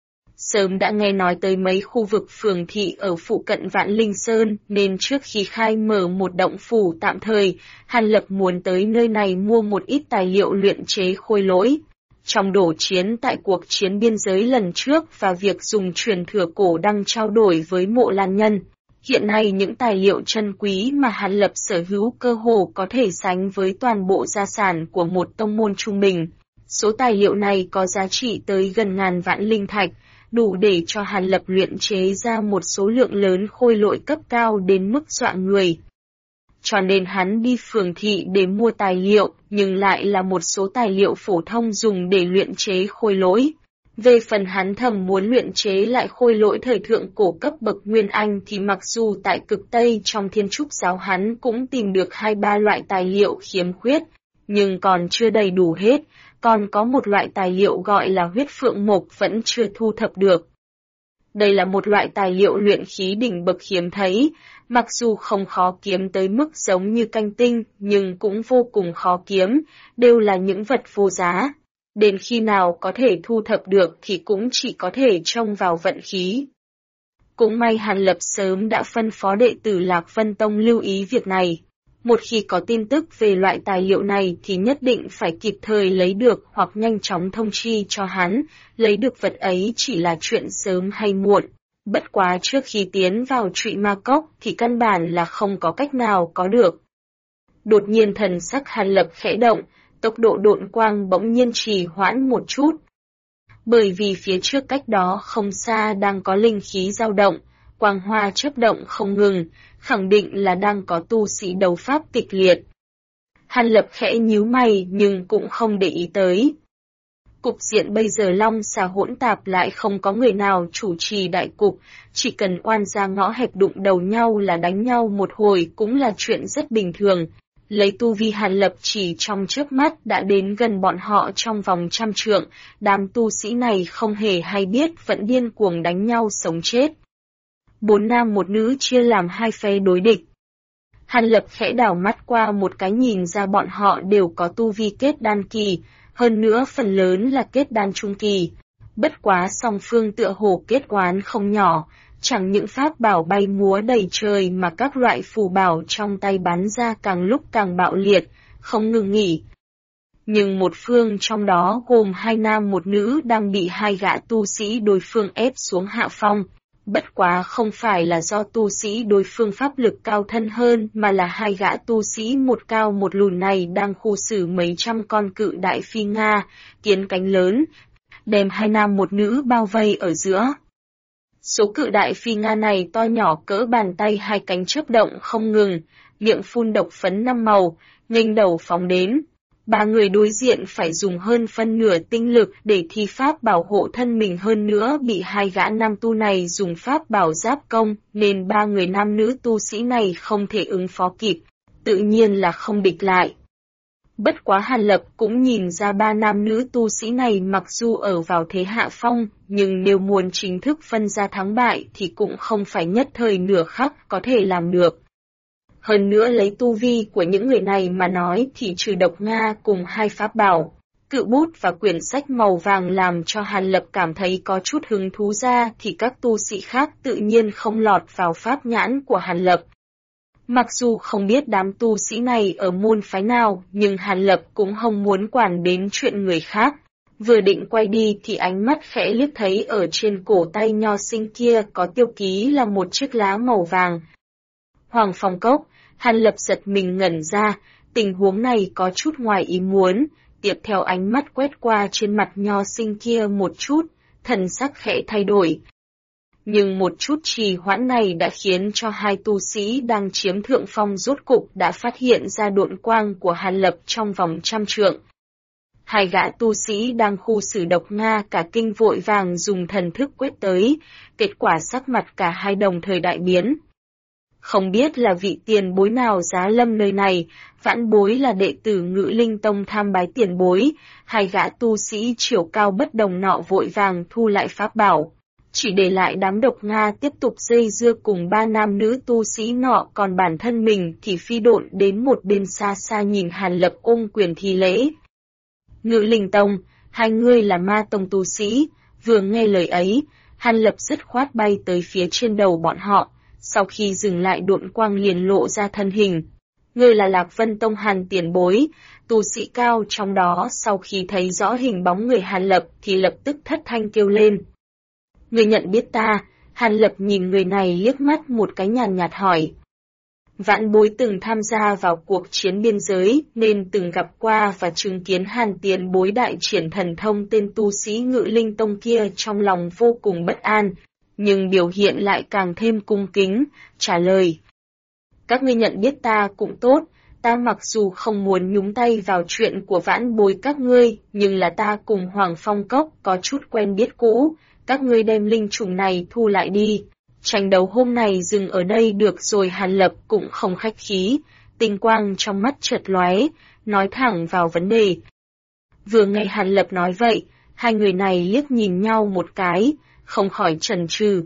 Sớm đã nghe nói tới mấy khu vực phường thị ở phụ cận Vạn Linh Sơn nên trước khi khai mở một động phủ tạm thời, Hàn Lập muốn tới nơi này mua một ít tài liệu luyện chế khôi lỗi. Trong đổ chiến tại cuộc chiến biên giới lần trước và việc dùng truyền thừa cổ đăng trao đổi với Mộ Lan Nhân. Hiện nay những tài liệu chân quý mà Hàn Lập sở hữu cơ hồ có thể sánh với toàn bộ gia sản của một tông môn trung bình. Số tài liệu này có giá trị tới gần ngàn vạn linh thạch, đủ để cho Hàn Lập luyện chế ra một số lượng lớn khôi lỗi cấp cao đến mức dọa người. Cho nên hắn đi phường thị để mua tài liệu, nhưng lại là một số tài liệu phổ thông dùng để luyện chế khôi lỗi. Về phần hắn thầm muốn luyện chế lại khôi lỗi thời thượng cổ cấp bậc Nguyên Anh thì mặc dù tại cực Tây trong Thiên Trúc giáo hắn cũng tìm được 2-3 loại tài liệu khiếm khuyết, nhưng còn chưa đầy đủ hết, còn có một loại tài liệu gọi là huyết phượng mộc vẫn chưa thu thập được. Đây là một loại tài liệu luyện khí đỉnh bậc hiếm thấy, mặc dù không khó kiếm tới mức giống như canh tinh nhưng cũng vô cùng khó kiếm, đều là những vật vô giá. Đến khi nào có thể thu thập được thì cũng chỉ có thể trông vào vận khí. Cũng may Hàn Lập sớm đã phân phó đệ tử Lạc Vân Tông lưu ý việc này. Một khi có tin tức về loại tài liệu này thì nhất định phải kịp thời lấy được hoặc nhanh chóng thông chi cho hắn, lấy được vật ấy chỉ là chuyện sớm hay muộn. Bất quá trước khi tiến vào Trụy Ma Cốc thì căn bản là không có cách nào có được. Đột nhiên thần sắc Hàn Lập khẽ động, tốc độ độn quang bỗng nhiên trì hoãn một chút. Bởi vì phía trước cách đó không xa đang có linh khí dao động, quang hoa chớp động không ngừng, khẳng định là đang có tu sĩ đấu pháp kịch liệt. Hàn Lập khẽ nhíu mày nhưng cũng không để ý tới. Cục diện bây giờ long xà hỗn tạp lại không có người nào chủ trì đại cục, chỉ cần oan ra ngõ hẹp đụng đầu nhau là đánh nhau một hồi cũng là chuyện rất bình thường. Lấy tu vi Hàn Lập chỉ trong chớp mắt đã đến gần bọn họ trong vòng 100 trượng, đám tu sĩ này không hề hay biết vẫn điên cuồng đánh nhau sống chết. 4 nam một nữ chia làm 2 phe đối địch. Hàn Lập khẽ đảo mắt qua một cái nhìn ra bọn họ đều có tu vi kết đan kỳ, hơn nữa phần lớn là kết đan trung kỳ. Bất quá song phương tựa hồ kết oán không nhỏ, chẳng những pháp bảo bay múa đầy trời mà các loại phù bảo trong tay bắn ra càng lúc càng bạo liệt, không ngừng nghỉ. Nhưng một phương trong đó gồm 2 nam một nữ đang bị 2 gã tu sĩ đối phương ép xuống hạ phong. Bất quá không phải là do tu sĩ đối phương pháp lực cao thân hơn mà là 2 gã tu sĩ một cao một lùn này đang khu xử mấy trăm con cự đại phi Nga, kiến cánh lớn, đem 2 nam một nữ bao vây ở giữa. Số cự đại phi Nga này to nhỏ cỡ bàn tay, hai cánh chớp động không ngừng, miệng phun độc phấn 5 màu, nghênh đầu phóng đến. Ba người đối diện phải dùng hơn phân nửa tinh lực để thi pháp bảo hộ thân mình, hơn nữa bị hai gã nam tu này dùng pháp bảo giáp công, nên ba người nam nữ tu sĩ này không thể ứng phó kịp, tự nhiên là không địch lại. Bất quá Hàn Lập cũng nhìn ra ba nam nữ tu sĩ này mặc dù ở vào thế hạ phong, nhưng nếu muốn chính thức phân ra thắng bại thì cũng không phải nhất thời nửa khắc có thể làm được. Hơn nữa lấy tu vi của những người này mà nói thì trừ độc Nga cùng hai pháp bảo, cự bút và quyển sách màu vàng làm cho Hàn Lập cảm thấy có chút hứng thú ra thì các tu sĩ khác tự nhiên không lọt vào pháp nhãn của Hàn Lập. Mặc dù không biết đám tu sĩ này ở môn phái nào, nhưng Hàn Lập cũng không muốn quản đến chuyện người khác. Vừa định quay đi thì ánh mắt khẽ liếc thấy ở trên cổ tay nho sinh kia có tiêu ký là một chiếc lá màu vàng. Hoàng Phong Cốc, Hàn Lập giật mình ngẩn ra, tình huống này có chút ngoài ý muốn, tiếp theo ánh mắt quét qua trên mặt nho sinh kia một chút, thần sắc khẽ thay đổi. Nhưng một chút trì hoãn này đã khiến cho hai tu sĩ đang chiếm thượng phong rốt cục đã phát hiện ra độn quang của Hàn Lập trong vòng 100 trượng. Hai gã tu sĩ đang khu xử độc Nga cả kinh vội vàng dùng thần thức quét tới, kết quả sắc mặt cả hai đồng thời đại biến. Không biết là vị tiền bối nào giá lâm nơi này, vãn bối là đệ tử Ngự Linh Tông tham bái tiền bối, hai gã tu sĩ chiều cao bất đồng nọ vội vàng thu lại pháp bảo. Chỉ để lại đám độc Nga tiếp tục dây dưa cùng ba nam nữ tu sĩ nọ, còn bản thân mình thì phi độn đến một bên xa xa nhìn Hàn Lập ôm quyền thi lễ. Ngự Linh Tông, hai ngươi là ma tông tu sĩ, vừa nghe lời ấy, Hàn Lập dứt khoát bay tới phía trên đầu bọn họ, sau khi dừng lại độn quang liền lộ ra thân hình. Ngươi là Lạc Vân Tông Hàn tiền bối, tu sĩ cao trong đó sau khi thấy rõ hình bóng người Hàn Lập thì lập tức thất thanh kêu lên. Ngươi nhận biết ta? Hàn Lập nhìn người này liếc mắt một cái nhàn nhạt hỏi. Vãn bối từng tham gia vào cuộc chiến biên giới nên từng gặp qua và chứng kiến Hàn tiền bối đại triển thần thông, tên tu sĩ Ngự Linh Tông kia trong lòng vô cùng bất an, nhưng biểu hiện lại càng thêm cung kính, trả lời. Các ngươi nhận biết ta cũng tốt, ta mặc dù không muốn nhúng tay vào chuyện của vãn bối các ngươi, nhưng là ta cùng Hoàng Phong Cốc có chút quen biết cũ, các ngươi đem linh trùng này thu lại đi. Tranh đấu hôm nay dừng ở đây được rồi. Hàn Lập cũng không khách khí, tinh quang trong mắt chợt lóe, nói thẳng vào vấn đề. Vừa nghe Hàn Lập nói vậy, hai người này liếc nhìn nhau một cái, không khỏi chần chừ.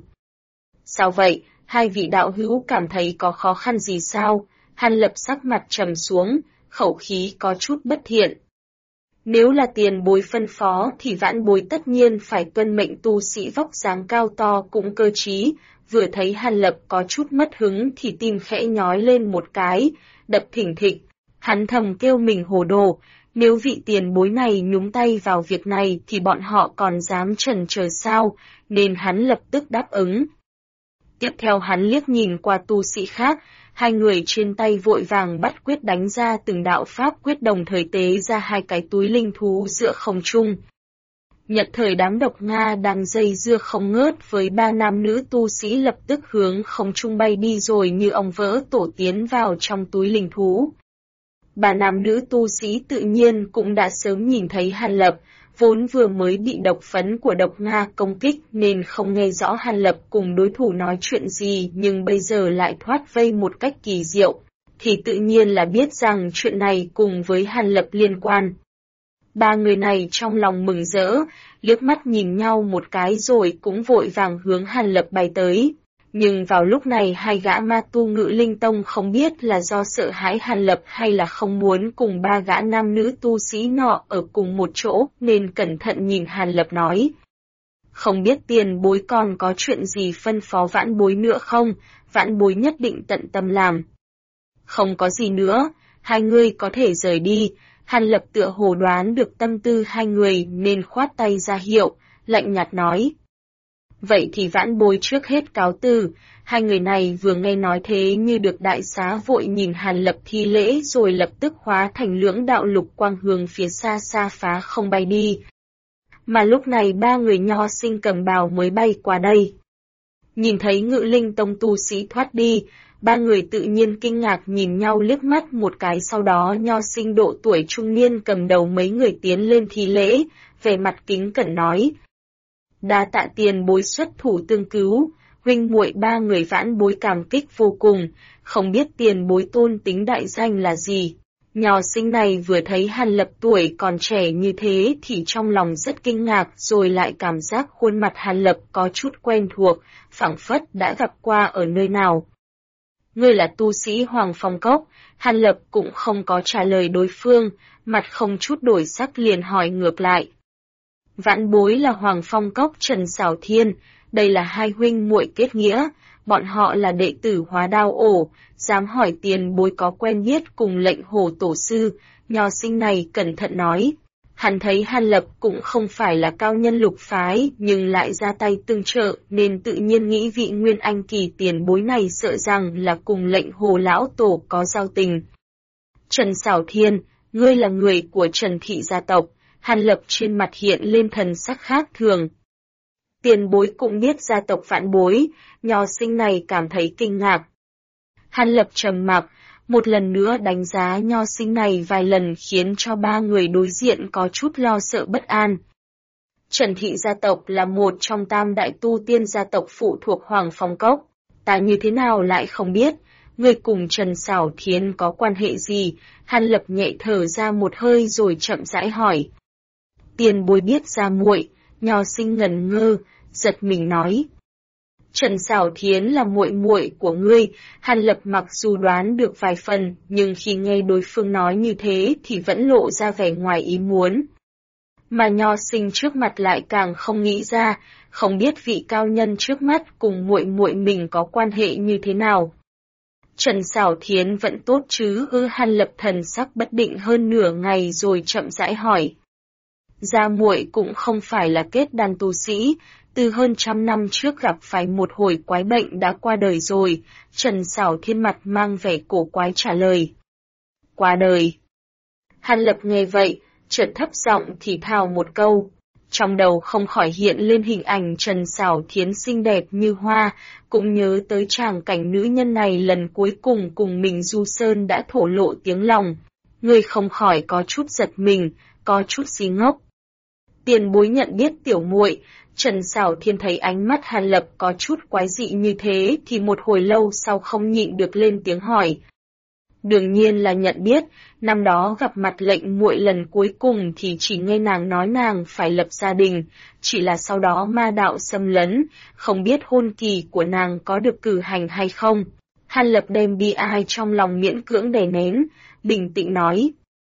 Sao vậy, hai vị đạo hữu cảm thấy có khó khăn gì sao? Hàn Lập sắc mặt trầm xuống, khẩu khí có chút bất thiện. Nếu là tiền bối phân phó thì vãn bối tất nhiên phải tuân mệnh. Tu sĩ vóc dáng cao to cũng cơ trí, vừa thấy Hàn Lập có chút mất hứng thì tim khẽ nhói lên một cái, đập thình thịch. Hắn thầm kêu mình hồ đồ, nếu vị tiền bối này nhúng tay vào việc này thì bọn họ còn dám chần chờ sao, nên hắn lập tức đáp ứng. Tiếp theo hắn liếc nhìn qua tu sĩ khác, hai người trên tay vội vàng bắt quyết đánh ra từng đạo pháp quyết, đồng thời tế ra hai cái túi linh thú giữa không trung. Nhật thời đám độc Nga đang dây dưa không ngớt với ba nam nữ tu sĩ lập tức hướng không trung bay đi rồi như ong vỡ tổ tiến vào trong túi linh thú. Ba nam nữ tu sĩ tự nhiên cũng đã sớm nhìn thấy Hàn Lập, vốn vừa mới bị độc phấn của độc Nga công kích nên không nghe rõ Hàn Lập cùng đối thủ nói chuyện gì, nhưng bây giờ lại thoát vây một cách kỳ diệu, thì tự nhiên là biết rằng chuyện này cùng với Hàn Lập liên quan. Ba người này trong lòng mừng rỡ, liếc mắt nhìn nhau một cái rồi cũng vội vàng hướng Hàn Lập bay tới. Nhưng vào lúc này hai gã ma tu Ngự Linh Tông không biết là do sợ hãi Hàn Lập hay là không muốn cùng ba gã nam nữ tu sĩ nọ ở cùng một chỗ nên cẩn thận nhìn Hàn Lập nói. Không biết tiền bối còn có chuyện gì phân phó vãn bối nữa không? Vãn bối nhất định tận tâm làm. Không có gì nữa, hai người có thể rời đi. Hàn Lập tựa hồ đoán được tâm tư hai người nên khoát tay ra hiệu, lạnh nhạt nói. Vậy thì vãn bối trước hết cáo từ. Hai người này vừa nghe nói thế như được đại xá, vội nhìn Hàn Lập thi lễ rồi lập tức hóa thành lưỡng đạo lục quang hướng phía xa xa phá không bay đi. Mà lúc này ba người nho sinh cầm bào mới bay qua đây. Nhìn thấy Ngự Linh Tông tu sĩ thoát đi, ba người tự nhiên kinh ngạc nhìn nhau liếc mắt một cái, sau đó nho sinh độ tuổi trung niên cầm đầu mấy người tiến lên thi lễ, về mặt kính cẩn nói. Đa tạ tiền bối xuất thủ tương cứu, huynh muội ba người vãn bối cảm kích vô cùng, không biết tiền bối tôn tính đại danh là gì. Nho sinh này vừa thấy Hàn Lập tuổi còn trẻ như thế thì trong lòng rất kinh ngạc, rồi lại cảm giác khuôn mặt Hàn Lập có chút quen thuộc, phảng phất đã gặp qua ở nơi nào. Ngươi là tu sĩ Hoàng Phong Cốc. Hàn Lập cũng không có trả lời đối phương, mặt không chút đổi sắc liền hỏi ngược lại. Vãn bối là Hoàng Phong Cốc Trần Sảo Thiên, đây là hai huynh muội kết nghĩa, bọn họ là đệ tử Hóa Đao Ổ, dám hỏi tiền bối có quen biết cùng Lệnh Hồ tổ sư. Nho sinh này cẩn thận nói. Hắn thấy Hàn Lập cũng không phải là cao nhân lục phái, nhưng lại ra tay tương trợ, nên tự nhiên nghĩ vị Nguyên Anh kỳ tiền bối này sợ rằng là cùng Lệnh Hồ lão tổ có giao tình. Trần Sảo Thiên, ngươi là người của Trần thị gia tộc. Hàn Lập trên mặt hiện lên thần sắc khác thường. Tiền bối cũng biết gia tộc vãn bối, nho sinh này cảm thấy kinh ngạc. Hàn Lập trầm mặc, một lần nữa đánh giá nho sinh này vài lần khiến cho ba người đối diện có chút lo sợ bất an. Trần thị gia tộc là một trong tam đại tu tiên gia tộc phụ thuộc Hoàng Phong Cốc. Ta như thế nào lại không biết, người cùng Trần Sảo Thiên có quan hệ gì? Hàn Lập nhẹ thở ra một hơi rồi chậm rãi hỏi. Tiền bối biết ra muội. Nho sinh ngần ngơ, giật mình nói. Trần Sảo Thiến là muội muội của ngươi. Hàn Lập mặc dù đoán được vài phần, nhưng khi nghe đối phương nói như thế thì vẫn lộ ra vẻ ngoài ý muốn. Mà nho sinh trước mặt lại càng không nghĩ ra, không biết vị cao nhân trước mắt cùng muội muội mình có quan hệ như thế nào. Trần Sảo Thiến vẫn tốt chứ? Hàn Lập thần sắc bất định hơn nửa ngày rồi chậm rãi hỏi. Gia muội cũng không phải là kết đan tu sĩ, từ hơn 100 năm trước gặp phải một hồi quái bệnh đã qua đời rồi. Trần Sảo Thiên mặt mang vẻ cổ quái trả lời. Qua đời. Hàn Lập nghe vậy, chợt thấp giọng thì thào một câu. Trong đầu không khỏi hiện lên hình ảnh Trần Sảo Thiến xinh đẹp như hoa, cũng nhớ tới tràng cảnh nữ nhân này lần cuối cùng mình du sơn đã thổ lộ tiếng lòng. Người không khỏi có chút giật mình, có chút xí ngốc. Tiền bối nhận biết tiểu muội. Trần Sảo Thiên thấy ánh mắt Hàn Lập có chút quái dị như thế thì một hồi lâu sau không nhịn được lên tiếng hỏi. Đương nhiên là nhận biết, năm đó gặp mặt Lệnh muội lần cuối cùng thì chỉ nghe nàng nói nàng phải lập gia đình, chỉ là sau đó ma đạo xâm lấn, không biết hôn kỳ của nàng có được cử hành hay không. Hàn Lập đem bi ai trong lòng miễn cưỡng đè nén, bình tĩnh nói.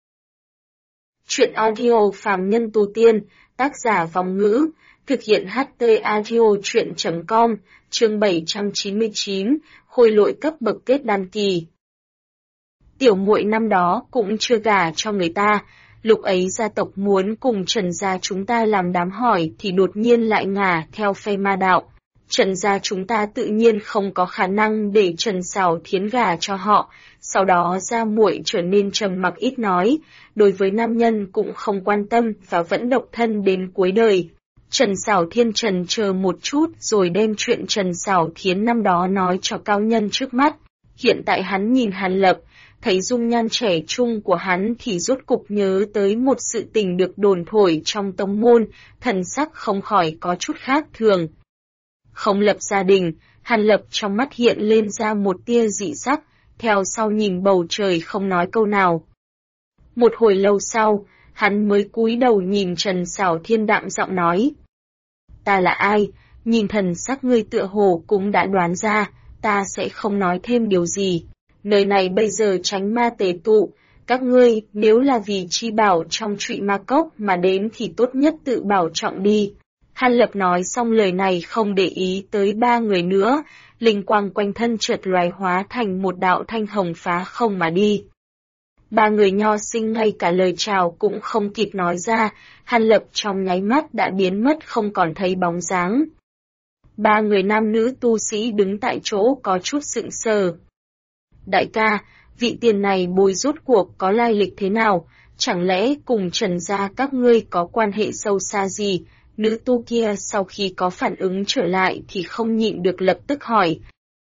Chuyện audio phàm nhân tu tiên, tác giả Vong Ngữ, thực hiện HT Audio Chuyện.com, chương 799, khôi lỗi cấp bậc kết đan kỳ. Tiểu muội năm đó cũng chưa gả cho người ta, lúc ấy gia tộc muốn cùng Trần gia chúng ta làm đám hỏi thì đột nhiên lại ngả theo phe ma đạo. Trần gia chúng ta tự nhiên không có khả năng để Trần Sảo Thiến gả cho họ, sau đó gia muội trở nên trầm mặc ít nói, đối với nam nhân cũng không quan tâm và vẫn độc thân đến cuối đời. Trần Sảo Thiên trần chờ một chút rồi đem chuyện Trần Sảo Thiến năm đó nói cho cao nhân trước mắt. Hiện tại hắn nhìn Hàn Lập, thấy dung nhan trẻ trung của hắn thì rốt cục nhớ tới một sự tình được đồn thổi trong tông môn, thần sắc không khỏi có chút khác thường. Không lập gia đình, Hàn Lập trong mắt hiện lên ra một tia dị sắc, theo sau nhìn bầu trời không nói câu nào. Một hồi lâu sau, hắn mới cúi đầu nhìn Trần Sảo Thiên đạm giọng nói. Ta là ai? Nhìn thần sắc ngươi tựa hồ cũng đã đoán ra, ta sẽ không nói thêm điều gì. Nơi này bây giờ tránh ma tề tụ, các ngươi nếu là vì chi bảo trong Trụy Ma Cốc mà đến thì tốt nhất tự bảo trọng đi. Hàn Lập nói xong lời này không để ý tới ba người nữa, linh quang quanh thân chợt loài hóa thành một đạo thanh hồng phá không mà đi. Ba người nho sinh ngay cả lời chào cũng không kịp nói ra, Hàn Lập trong nháy mắt đã biến mất không còn thấy bóng dáng. Ba người nam nữ tu sĩ đứng tại chỗ có chút sững sờ. Đại ca, vị tiền này bối rốt cuộc có lai lịch thế nào, chẳng lẽ cùng Trần gia các ngươi có quan hệ sâu xa gì? Nữ tu kia sau khi có phản ứng trở lại thì không nhịn được lập tức hỏi.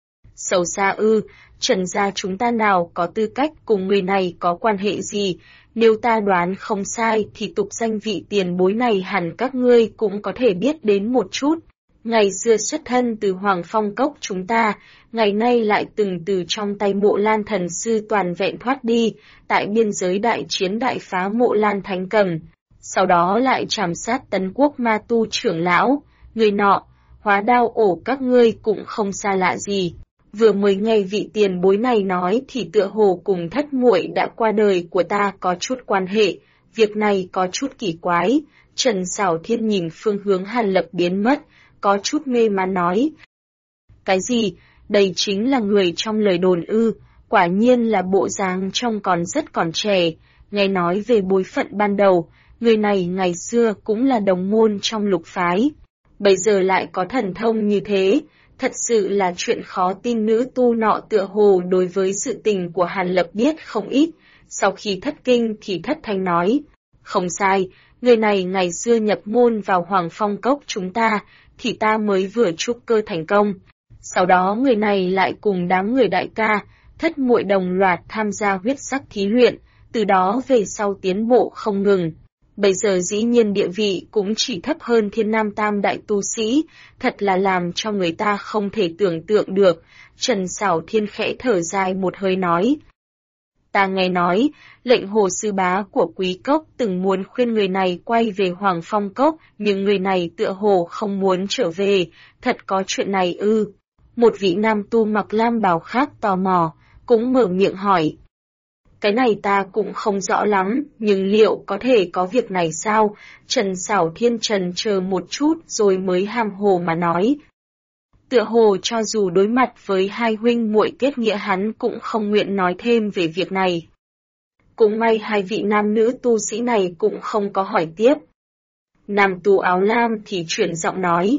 Xấu xa ư, Trần gia chúng ta nào có tư cách cùng người này có quan hệ gì, nếu ta đoán không sai thì tục danh vị tiền bối này hẳn các ngươi cũng có thể biết đến một chút. Ngày xưa xuất thân từ Hoàng Phong Cốc chúng ta, ngày nay lại từng từ trong tay Mộ Lan thần sư toàn vẹn thoát đi, tại biên giới đại chiến đại phá Mộ Lan Thánh Cầm. Sau đó lại trảm sát Tấn Quốc ma tu trưởng lão, người nọ, Hóa Đao ổ các ngươi cũng không xa lạ gì. Vừa mới nghe vị tiền bối này nói thì tựa hồ cùng thất muội đã qua đời của ta có chút quan hệ, việc này có chút kỳ quái. Trần Sảo Thiên nhìn phương hướng Hàn Lập biến mất, có chút mê man nói. Cái gì, đây chính là người trong lời đồn ư, quả nhiên là bộ dáng trông còn rất còn trẻ, nghe nói về bối phận ban đầu, người này ngày xưa cũng là đồng môn trong lục phái, bây giờ lại có thần thông như thế. Thật sự là chuyện khó tin. Nữ tu nọ tựa hồ đối với sự tình của Hàn Lập biết không ít, sau khi thất kinh thì thất thanh nói, không sai, người này ngày xưa nhập môn vào Hoàng Phong Cốc chúng ta, thì ta mới vừa trúc cơ thành công. Sau đó người này lại cùng đám người đại ca, thất muội đồng loạt tham gia huyết sắc thí luyện, từ đó về sau tiến bộ không ngừng. Bây giờ dĩ nhiên địa vị cũng chỉ thấp hơn Thiên Nam Tam đại tu sĩ, thật là làm cho người ta không thể tưởng tượng được. Trần Sảo Thiên khẽ thở dài một hơi nói. Ta nghe nói, lệnh hồ sư bá của Quý Cốc từng muốn khuyên người này quay về Hoàng Phong Cốc, nhưng người này tựa hồ không muốn trở về, thật có chuyện này ư? Một vị nam tu mặc lam bào khác tò mò, cũng mở miệng hỏi. Cái này ta cũng không rõ lắm, nhưng liệu có thể có việc này sao? Trần Sảo Thiên trần chờ một chút rồi mới hàm hồ mà nói. Tựa hồ cho dù đối mặt với hai huynh muội kết nghĩa hắn cũng không nguyện nói thêm về việc này. Cũng may hai vị nam nữ tu sĩ này cũng không có hỏi tiếp. Nam tu áo lam thì chuyển giọng nói.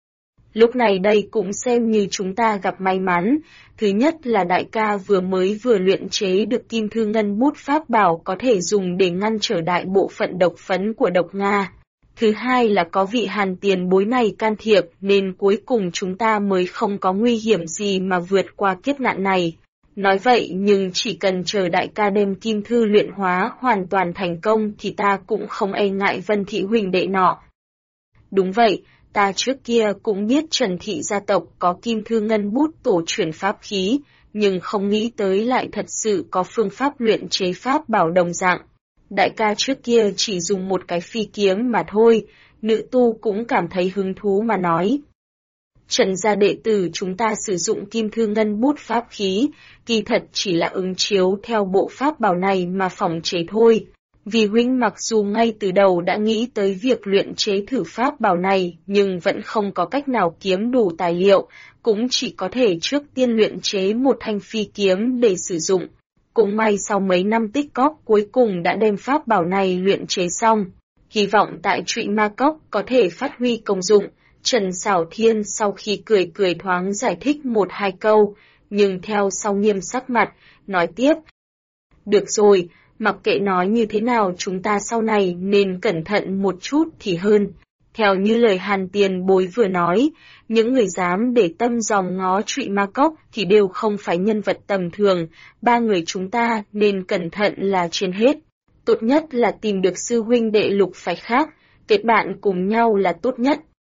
Lúc này đây cũng xem như chúng ta gặp may mắn, thứ nhất là đại ca vừa luyện chế được kim thư ngân bút pháp bảo có thể dùng để ngăn trở đại bộ phận độc phấn của độc Nga. Thứ hai là có vị Hàn tiền bối này can thiệp nên cuối cùng chúng ta mới không có nguy hiểm gì mà vượt qua kiếp nạn này. Nói vậy nhưng chỉ cần chờ đại ca đem kim thư luyện hóa hoàn toàn thành công thì ta cũng không e ngại Vân Thị huynh đệ nọ. Đúng vậy. Ta trước kia cũng biết Trần Thị gia tộc có kim thư ngân bút tổ truyền pháp khí, nhưng không nghĩ tới lại thật sự có phương pháp luyện chế pháp bảo đồng dạng. Đại ca trước kia chỉ dùng một cái phi kiếm mà thôi, nữ tu cũng cảm thấy hứng thú mà nói. Trần gia đệ tử chúng ta sử dụng kim thư ngân bút pháp khí, kỳ thật chỉ là ứng chiếu theo bộ pháp bảo này mà phỏng chế thôi. Vì huynh mặc dù ngay từ đầu đã nghĩ tới việc luyện chế thử pháp bảo này, nhưng vẫn không có cách nào kiếm đủ tài liệu, cũng chỉ có thể trước tiên luyện chế một thanh phi kiếm để sử dụng. Cũng may sau mấy năm tích cóp cuối cùng đã đem pháp bảo này luyện chế xong. Hy vọng tại Trụy Ma Cốc có thể phát huy công dụng. Trần Sảo Thiên sau khi cười thoáng giải thích một hai câu, nhưng theo sau nghiêm sắc mặt, nói tiếp. Được rồi. Mặc kệ nói như thế nào chúng ta sau này nên cẩn thận một chút thì hơn. Theo như lời Hàn tiền bối vừa nói, những người dám để tâm dòm ngó Trụy Ma Cốc thì đều không phải nhân vật tầm thường, ba người chúng ta nên cẩn thận là trên hết. Tốt nhất là tìm được sư huynh đệ lục phái khác, kết bạn cùng nhau là tốt nhất.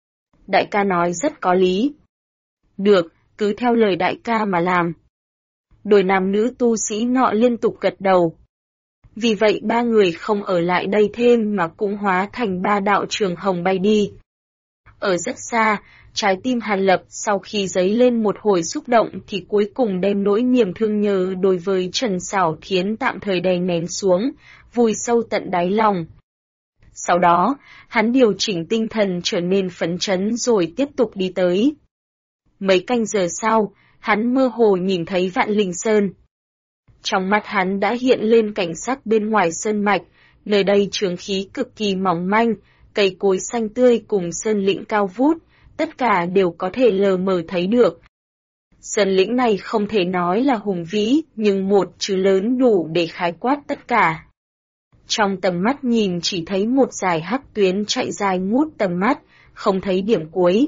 Đại ca nói rất có lý. Được, cứ theo lời đại ca mà làm. Đôi nam nữ tu sĩ nọ liên tục gật đầu. Vì vậy ba người không ở lại đây thêm mà cũng hóa thành ba đạo trường hồng bay đi. Ở rất xa, trái tim Hàn Lập sau khi dấy lên một hồi xúc động thì cuối cùng đem nỗi niềm thương nhớ đối với Trần Sảo Thiến tạm thời đè nén xuống, vùi sâu tận đáy lòng. Sau đó, hắn điều chỉnh tinh thần trở nên phấn chấn rồi tiếp tục đi tới. Mấy canh giờ sau, hắn mơ hồ nhìn thấy Vạn Linh Sơn. Trong mắt hắn đã hiện lên cảnh sắc bên ngoài sơn mạch, nơi đây trường khí cực kỳ mỏng manh, cây cối xanh tươi cùng sơn lĩnh cao vút, tất cả đều có thể lờ mờ thấy được. Sơn lĩnh này không thể nói là hùng vĩ, nhưng một chữ lớn đủ để khái quát tất cả. Trong tầm mắt nhìn chỉ thấy một dải hắc tuyến chạy dài ngút tầm mắt, không thấy điểm cuối.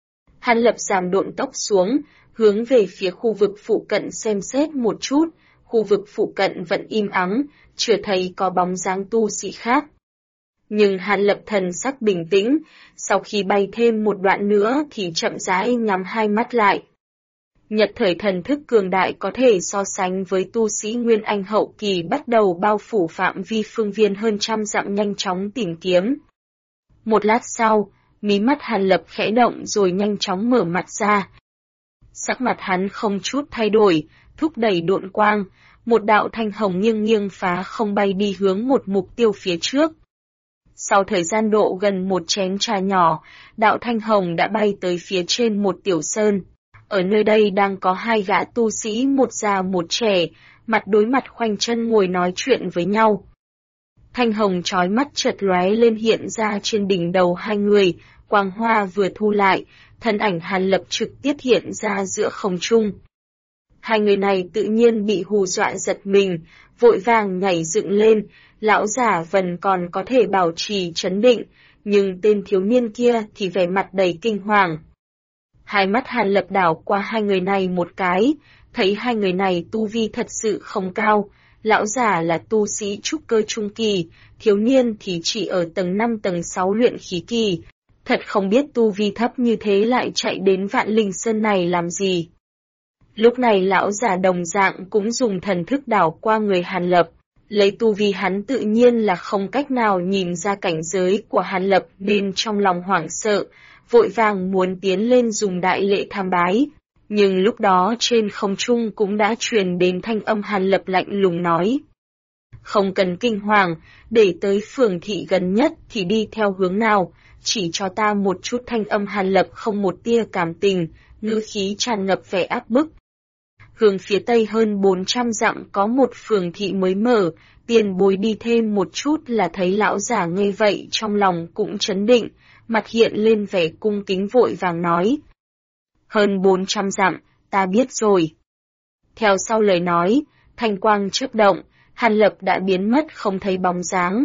Hàn Lập giảm độn tốc xuống, hướng về phía khu vực phụ cận xem xét một chút, khu vực phụ cận vẫn im ắng, chưa thấy có bóng dáng tu sĩ khác. Nhưng Hàn Lập thần sắc bình tĩnh, sau khi bay thêm một đoạn nữa thì chậm rãi nhắm hai mắt lại. Nhật thời thần thức cường đại có thể so sánh với tu sĩ Nguyên Anh hậu kỳ bắt đầu bao phủ phạm vi phương viên hơn trăm dặm nhanh chóng tìm kiếm. Một lát sau, mí mắt Hàn Lập khẽ động rồi nhanh chóng mở mặt ra. Sắc mặt hắn không chút thay đổi, thúc đẩy độn quang, một đạo thanh hồng nghiêng nghiêng phá không bay đi hướng một mục tiêu phía trước. Sau thời gian độ gần một chén trà nhỏ, đạo thanh hồng đã bay tới phía trên một tiểu sơn. Ở nơi đây đang có hai gã tu sĩ một già một trẻ, mặt đối mặt khoanh chân ngồi nói chuyện với nhau. Thanh hồng chói mắt chợt lóe lên hiện ra trên đỉnh đầu hai người, quang hoa vừa thu lại, thân ảnh Hàn Lập trực tiếp hiện ra giữa không trung. Hai người này tự nhiên bị hù dọa giật mình, vội vàng nhảy dựng lên, lão giả vẫn còn có thể bảo trì trấn định, nhưng tên thiếu niên kia thì vẻ mặt đầy kinh hoàng. Hai mắt Hàn Lập đảo qua hai người này một cái, thấy hai người này tu vi thật sự không cao, lão giả là tu sĩ trúc cơ trung kỳ, thiếu niên thì chỉ ở tầng 5 tầng 6 luyện khí kỳ, thật không biết tu vi thấp như thế lại chạy đến Vạn Linh Sơn này làm gì. Lúc này lão giả đồng dạng cũng dùng thần thức đảo qua người Hàn Lập, lấy tu vi hắn tự nhiên là không cách nào nhìn ra cảnh giới của Hàn Lập nên trong lòng hoảng sợ, vội vàng muốn tiến lên dùng đại lễ tham bái. Nhưng lúc đó trên không trung cũng đã truyền đến thanh âm Hàn Lập lạnh lùng nói. Không cần kinh hoàng, để tới phường thị gần nhất thì đi theo hướng nào, chỉ cho ta một chút. Thanh âm Hàn Lập không một tia cảm tình, ngữ khí tràn ngập vẻ áp bức. Hướng phía tây hơn 400 dặm có một phường thị mới mở, tiền bối đi thêm một chút là thấy lão giả nghe vậy trong lòng cũng chấn định, mặt hiện lên vẻ cung kính vội vàng nói. Hơn 400 dặm, ta biết rồi. Theo sau lời nói, thanh quang chớp động, Hàn Lập đã biến mất không thấy bóng dáng.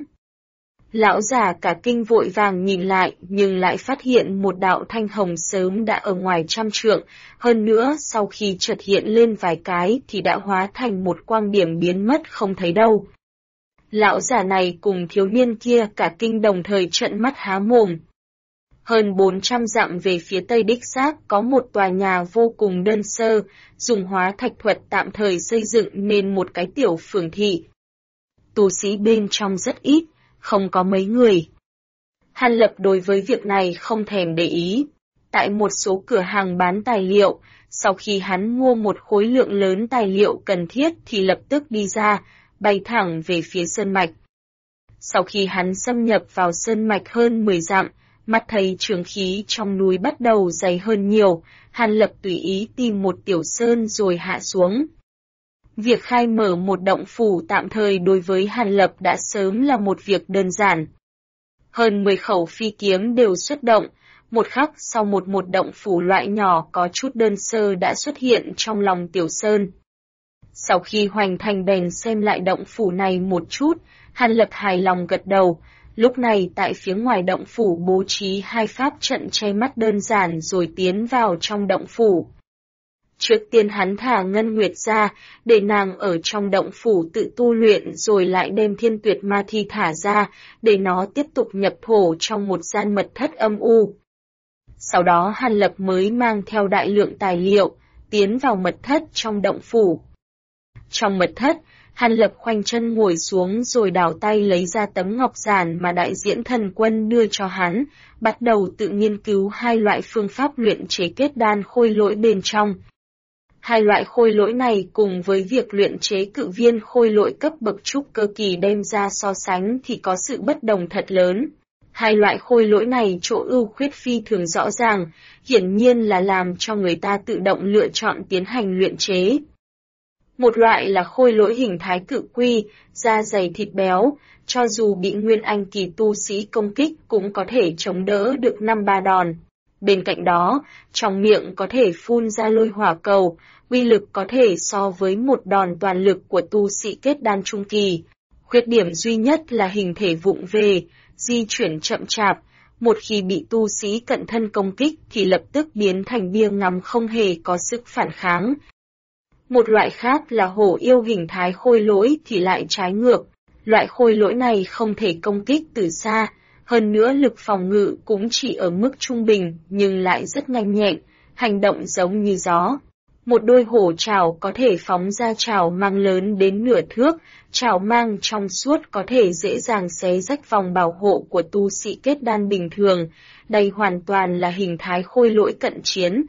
Lão già cả kinh vội vàng nhìn lại nhưng lại phát hiện một đạo thanh hồng sớm đã ở ngoài trăm trượng, hơn nữa sau khi chợt hiện lên vài cái thì đã hóa thành một quang điểm biến mất không thấy đâu. Lão già này cùng thiếu niên kia cả kinh đồng thời trợn mắt há mồm. Hơn 400 dặm về phía tây đích xác có một tòa nhà vô cùng đơn sơ, dùng hóa thạch thuật tạm thời xây dựng nên một cái tiểu phường thị. Tu sĩ bên trong rất ít, không có mấy người. Hàn Lập đối với việc này không thèm để ý. Tại một số cửa hàng bán tài liệu, sau khi hắn mua một khối lượng lớn tài liệu cần thiết thì lập tức đi ra, bay thẳng về phía sơn mạch. Sau khi hắn xâm nhập vào sơn mạch hơn 10 dặm, mắt thấy trường khí trong núi bắt đầu dày hơn nhiều, Hàn Lập tùy ý tìm một tiểu sơn rồi hạ xuống. Việc khai mở một động phủ tạm thời đối với Hàn Lập đã sớm là một việc đơn giản. Hơn 10 khẩu phi kiếm đều xuất động, một khắc sau một động phủ loại nhỏ có chút đơn sơ đã xuất hiện trong lòng tiểu sơn. Sau khi hoành thành bèn xem lại động phủ này một chút, Hàn Lập hài lòng gật đầu. Lúc này tại phía ngoài động phủ bố trí hai pháp trận che mắt đơn giản rồi tiến vào trong động phủ. Trước tiên hắn thả Ngân Nguyệt ra, để nàng ở trong động phủ tự tu luyện rồi lại đem Thiên Tuyệt Ma Thi thả ra, để nó tiếp tục nhập thổ trong một gian mật thất âm u. Sau đó Hàn Lập mới mang theo đại lượng tài liệu, tiến vào mật thất trong động phủ. Trong mật thất, Hàn Lập khoanh chân ngồi xuống rồi đảo tay lấy ra tấm ngọc giản mà đại diễn thần quân đưa cho hắn, bắt đầu tự nghiên cứu hai loại phương pháp luyện chế kết đan khôi lỗi bên trong. Hai loại khôi lỗi này cùng với việc luyện chế cự viên khôi lỗi cấp bậc trúc cơ kỳ đem ra so sánh thì có sự bất đồng thật lớn. Hai loại khôi lỗi này chỗ ưu khuyết phi thường rõ ràng, hiển nhiên là làm cho người ta tự động lựa chọn tiến hành luyện chế. Một loại là khôi lỗi hình thái cự quy, da dày thịt béo, cho dù bị nguyên anh kỳ tu sĩ công kích cũng có thể chống đỡ được 5-3 đòn. Bên cạnh đó, trong miệng có thể phun ra lôi hỏa cầu, uy lực có thể so với một đòn toàn lực của tu sĩ kết đan trung kỳ. Khuyết điểm duy nhất là hình thể vụng về, di chuyển chậm chạp, một khi bị tu sĩ cận thân công kích thì lập tức biến thành bia ngắm không hề có sức phản kháng. Một loại khác là hổ yêu hình thái khôi lỗi thì lại trái ngược. Loại khôi lỗi này không thể công kích từ xa, hơn nữa lực phòng ngự cũng chỉ ở mức trung bình nhưng lại rất nhanh nhẹn, hành động giống như gió. Một đôi hổ trảo có thể phóng ra trảo mang lớn đến nửa thước, trảo mang trong suốt có thể dễ dàng xé rách vòng bảo hộ của tu sĩ kết đan bình thường, đây hoàn toàn là hình thái khôi lỗi cận chiến.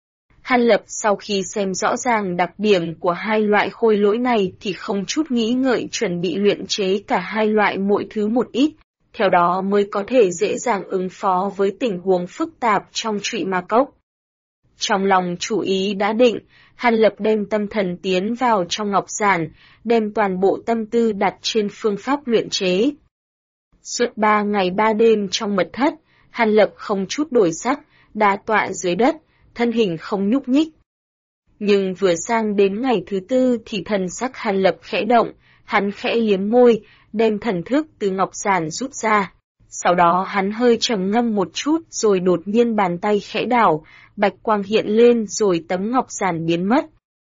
Hàn Lập sau khi xem rõ ràng đặc điểm của hai loại khôi lỗi này thì không chút nghĩ ngợi chuẩn bị luyện chế cả hai loại mỗi thứ một ít, theo đó mới có thể dễ dàng ứng phó với tình huống phức tạp trong Trụy Ma Cốc. Trong lòng chủ ý đã định, Hàn Lập đem tâm thần tiến vào trong ngọc giản, đem toàn bộ tâm tư đặt trên phương pháp luyện chế. Suốt 3 ngày 3 đêm trong mật thất, Hàn Lập không chút đổi sắc, đá tọa dưới đất, thân hình không nhúc nhích. Nhưng vừa sang đến ngày thứ 4 thì thần sắc Hàn Lập khẽ động, hắn khẽ liếm môi, đem thần thức từ ngọc giản rút ra. Sau đó hắn hơi trầm ngâm một chút rồi đột nhiên bàn tay khẽ đảo, bạch quang hiện lên rồi tấm ngọc giản biến mất.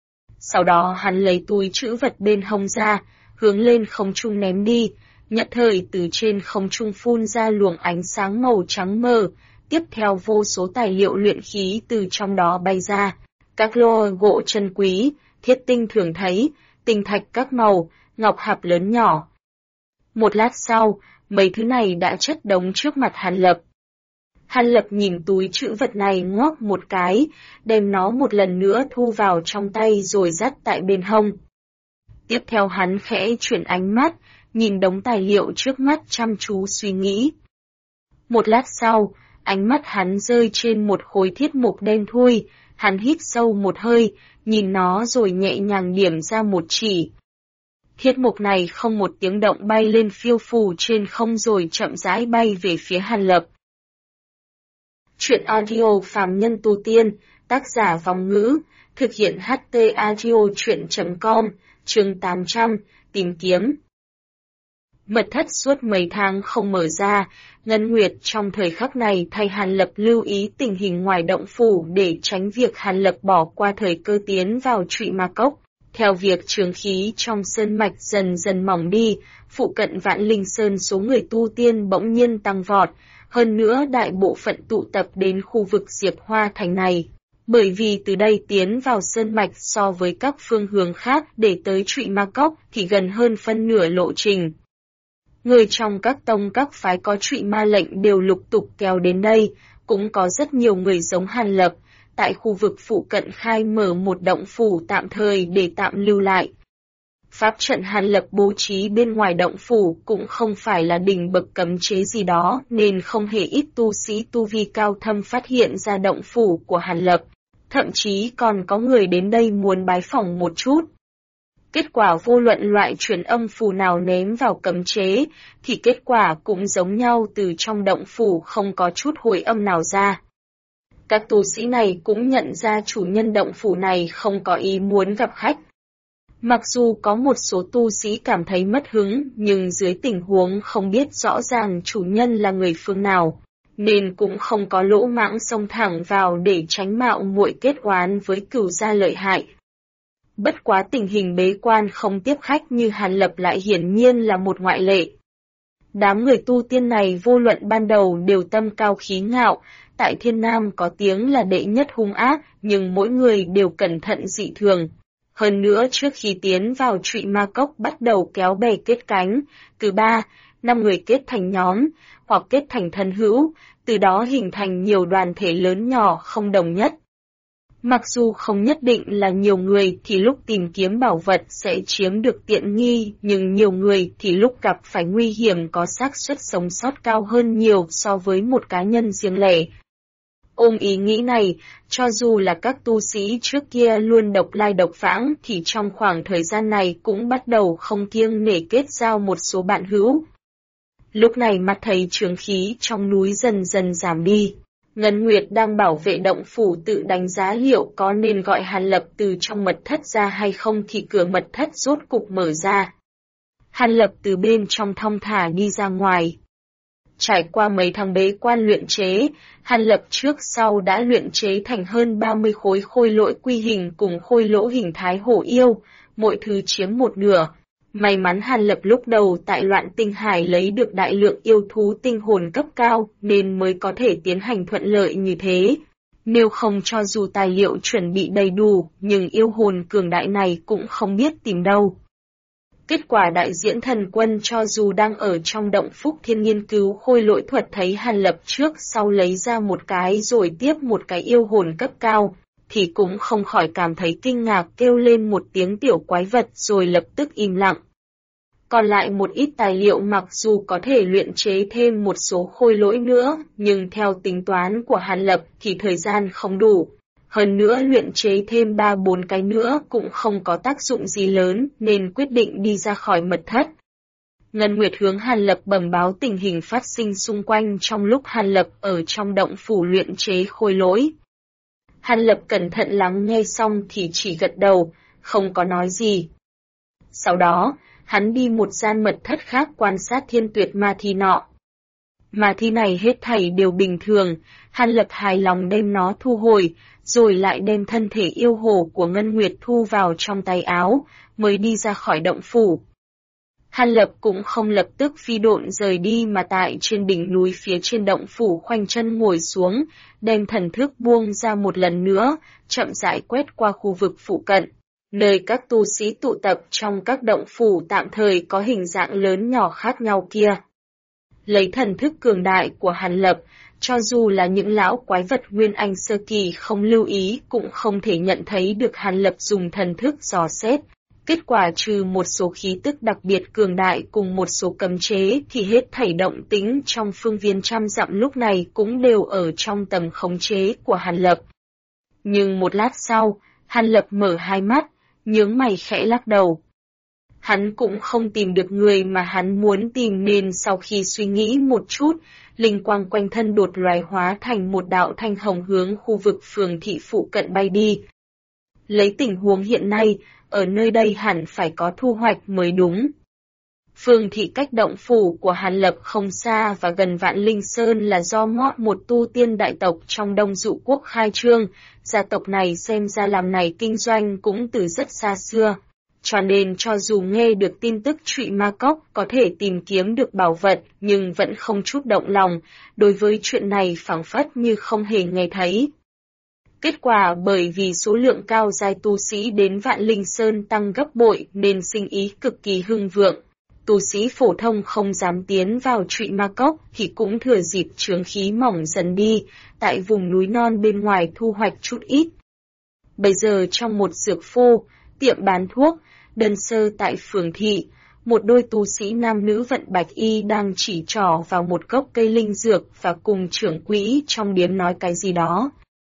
Sau đó hắn lấy túi trữ vật bên hông ra, hướng lên không trung ném đi, nhất thời từ trên không trung phun ra luồng ánh sáng màu trắng mờ, tiếp theo vô số tài liệu luyện khí từ trong đó bay ra. Các lô gỗ chân quý, thiết tinh thường thấy, tinh thạch các màu, ngọc hạp lớn nhỏ. Một lát sau, mấy thứ này đã chất đống trước mặt Hàn Lập. Hàn Lập nhìn túi trữ vật này ngoác một cái, đem nó một lần nữa thu vào trong tay rồi dắt tại bên hông. Tiếp theo hắn khẽ chuyển ánh mắt, nhìn đống tài liệu trước mắt chăm chú suy nghĩ. Một lát sau, ánh mắt hắn rơi trên một khối thiết mục đen thui, hắn hít sâu một hơi, nhìn nó rồi nhẹ nhàng điểm ra một chỉ. Thiết mục này không một tiếng động bay lên phiêu phù trên không rồi chậm rãi bay về phía Hàn Lập. Chuyện audio phàm nhân tu tiên, tác giả Vong Ngữ, thực hiện HT audio chuyện.com, chương 800, tìm kiếm. Mật thất suốt mấy tháng không mở ra, Ngân Nguyệt trong thời khắc này thay Hàn Lập lưu ý tình hình ngoài động phủ để tránh việc Hàn Lập bỏ qua thời cơ tiến vào Trụy Ma Cốc. Theo việc trường khí trong sơn mạch dần dần mỏng đi, phụ cận Vạn Linh Sơn số người tu tiên bỗng nhiên tăng vọt, hơn nữa đại bộ phận tụ tập đến khu vực Diệp Hoa Thành này. Bởi vì từ đây tiến vào sơn mạch so với các phương hướng khác để tới Trụy Ma Cốc thì gần hơn phân nửa lộ trình. Người trong các tông các phái có Trụy Ma lệnh đều lục tục kéo đến đây, cũng có rất nhiều người giống Hàn Lập, tại khu vực phụ cận khai mở một động phủ tạm thời để tạm lưu lại. Pháp trận Hàn Lập bố trí bên ngoài động phủ cũng không phải là đỉnh bậc cấm chế gì đó nên không hề ít tu sĩ tu vi cao thâm phát hiện ra động phủ của Hàn Lập, thậm chí còn có người đến đây muốn bái phỏng một chút. Kết quả vô luận loại truyền âm phù nào ném vào cấm chế thì kết quả cũng giống nhau, từ trong động phủ không có chút hồi âm nào ra. Các tu sĩ này cũng nhận ra chủ nhân động phủ này không có ý muốn gặp khách. Mặc dù có một số tu sĩ cảm thấy mất hứng, nhưng dưới tình huống không biết rõ ràng chủ nhân là người phương nào, nên cũng không có lỗ mãng xông thẳng vào để tránh mạo muội kết oán với cửu gia lợi hại. Bất quá tình hình bế quan không tiếp khách như Hàn Lập lại hiển nhiên là một ngoại lệ. Đám người tu tiên này vô luận ban đầu đều tâm cao khí ngạo, tại Thiên Nam có tiếng là đệ nhất hung ác, nhưng mỗi người đều cẩn thận dị thường. Hơn nữa trước khi tiến vào Trụy Ma Cốc bắt đầu kéo bè kết cánh, từ 3-5 người kết thành nhóm, hoặc kết thành thân hữu, từ đó hình thành nhiều đoàn thể lớn nhỏ không đồng nhất. Mặc dù không nhất định là nhiều người thì lúc tìm kiếm bảo vật sẽ chiếm được tiện nghi, nhưng nhiều người thì lúc gặp phải nguy hiểm có xác suất sống sót cao hơn nhiều so với một cá nhân riêng lẻ. Ôm ý nghĩ này, cho dù là các tu sĩ trước kia luôn độc lai độc vãng thì trong khoảng thời gian này cũng bắt đầu không kiêng nể kết giao một số bạn hữu. Lúc này mặt thầy trường khí trong núi dần dần giảm đi. Ngân Nguyệt đang bảo vệ động phủ tự đánh giá liệu có nên gọi Hàn Lập từ trong mật thất ra hay không thì cửa mật thất rốt cục mở ra. Hàn Lập từ bên trong thong thả đi ra ngoài. Trải qua mấy tháng bế quan luyện chế, Hàn Lập trước sau đã luyện chế thành hơn 30 khối khôi lỗi quy hình cùng khôi lỗ hình thái hổ yêu, mỗi thứ chiếm một nửa. May mắn Hàn Lập lúc đầu tại Loạn Tinh Hải lấy được đại lượng yêu thú tinh hồn cấp cao nên mới có thể tiến hành thuận lợi như thế. Nếu không cho dù tài liệu chuẩn bị đầy đủ, nhưng yêu hồn cường đại này cũng không biết tìm đâu. Kết quả đại diễn thần quân cho dù đang ở trong động Phúc Thiên nghiên cứu khôi lỗi thuật thấy Hàn Lập trước sau lấy ra một cái rồi tiếp một cái yêu hồn cấp cao, thì cũng không khỏi cảm thấy kinh ngạc kêu lên một tiếng tiểu quái vật rồi lập tức im lặng. Còn lại một ít tài liệu mặc dù có thể luyện chế thêm một số khôi lỗi nữa, nhưng theo tính toán của Hàn Lập thì thời gian không đủ. Hơn nữa luyện chế thêm 3-4 cái nữa cũng không có tác dụng gì lớn nên quyết định đi ra khỏi mật thất. Ngân Nguyệt hướng Hàn Lập bẩm báo tình hình phát sinh xung quanh trong lúc Hàn Lập ở trong động phủ luyện chế khôi lỗi. Hàn Lập cẩn thận lắng nghe xong thì chỉ gật đầu, không có nói gì. Sau đó, hắn đi một gian mật thất khác quan sát thiên tuyệt ma thi nọ. Ma thi này hết thảy đều bình thường, Hàn Lập hài lòng đem nó thu hồi, rồi lại đem thân thể yêu hồ của Ngân Nguyệt thu vào trong tay áo, mới đi ra khỏi động phủ. Hàn Lập cũng không lập tức phi độn rời đi mà tại trên đỉnh núi phía trên động phủ khoanh chân ngồi xuống, đem thần thức buông ra một lần nữa, chậm rãi quét qua khu vực phụ cận, nơi các tu sĩ tụ tập trong các động phủ tạm thời có hình dạng lớn nhỏ khác nhau kia. Lấy thần thức cường đại của Hàn Lập, cho dù là những lão quái vật Nguyên Anh sơ kỳ không lưu ý cũng không thể nhận thấy được Hàn Lập dùng thần thức dò xét. Kết quả trừ một số khí tức đặc biệt cường đại cùng một số cấm chế thì hết thảy động tĩnh trong phương viên trăm dặm lúc này cũng đều ở trong tầm khống chế của Hàn Lập. Nhưng một lát sau, Hàn Lập mở hai mắt, nhướng mày khẽ lắc đầu. Hắn cũng không tìm được người mà hắn muốn tìm nên sau khi suy nghĩ một chút, linh quang quanh thân đột loài hóa thành một đạo thanh hồng hướng khu vực phường thị phụ cận bay đi. Lấy tình huống hiện nay, ở nơi đây hẳn phải có thu hoạch mới đúng. Phường thị cách động phủ của Hàn Lập không xa và gần Vạn Linh Sơn là do một tu tiên đại tộc trong Đông Dụ Quốc khai trương, gia tộc này xem ra làm này kinh doanh cũng từ rất xa xưa. Cho nên cho dù nghe được tin tức Trụy Ma Cốc có thể tìm kiếm được bảo vật nhưng vẫn không chút động lòng, đối với chuyện này phảng phất như không hề nghe thấy. Kết quả bởi vì số lượng cao giai tu sĩ đến Vạn Linh Sơn tăng gấp bội nên sinh ý cực kỳ hưng vượng. Tu sĩ phổ thông không dám tiến vào Trụy Ma Cốc thì cũng thừa dịp chướng khí mỏng dần đi, tại vùng núi non bên ngoài thu hoạch chút ít. Bây giờ trong một dược phô, tiệm bán thuốc, đơn sơ tại phường thị, một đôi tu sĩ nam nữ vận bạch y đang chỉ trỏ vào một gốc cây linh dược và cùng trưởng quỹ trong điếm nói cái gì đó.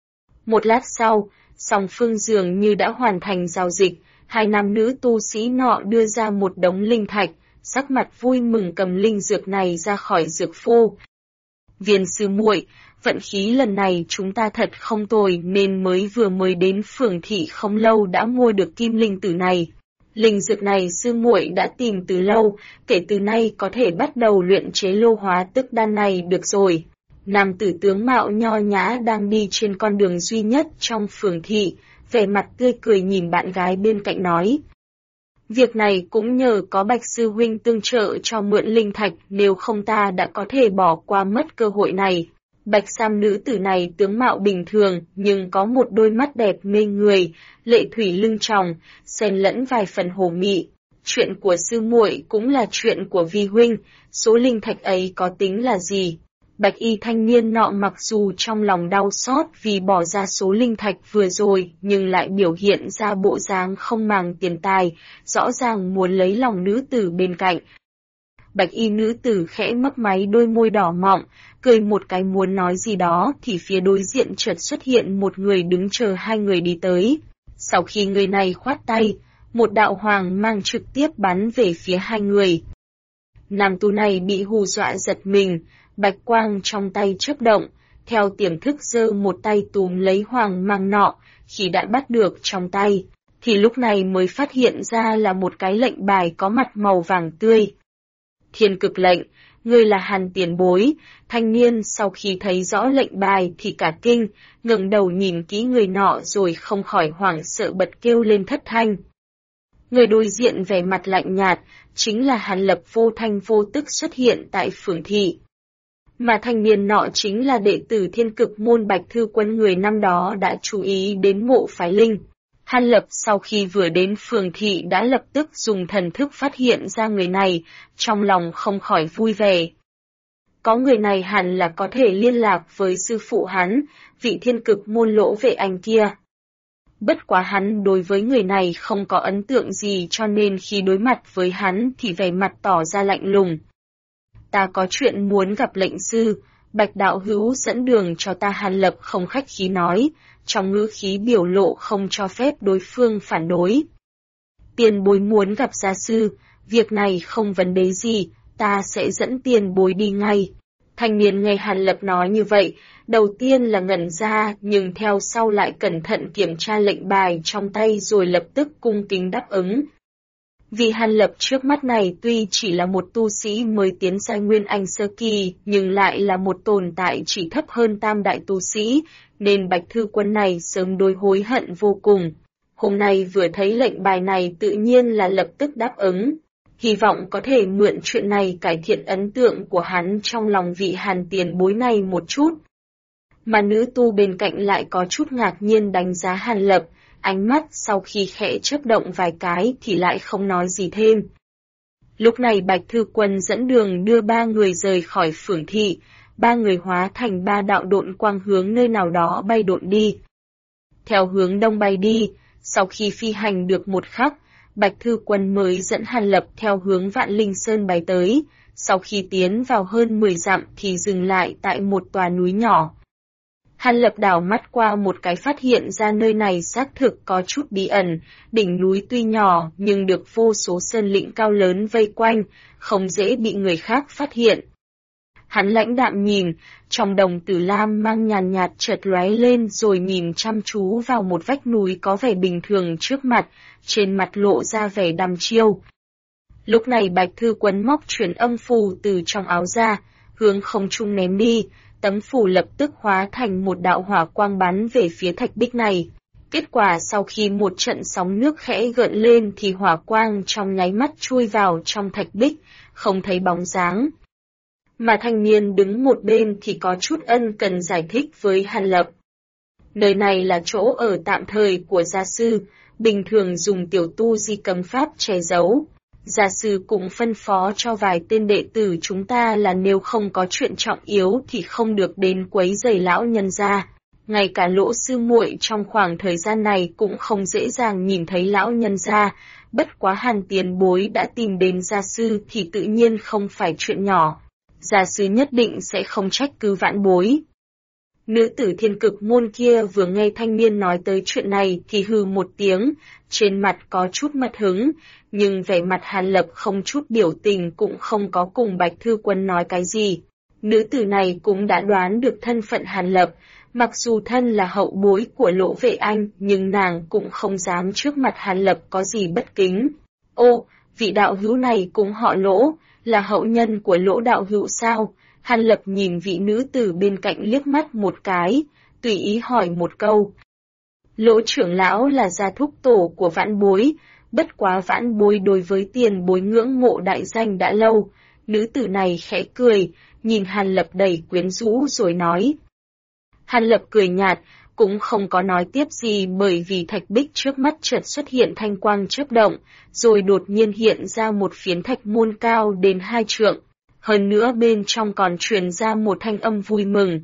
Một lát sau, song phương dường như đã hoàn thành giao dịch, hai nam nữ tu sĩ nọ đưa ra một đống linh thạch, sắc mặt vui mừng cầm linh dược này ra khỏi dược phô. Viên sư muội, vận khí lần này chúng ta thật không tồi nên mới đến phường thị không lâu đã mua được kim linh tử này. Linh dược này sư muội đã tìm từ lâu, kể từ nay có thể bắt đầu luyện chế lô hóa tức đan này được rồi. Nam tử tướng mạo nho nhã đang đi trên con đường duy nhất trong phường thị, vẻ mặt tươi cười nhìn bạn gái bên cạnh nói. Việc này cũng nhờ có Bạch sư huynh tương trợ cho mượn linh thạch, nếu không ta đã có thể bỏ qua mất cơ hội này. Bạch sam nữ tử này tướng mạo bình thường nhưng có một đôi mắt đẹp mê người, lệ thủy lưng tròng, xen lẫn vài phần hồ mị. Chuyện của sư muội cũng là chuyện của vi huynh, số linh thạch ấy có tính là gì? Bạch y thanh niên nọ mặc dù trong lòng đau xót vì bỏ ra số linh thạch vừa rồi nhưng lại biểu hiện ra bộ dáng không màng tiền tài, rõ ràng muốn lấy lòng nữ tử bên cạnh. Bạch y nữ tử khẽ mấp máy đôi môi đỏ mọng, cười một cái muốn nói gì đó thì phía đối diện chợt xuất hiện một người đứng chờ hai người đi tới. Sau khi người này khoát tay, một đạo hoàng mang trực tiếp bắn về phía hai người. Nam tu này bị hù dọa giật mình, bạch quang trong tay chớp động, theo tiềm thức giơ một tay túm lấy hoàng mang nọ, khi đã bắt được trong tay, thì lúc này mới phát hiện ra là một cái lệnh bài có mặt màu vàng tươi. Thiên cực lệnh, ngươi là Hàn tiền bối. Thanh niên sau khi thấy rõ lệnh bài thì cả kinh, ngẩng đầu nhìn kỹ người nọ rồi không khỏi hoảng sợ bật kêu lên thất thanh. Người đối diện vẻ mặt lạnh nhạt, chính là Hàn Lập vô thanh vô tức xuất hiện tại phường thị. Mà thanh niên nọ chính là đệ tử Thiên Cực môn Bạch Thư Quân người năm đó đã chú ý đến mộ phái linh. Hàn Lập sau khi vừa đến phường thị đã lập tức dùng thần thức phát hiện ra người này, trong lòng không khỏi vui vẻ. Có người này hẳn là có thể liên lạc với sư phụ hắn, vị Thiên Cực môn Lỗ Vệ Anh kia. Bất quá hắn đối với người này không có ấn tượng gì cho nên khi đối mặt với hắn thì vẻ mặt tỏ ra lạnh lùng. Ta có chuyện muốn gặp lệnh sư, Bạch đạo hữu dẫn đường cho ta. Hàn Lập không khách khí nói, trong ngữ khí biểu lộ không cho phép đối phương phản đối. Tiền bối muốn gặp gia sư, việc này không vấn đề gì, ta sẽ dẫn tiền bối đi ngay. Thanh niên nghe Hàn Lập nói như vậy, đầu tiên là ngẩn ra nhưng theo sau lại cẩn thận kiểm tra lệnh bài trong tay rồi lập tức cung kính đáp ứng. Vì Hàn Lập trước mắt này tuy chỉ là một tu sĩ mới tiến giai Nguyên Anh sơ kỳ nhưng lại là một tồn tại chỉ thấp hơn tam đại tu sĩ, nên Bạch Thư Quân này sớm đối hối hận vô cùng. Hôm nay vừa thấy lệnh bài này tự nhiên là lập tức đáp ứng. Hy vọng có thể mượn chuyện này cải thiện ấn tượng của hắn trong lòng vị Hàn tiền bối này một chút. Mà nữ tu bên cạnh lại có chút ngạc nhiên đánh giá Hàn Lập, ánh mắt sau khi khẽ chớp động vài cái thì lại không nói gì thêm. Lúc này Bạch Thư Quân dẫn đường đưa ba người rời khỏi phường thị, ba người hóa thành ba đạo độn quang hướng nơi nào đó bay độn đi. Theo hướng đông bay đi, sau khi phi hành được một khắc, Bạch Thư Quân mới dẫn Hàn Lập theo hướng Vạn Linh Sơn bay tới, sau khi tiến vào hơn 10 dặm thì dừng lại tại một tòa núi nhỏ. Hàn Lập đảo mắt qua một cái phát hiện ra nơi này xác thực có chút bí ẩn, đỉnh núi tuy nhỏ nhưng được vô số sơn lĩnh cao lớn vây quanh, không dễ bị người khác phát hiện. Hắn lãnh đạm nhìn, trong đồng tử lam mang nhàn nhạt chợt lóe lên rồi nhìn chăm chú vào một vách núi có vẻ bình thường trước mặt, trên mặt lộ ra vẻ đăm chiêu. Lúc này Bạch Thư Quân móc truyền âm phù từ trong áo ra, hướng không trung ném đi, tấm phù lập tức hóa thành một đạo hỏa quang bắn về phía thạch bích này. Kết quả sau khi một trận sóng nước khẽ gợn lên thì hỏa quang trong nháy mắt chui vào trong thạch bích, không thấy bóng dáng. Mà thanh niên đứng một bên thì có chút ân cần giải thích với Hàn Lập. Nơi này là chỗ ở tạm thời của gia sư, bình thường dùng tiểu tu di cấm pháp che giấu. Gia sư cũng phân phó cho vài tên đệ tử chúng ta là nếu không có chuyện trọng yếu thì không được đến quấy rầy lão nhân gia. Ngay cả Lỗ sư muội trong khoảng thời gian này cũng không dễ dàng nhìn thấy lão nhân gia, bất quá Hàn tiền bối đã tìm đến gia sư thì tự nhiên không phải chuyện nhỏ. Gia sư nhất định sẽ không trách cứ vãn bối. Nữ tử Thiên Cực môn kia vừa nghe thanh niên nói tới chuyện này thì hừ một tiếng, trên mặt có chút mất hứng, nhưng vẻ mặt Hàn Lập không chút biểu tình cũng không có cùng Bạch Thư Quân nói cái gì. Nữ tử này cũng đã đoán được thân phận Hàn Lập, mặc dù thân là hậu bối của Lỗ Vệ Anh nhưng nàng cũng không dám trước mặt Hàn Lập có gì bất kính. Ô, vị đạo hữu này cũng họ Lỗ, là hậu nhân của Lỗ đạo hữu sao? Hàn Lập nhìn vị nữ tử bên cạnh liếc mắt một cái, tùy ý hỏi một câu. Lỗ trưởng lão là gia thúc tổ của vãn bối, bất quá vãn bối đối với tiền bối ngưỡng mộ đại danh đã lâu. Nữ tử này khẽ cười, nhìn Hàn Lập đầy quyến rũ rồi nói. Hàn Lập cười nhạt, cũng không có nói tiếp gì bởi vì thạch bích trước mắt chợt xuất hiện thanh quang chớp động, rồi đột nhiên hiện ra một phiến thạch môn cao đến 2 trượng. Hơn nữa bên trong còn truyền ra một thanh âm vui mừng.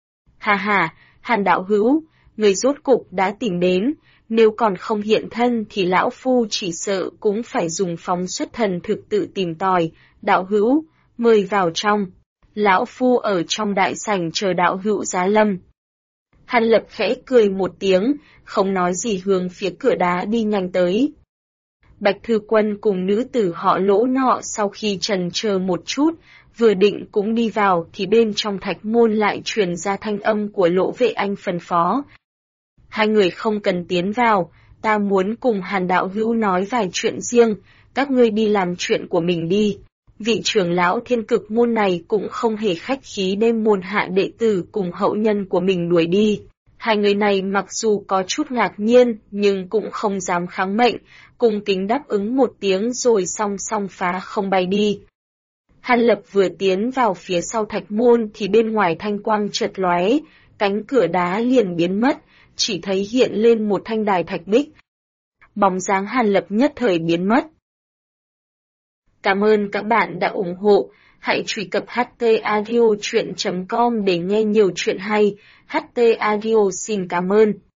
Hà hà, Hàn đạo hữu, người rốt cục đã tìm đến, nếu còn không hiện thân thì lão phu chỉ sợ cũng phải dùng phóng xuất thần thực tự tìm tòi. Đạo hữu, mời vào trong. Lão phu ở trong đại sảnh chờ đạo hữu giá lâm. Hàn Lập khẽ cười một tiếng, không nói gì hướng phía cửa đá đi nhanh tới. Bạch Thư Quân cùng nữ tử họ Lỗ nọ sau khi chần chờ một chút, vừa định cũng đi vào thì bên trong thạch môn lại truyền ra thanh âm của Lỗ Vệ Anh phân phó. Hai người không cần tiến vào, Ta muốn cùng Hàn đạo hữu nói vài chuyện riêng, các ngươi đi làm chuyện của mình đi. Vị trưởng lão Thiên Cực môn này cũng không hề khách khí đem môn hạ đệ tử cùng hậu nhân của mình đuổi đi. Hai người này mặc dù có chút ngạc nhiên, nhưng cũng không dám kháng mệnh, cung kính đáp ứng một tiếng rồi song song phá không bay đi. Hàn Lập vừa tiến vào phía sau thạch môn thì bên ngoài thanh quang chợt lóe, cánh cửa đá liền biến mất, chỉ thấy hiện lên một thanh đài thạch bích. Bóng dáng Hàn Lập nhất thời biến mất. Cảm ơn các bạn đã ủng hộ, hãy truy cập htaudio.com để nghe nhiều chuyện hay. HT Audio xin cảm ơn.